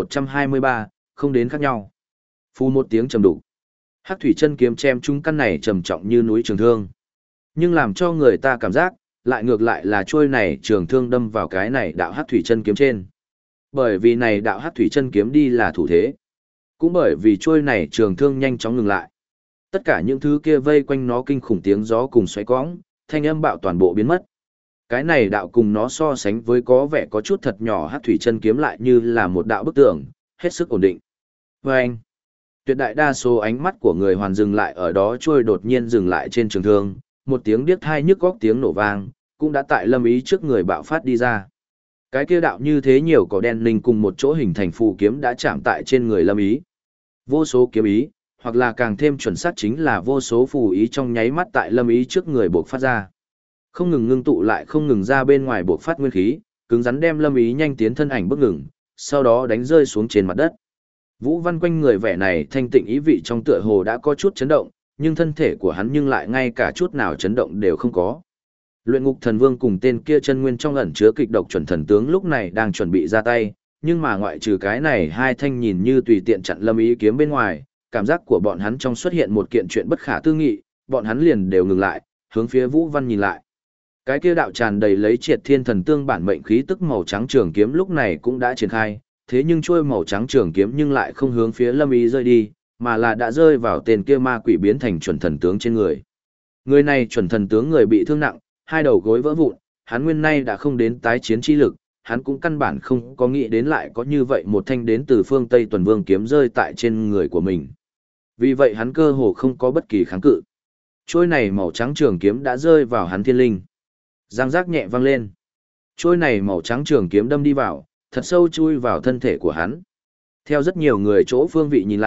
1123, không đến khác nhau. Phu một tiếng trầm đục. Hắc thủy chân kiếm chém trúng căn này trầm trọng như núi trường thương. Nhưng làm cho người ta cảm giác, lại ngược lại là trôi này trường thương đâm vào cái này đạo hắc thủy chân kiếm trên. Bởi vì này đạo hắc thủy chân kiếm đi là thủ thế. Cũng bởi vì trôi này trường thương nhanh chóng ngừng lại. Tất cả những thứ kia vây quanh nó kinh khủng tiếng gió cùng xoáy quõng, thanh âm bạo toàn bộ biến mất. Cái này đạo cùng nó so sánh với có vẻ có chút thật nhỏ hắc thủy chân kiếm lại như là một đạo bức tường, hết sức ổn định. Vâng! Tuyệt đại đa số ánh mắt của người hoàn dừng lại ở đó trôi đột nhiên dừng lại trên trường thương, một tiếng điếc tai nhức óc tiếng nổ vang, cũng đã tại Lâm Ý trước người bạo phát đi ra. Cái kia đạo như thế nhiều cỏ đen linh cùng một chỗ hình thành phù kiếm đã chạm tại trên người Lâm Ý. Vô số kiếm ý, hoặc là càng thêm chuẩn xác chính là vô số phù ý trong nháy mắt tại Lâm Ý trước người bộc phát ra. Không ngừng ngưng tụ lại không ngừng ra bên ngoài bộc phát nguyên khí, cứng rắn đem Lâm Ý nhanh tiến thân ảnh bước ngừng, sau đó đánh rơi xuống trên mặt đất. Vũ Văn quanh người vẻ này thanh tịnh ý vị trong tựa hồ đã có chút chấn động, nhưng thân thể của hắn nhưng lại ngay cả chút nào chấn động đều không có. Luyện Ngục Thần Vương cùng tên kia chân nguyên trong ẩn chứa kịch độc chuẩn thần tướng lúc này đang chuẩn bị ra tay, nhưng mà ngoại trừ cái này hai thanh nhìn như tùy tiện chặn Lâm Ý kiếm bên ngoài, cảm giác của bọn hắn trong xuất hiện một kiện chuyện bất khả tư nghị, bọn hắn liền đều ngừng lại, hướng phía Vũ Văn nhìn lại. Cái kia đạo tràn đầy lấy Triệt Thiên Thần Tương bản mệnh khí tức màu trắng trường kiếm lúc này cũng đã triển khai, thế nhưng chuôi màu trắng trường kiếm nhưng lại không hướng phía Lâm Ý rơi đi, mà là đã rơi vào tên kia ma quỷ biến thành chuẩn thần tướng trên người. Người này chuẩn thần tướng người bị thương nặng, hai đầu gối vỡ vụn, hắn nguyên nay đã không đến tái chiến chi lực, hắn cũng căn bản không có nghĩ đến lại có như vậy một thanh đến từ phương Tây Tuần Vương kiếm rơi tại trên người của mình. Vì vậy hắn cơ hồ không có bất kỳ kháng cự. Trôi này màu trắng trường kiếm đã rơi vào hắn thiên linh. Giang giác nhẹ vang lên. Trôi này màu trắng trường kiếm đâm đi vào, thật sâu chui vào thân thể của hắn. Theo rất nhiều người chỗ phương vị nhìn lại,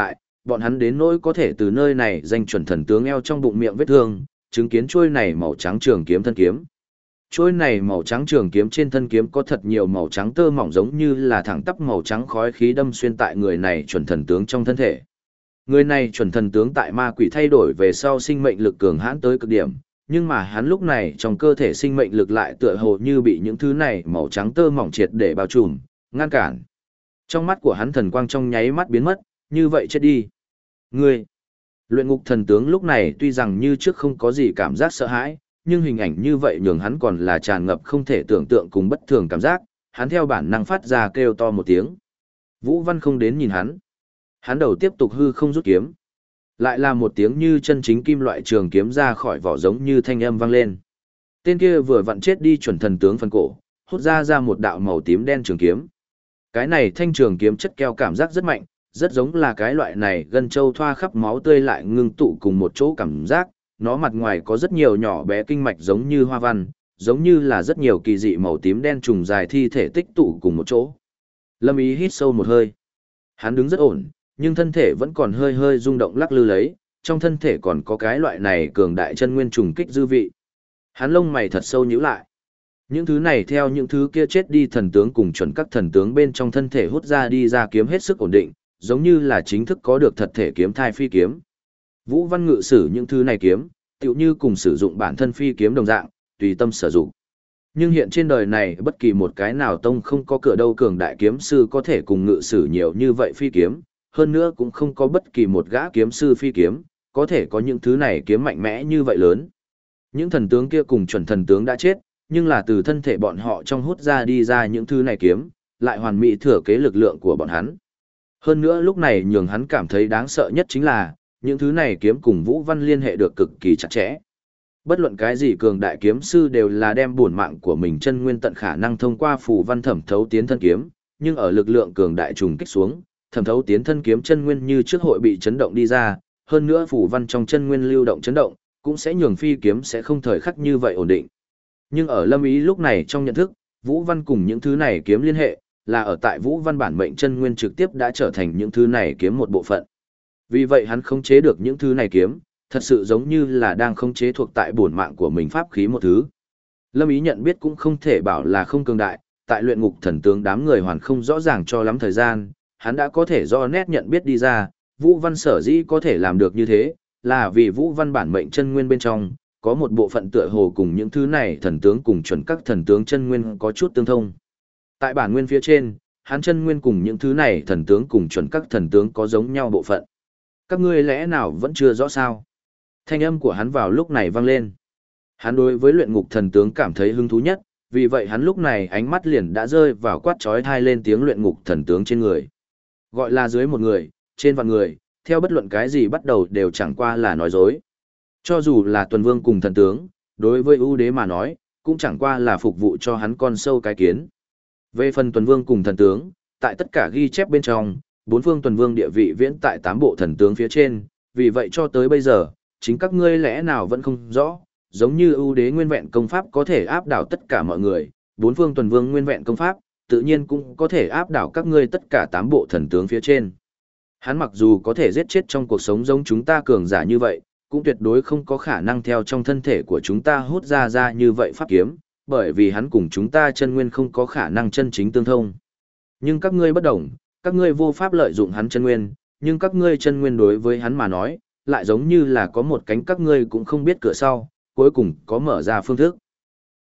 bọn hắn đến nỗi có thể từ nơi này danh chuẩn thần tướng eo trong bụng miệng vết thương, chứng kiến chuôi này màu trắng trường kiếm thân kiếm. Chuôi này màu trắng trường kiếm trên thân kiếm có thật nhiều màu trắng tơ mỏng giống như là thẳng tắp màu trắng khói khí đâm xuyên tại người này chuẩn thần tướng trong thân thể. Người này chuẩn thần tướng tại ma quỷ thay đổi về sau sinh mệnh lực cường hãn tới cực điểm, nhưng mà hắn lúc này trong cơ thể sinh mệnh lực lại tựa hồ như bị những thứ này màu trắng tơ mỏng triệt để bao trùm, ngăn cản. Trong mắt của hắn thần quang trong nháy mắt biến mất, như vậy chết đi. Ngươi! Luyện ngục thần tướng lúc này tuy rằng như trước không có gì cảm giác sợ hãi, nhưng hình ảnh như vậy nhường hắn còn là tràn ngập không thể tưởng tượng cùng bất thường cảm giác, hắn theo bản năng phát ra kêu to một tiếng. Vũ Văn không đến nhìn hắn. Hắn đầu tiếp tục hư không rút kiếm. Lại là một tiếng như chân chính kim loại trường kiếm ra khỏi vỏ giống như thanh âm vang lên. Tên kia vừa vặn chết đi chuẩn thần tướng phân cổ, hút ra một đạo màu tím đen trường kiếm. Cái này thanh trường kiếm chất keo cảm giác rất mạnh, rất giống là cái loại này gân châu thoa khắp máu tươi lại ngưng tụ cùng một chỗ cảm giác, nó mặt ngoài có rất nhiều nhỏ bé kinh mạch giống như hoa văn, giống như là rất nhiều kỳ dị màu tím đen trùng dài thi thể tích tụ cùng một chỗ. Lâm Ý hít sâu một hơi. Hắn đứng rất ổn, nhưng thân thể vẫn còn hơi hơi rung động lắc lư lấy, trong thân thể còn có cái loại này cường đại chân nguyên trùng kích dư vị. Hắn lông mày thật sâu nhíu lại. Những thứ này theo những thứ kia chết đi thần tướng cùng chuẩn các thần tướng bên trong thân thể hút ra đi ra kiếm hết sức ổn định, giống như là chính thức có được thật thể kiếm thai phi kiếm. Vũ Văn ngự sử những thứ này kiếm, tựu như cùng sử dụng bản thân phi kiếm đồng dạng, tùy tâm sử dụng. Nhưng hiện trên đời này bất kỳ một cái nào tông không có cửa đâu cường đại kiếm sư có thể cùng ngự sử nhiều như vậy phi kiếm, hơn nữa cũng không có bất kỳ một gã kiếm sư phi kiếm, có thể có những thứ này kiếm mạnh mẽ như vậy lớn. Những thần tướng kia cùng chuẩn thần tướng đã chết, nhưng là từ thân thể bọn họ trong hút ra đi ra những thứ này kiếm, lại hoàn mỹ thừa kế lực lượng của bọn hắn. Hơn nữa lúc này nhường hắn cảm thấy đáng sợ nhất chính là, những thứ này kiếm cùng Vũ Văn liên hệ được cực kỳ chặt chẽ. Bất luận cái gì cường đại kiếm sư đều là đem bổn mạng của mình chân nguyên tận khả năng thông qua phù văn thẩm thấu tiến thân kiếm, nhưng ở lực lượng cường đại trùng kích xuống, thẩm thấu tiến thân kiếm chân nguyên như trước hội bị chấn động đi ra, hơn nữa phù văn trong chân nguyên lưu động chấn động, cũng sẽ nhường phi kiếm sẽ không thời khắc như vậy ổn định. Nhưng ở Lâm Ý lúc này trong nhận thức, Vũ Văn cùng những thứ này kiếm liên hệ, là ở tại Vũ Văn bản mệnh chân nguyên trực tiếp đã trở thành những thứ này kiếm một bộ phận. Vì vậy hắn khống chế được những thứ này kiếm, thật sự giống như là đang khống chế thuộc tại bổn mạng của mình pháp khí một thứ. Lâm Ý nhận biết cũng không thể bảo là không cường đại, tại luyện ngục thần tướng đám người hoàn không rõ ràng cho lắm thời gian, hắn đã có thể do nét nhận biết đi ra, Vũ Văn sở dĩ có thể làm được như thế, là vì Vũ Văn bản mệnh chân nguyên bên trong, có một bộ phận tựa hồ cùng những thứ này thần tướng cùng chuẩn các thần tướng chân nguyên có chút tương thông. Tại bản nguyên phía trên, hắn chân nguyên cùng những thứ này thần tướng cùng chuẩn các thần tướng có giống nhau bộ phận. Các ngươi lẽ nào vẫn chưa rõ sao? Thanh âm của hắn vào lúc này vang lên. Hắn đối với luyện ngục thần tướng cảm thấy hứng thú nhất, vì vậy hắn lúc này ánh mắt liền đã rơi vào quát chói tai lên tiếng luyện ngục thần tướng trên người. Gọi là dưới một người, trên vạn người, theo bất luận cái gì bắt đầu đều chẳng qua là nói dối. Cho dù là tuần vương cùng thần tướng, đối với ưu đế mà nói, cũng chẳng qua là phục vụ cho hắn con sâu cái kiến. Về phần tuần vương cùng thần tướng, tại tất cả ghi chép bên trong, bốn phương tuần vương địa vị viễn tại 8 bộ thần tướng phía trên, vì vậy cho tới bây giờ, chính các ngươi lẽ nào vẫn không rõ, giống như ưu đế nguyên vẹn công pháp có thể áp đảo tất cả mọi người, bốn phương tuần vương nguyên vẹn công pháp, tự nhiên cũng có thể áp đảo các ngươi tất cả 8 bộ thần tướng phía trên. Hắn mặc dù có thể giết chết trong cuộc sống giống chúng ta cường giả như vậy, cũng tuyệt đối không có khả năng theo trong thân thể của chúng ta hút ra như vậy pháp kiếm, bởi vì hắn cùng chúng ta chân nguyên không có khả năng chân chính tương thông. Nhưng các ngươi bất đồng, các ngươi vô pháp lợi dụng hắn chân nguyên, nhưng các ngươi chân nguyên đối với hắn mà nói, lại giống như là có một cánh các ngươi cũng không biết cửa sau, cuối cùng có mở ra phương thức.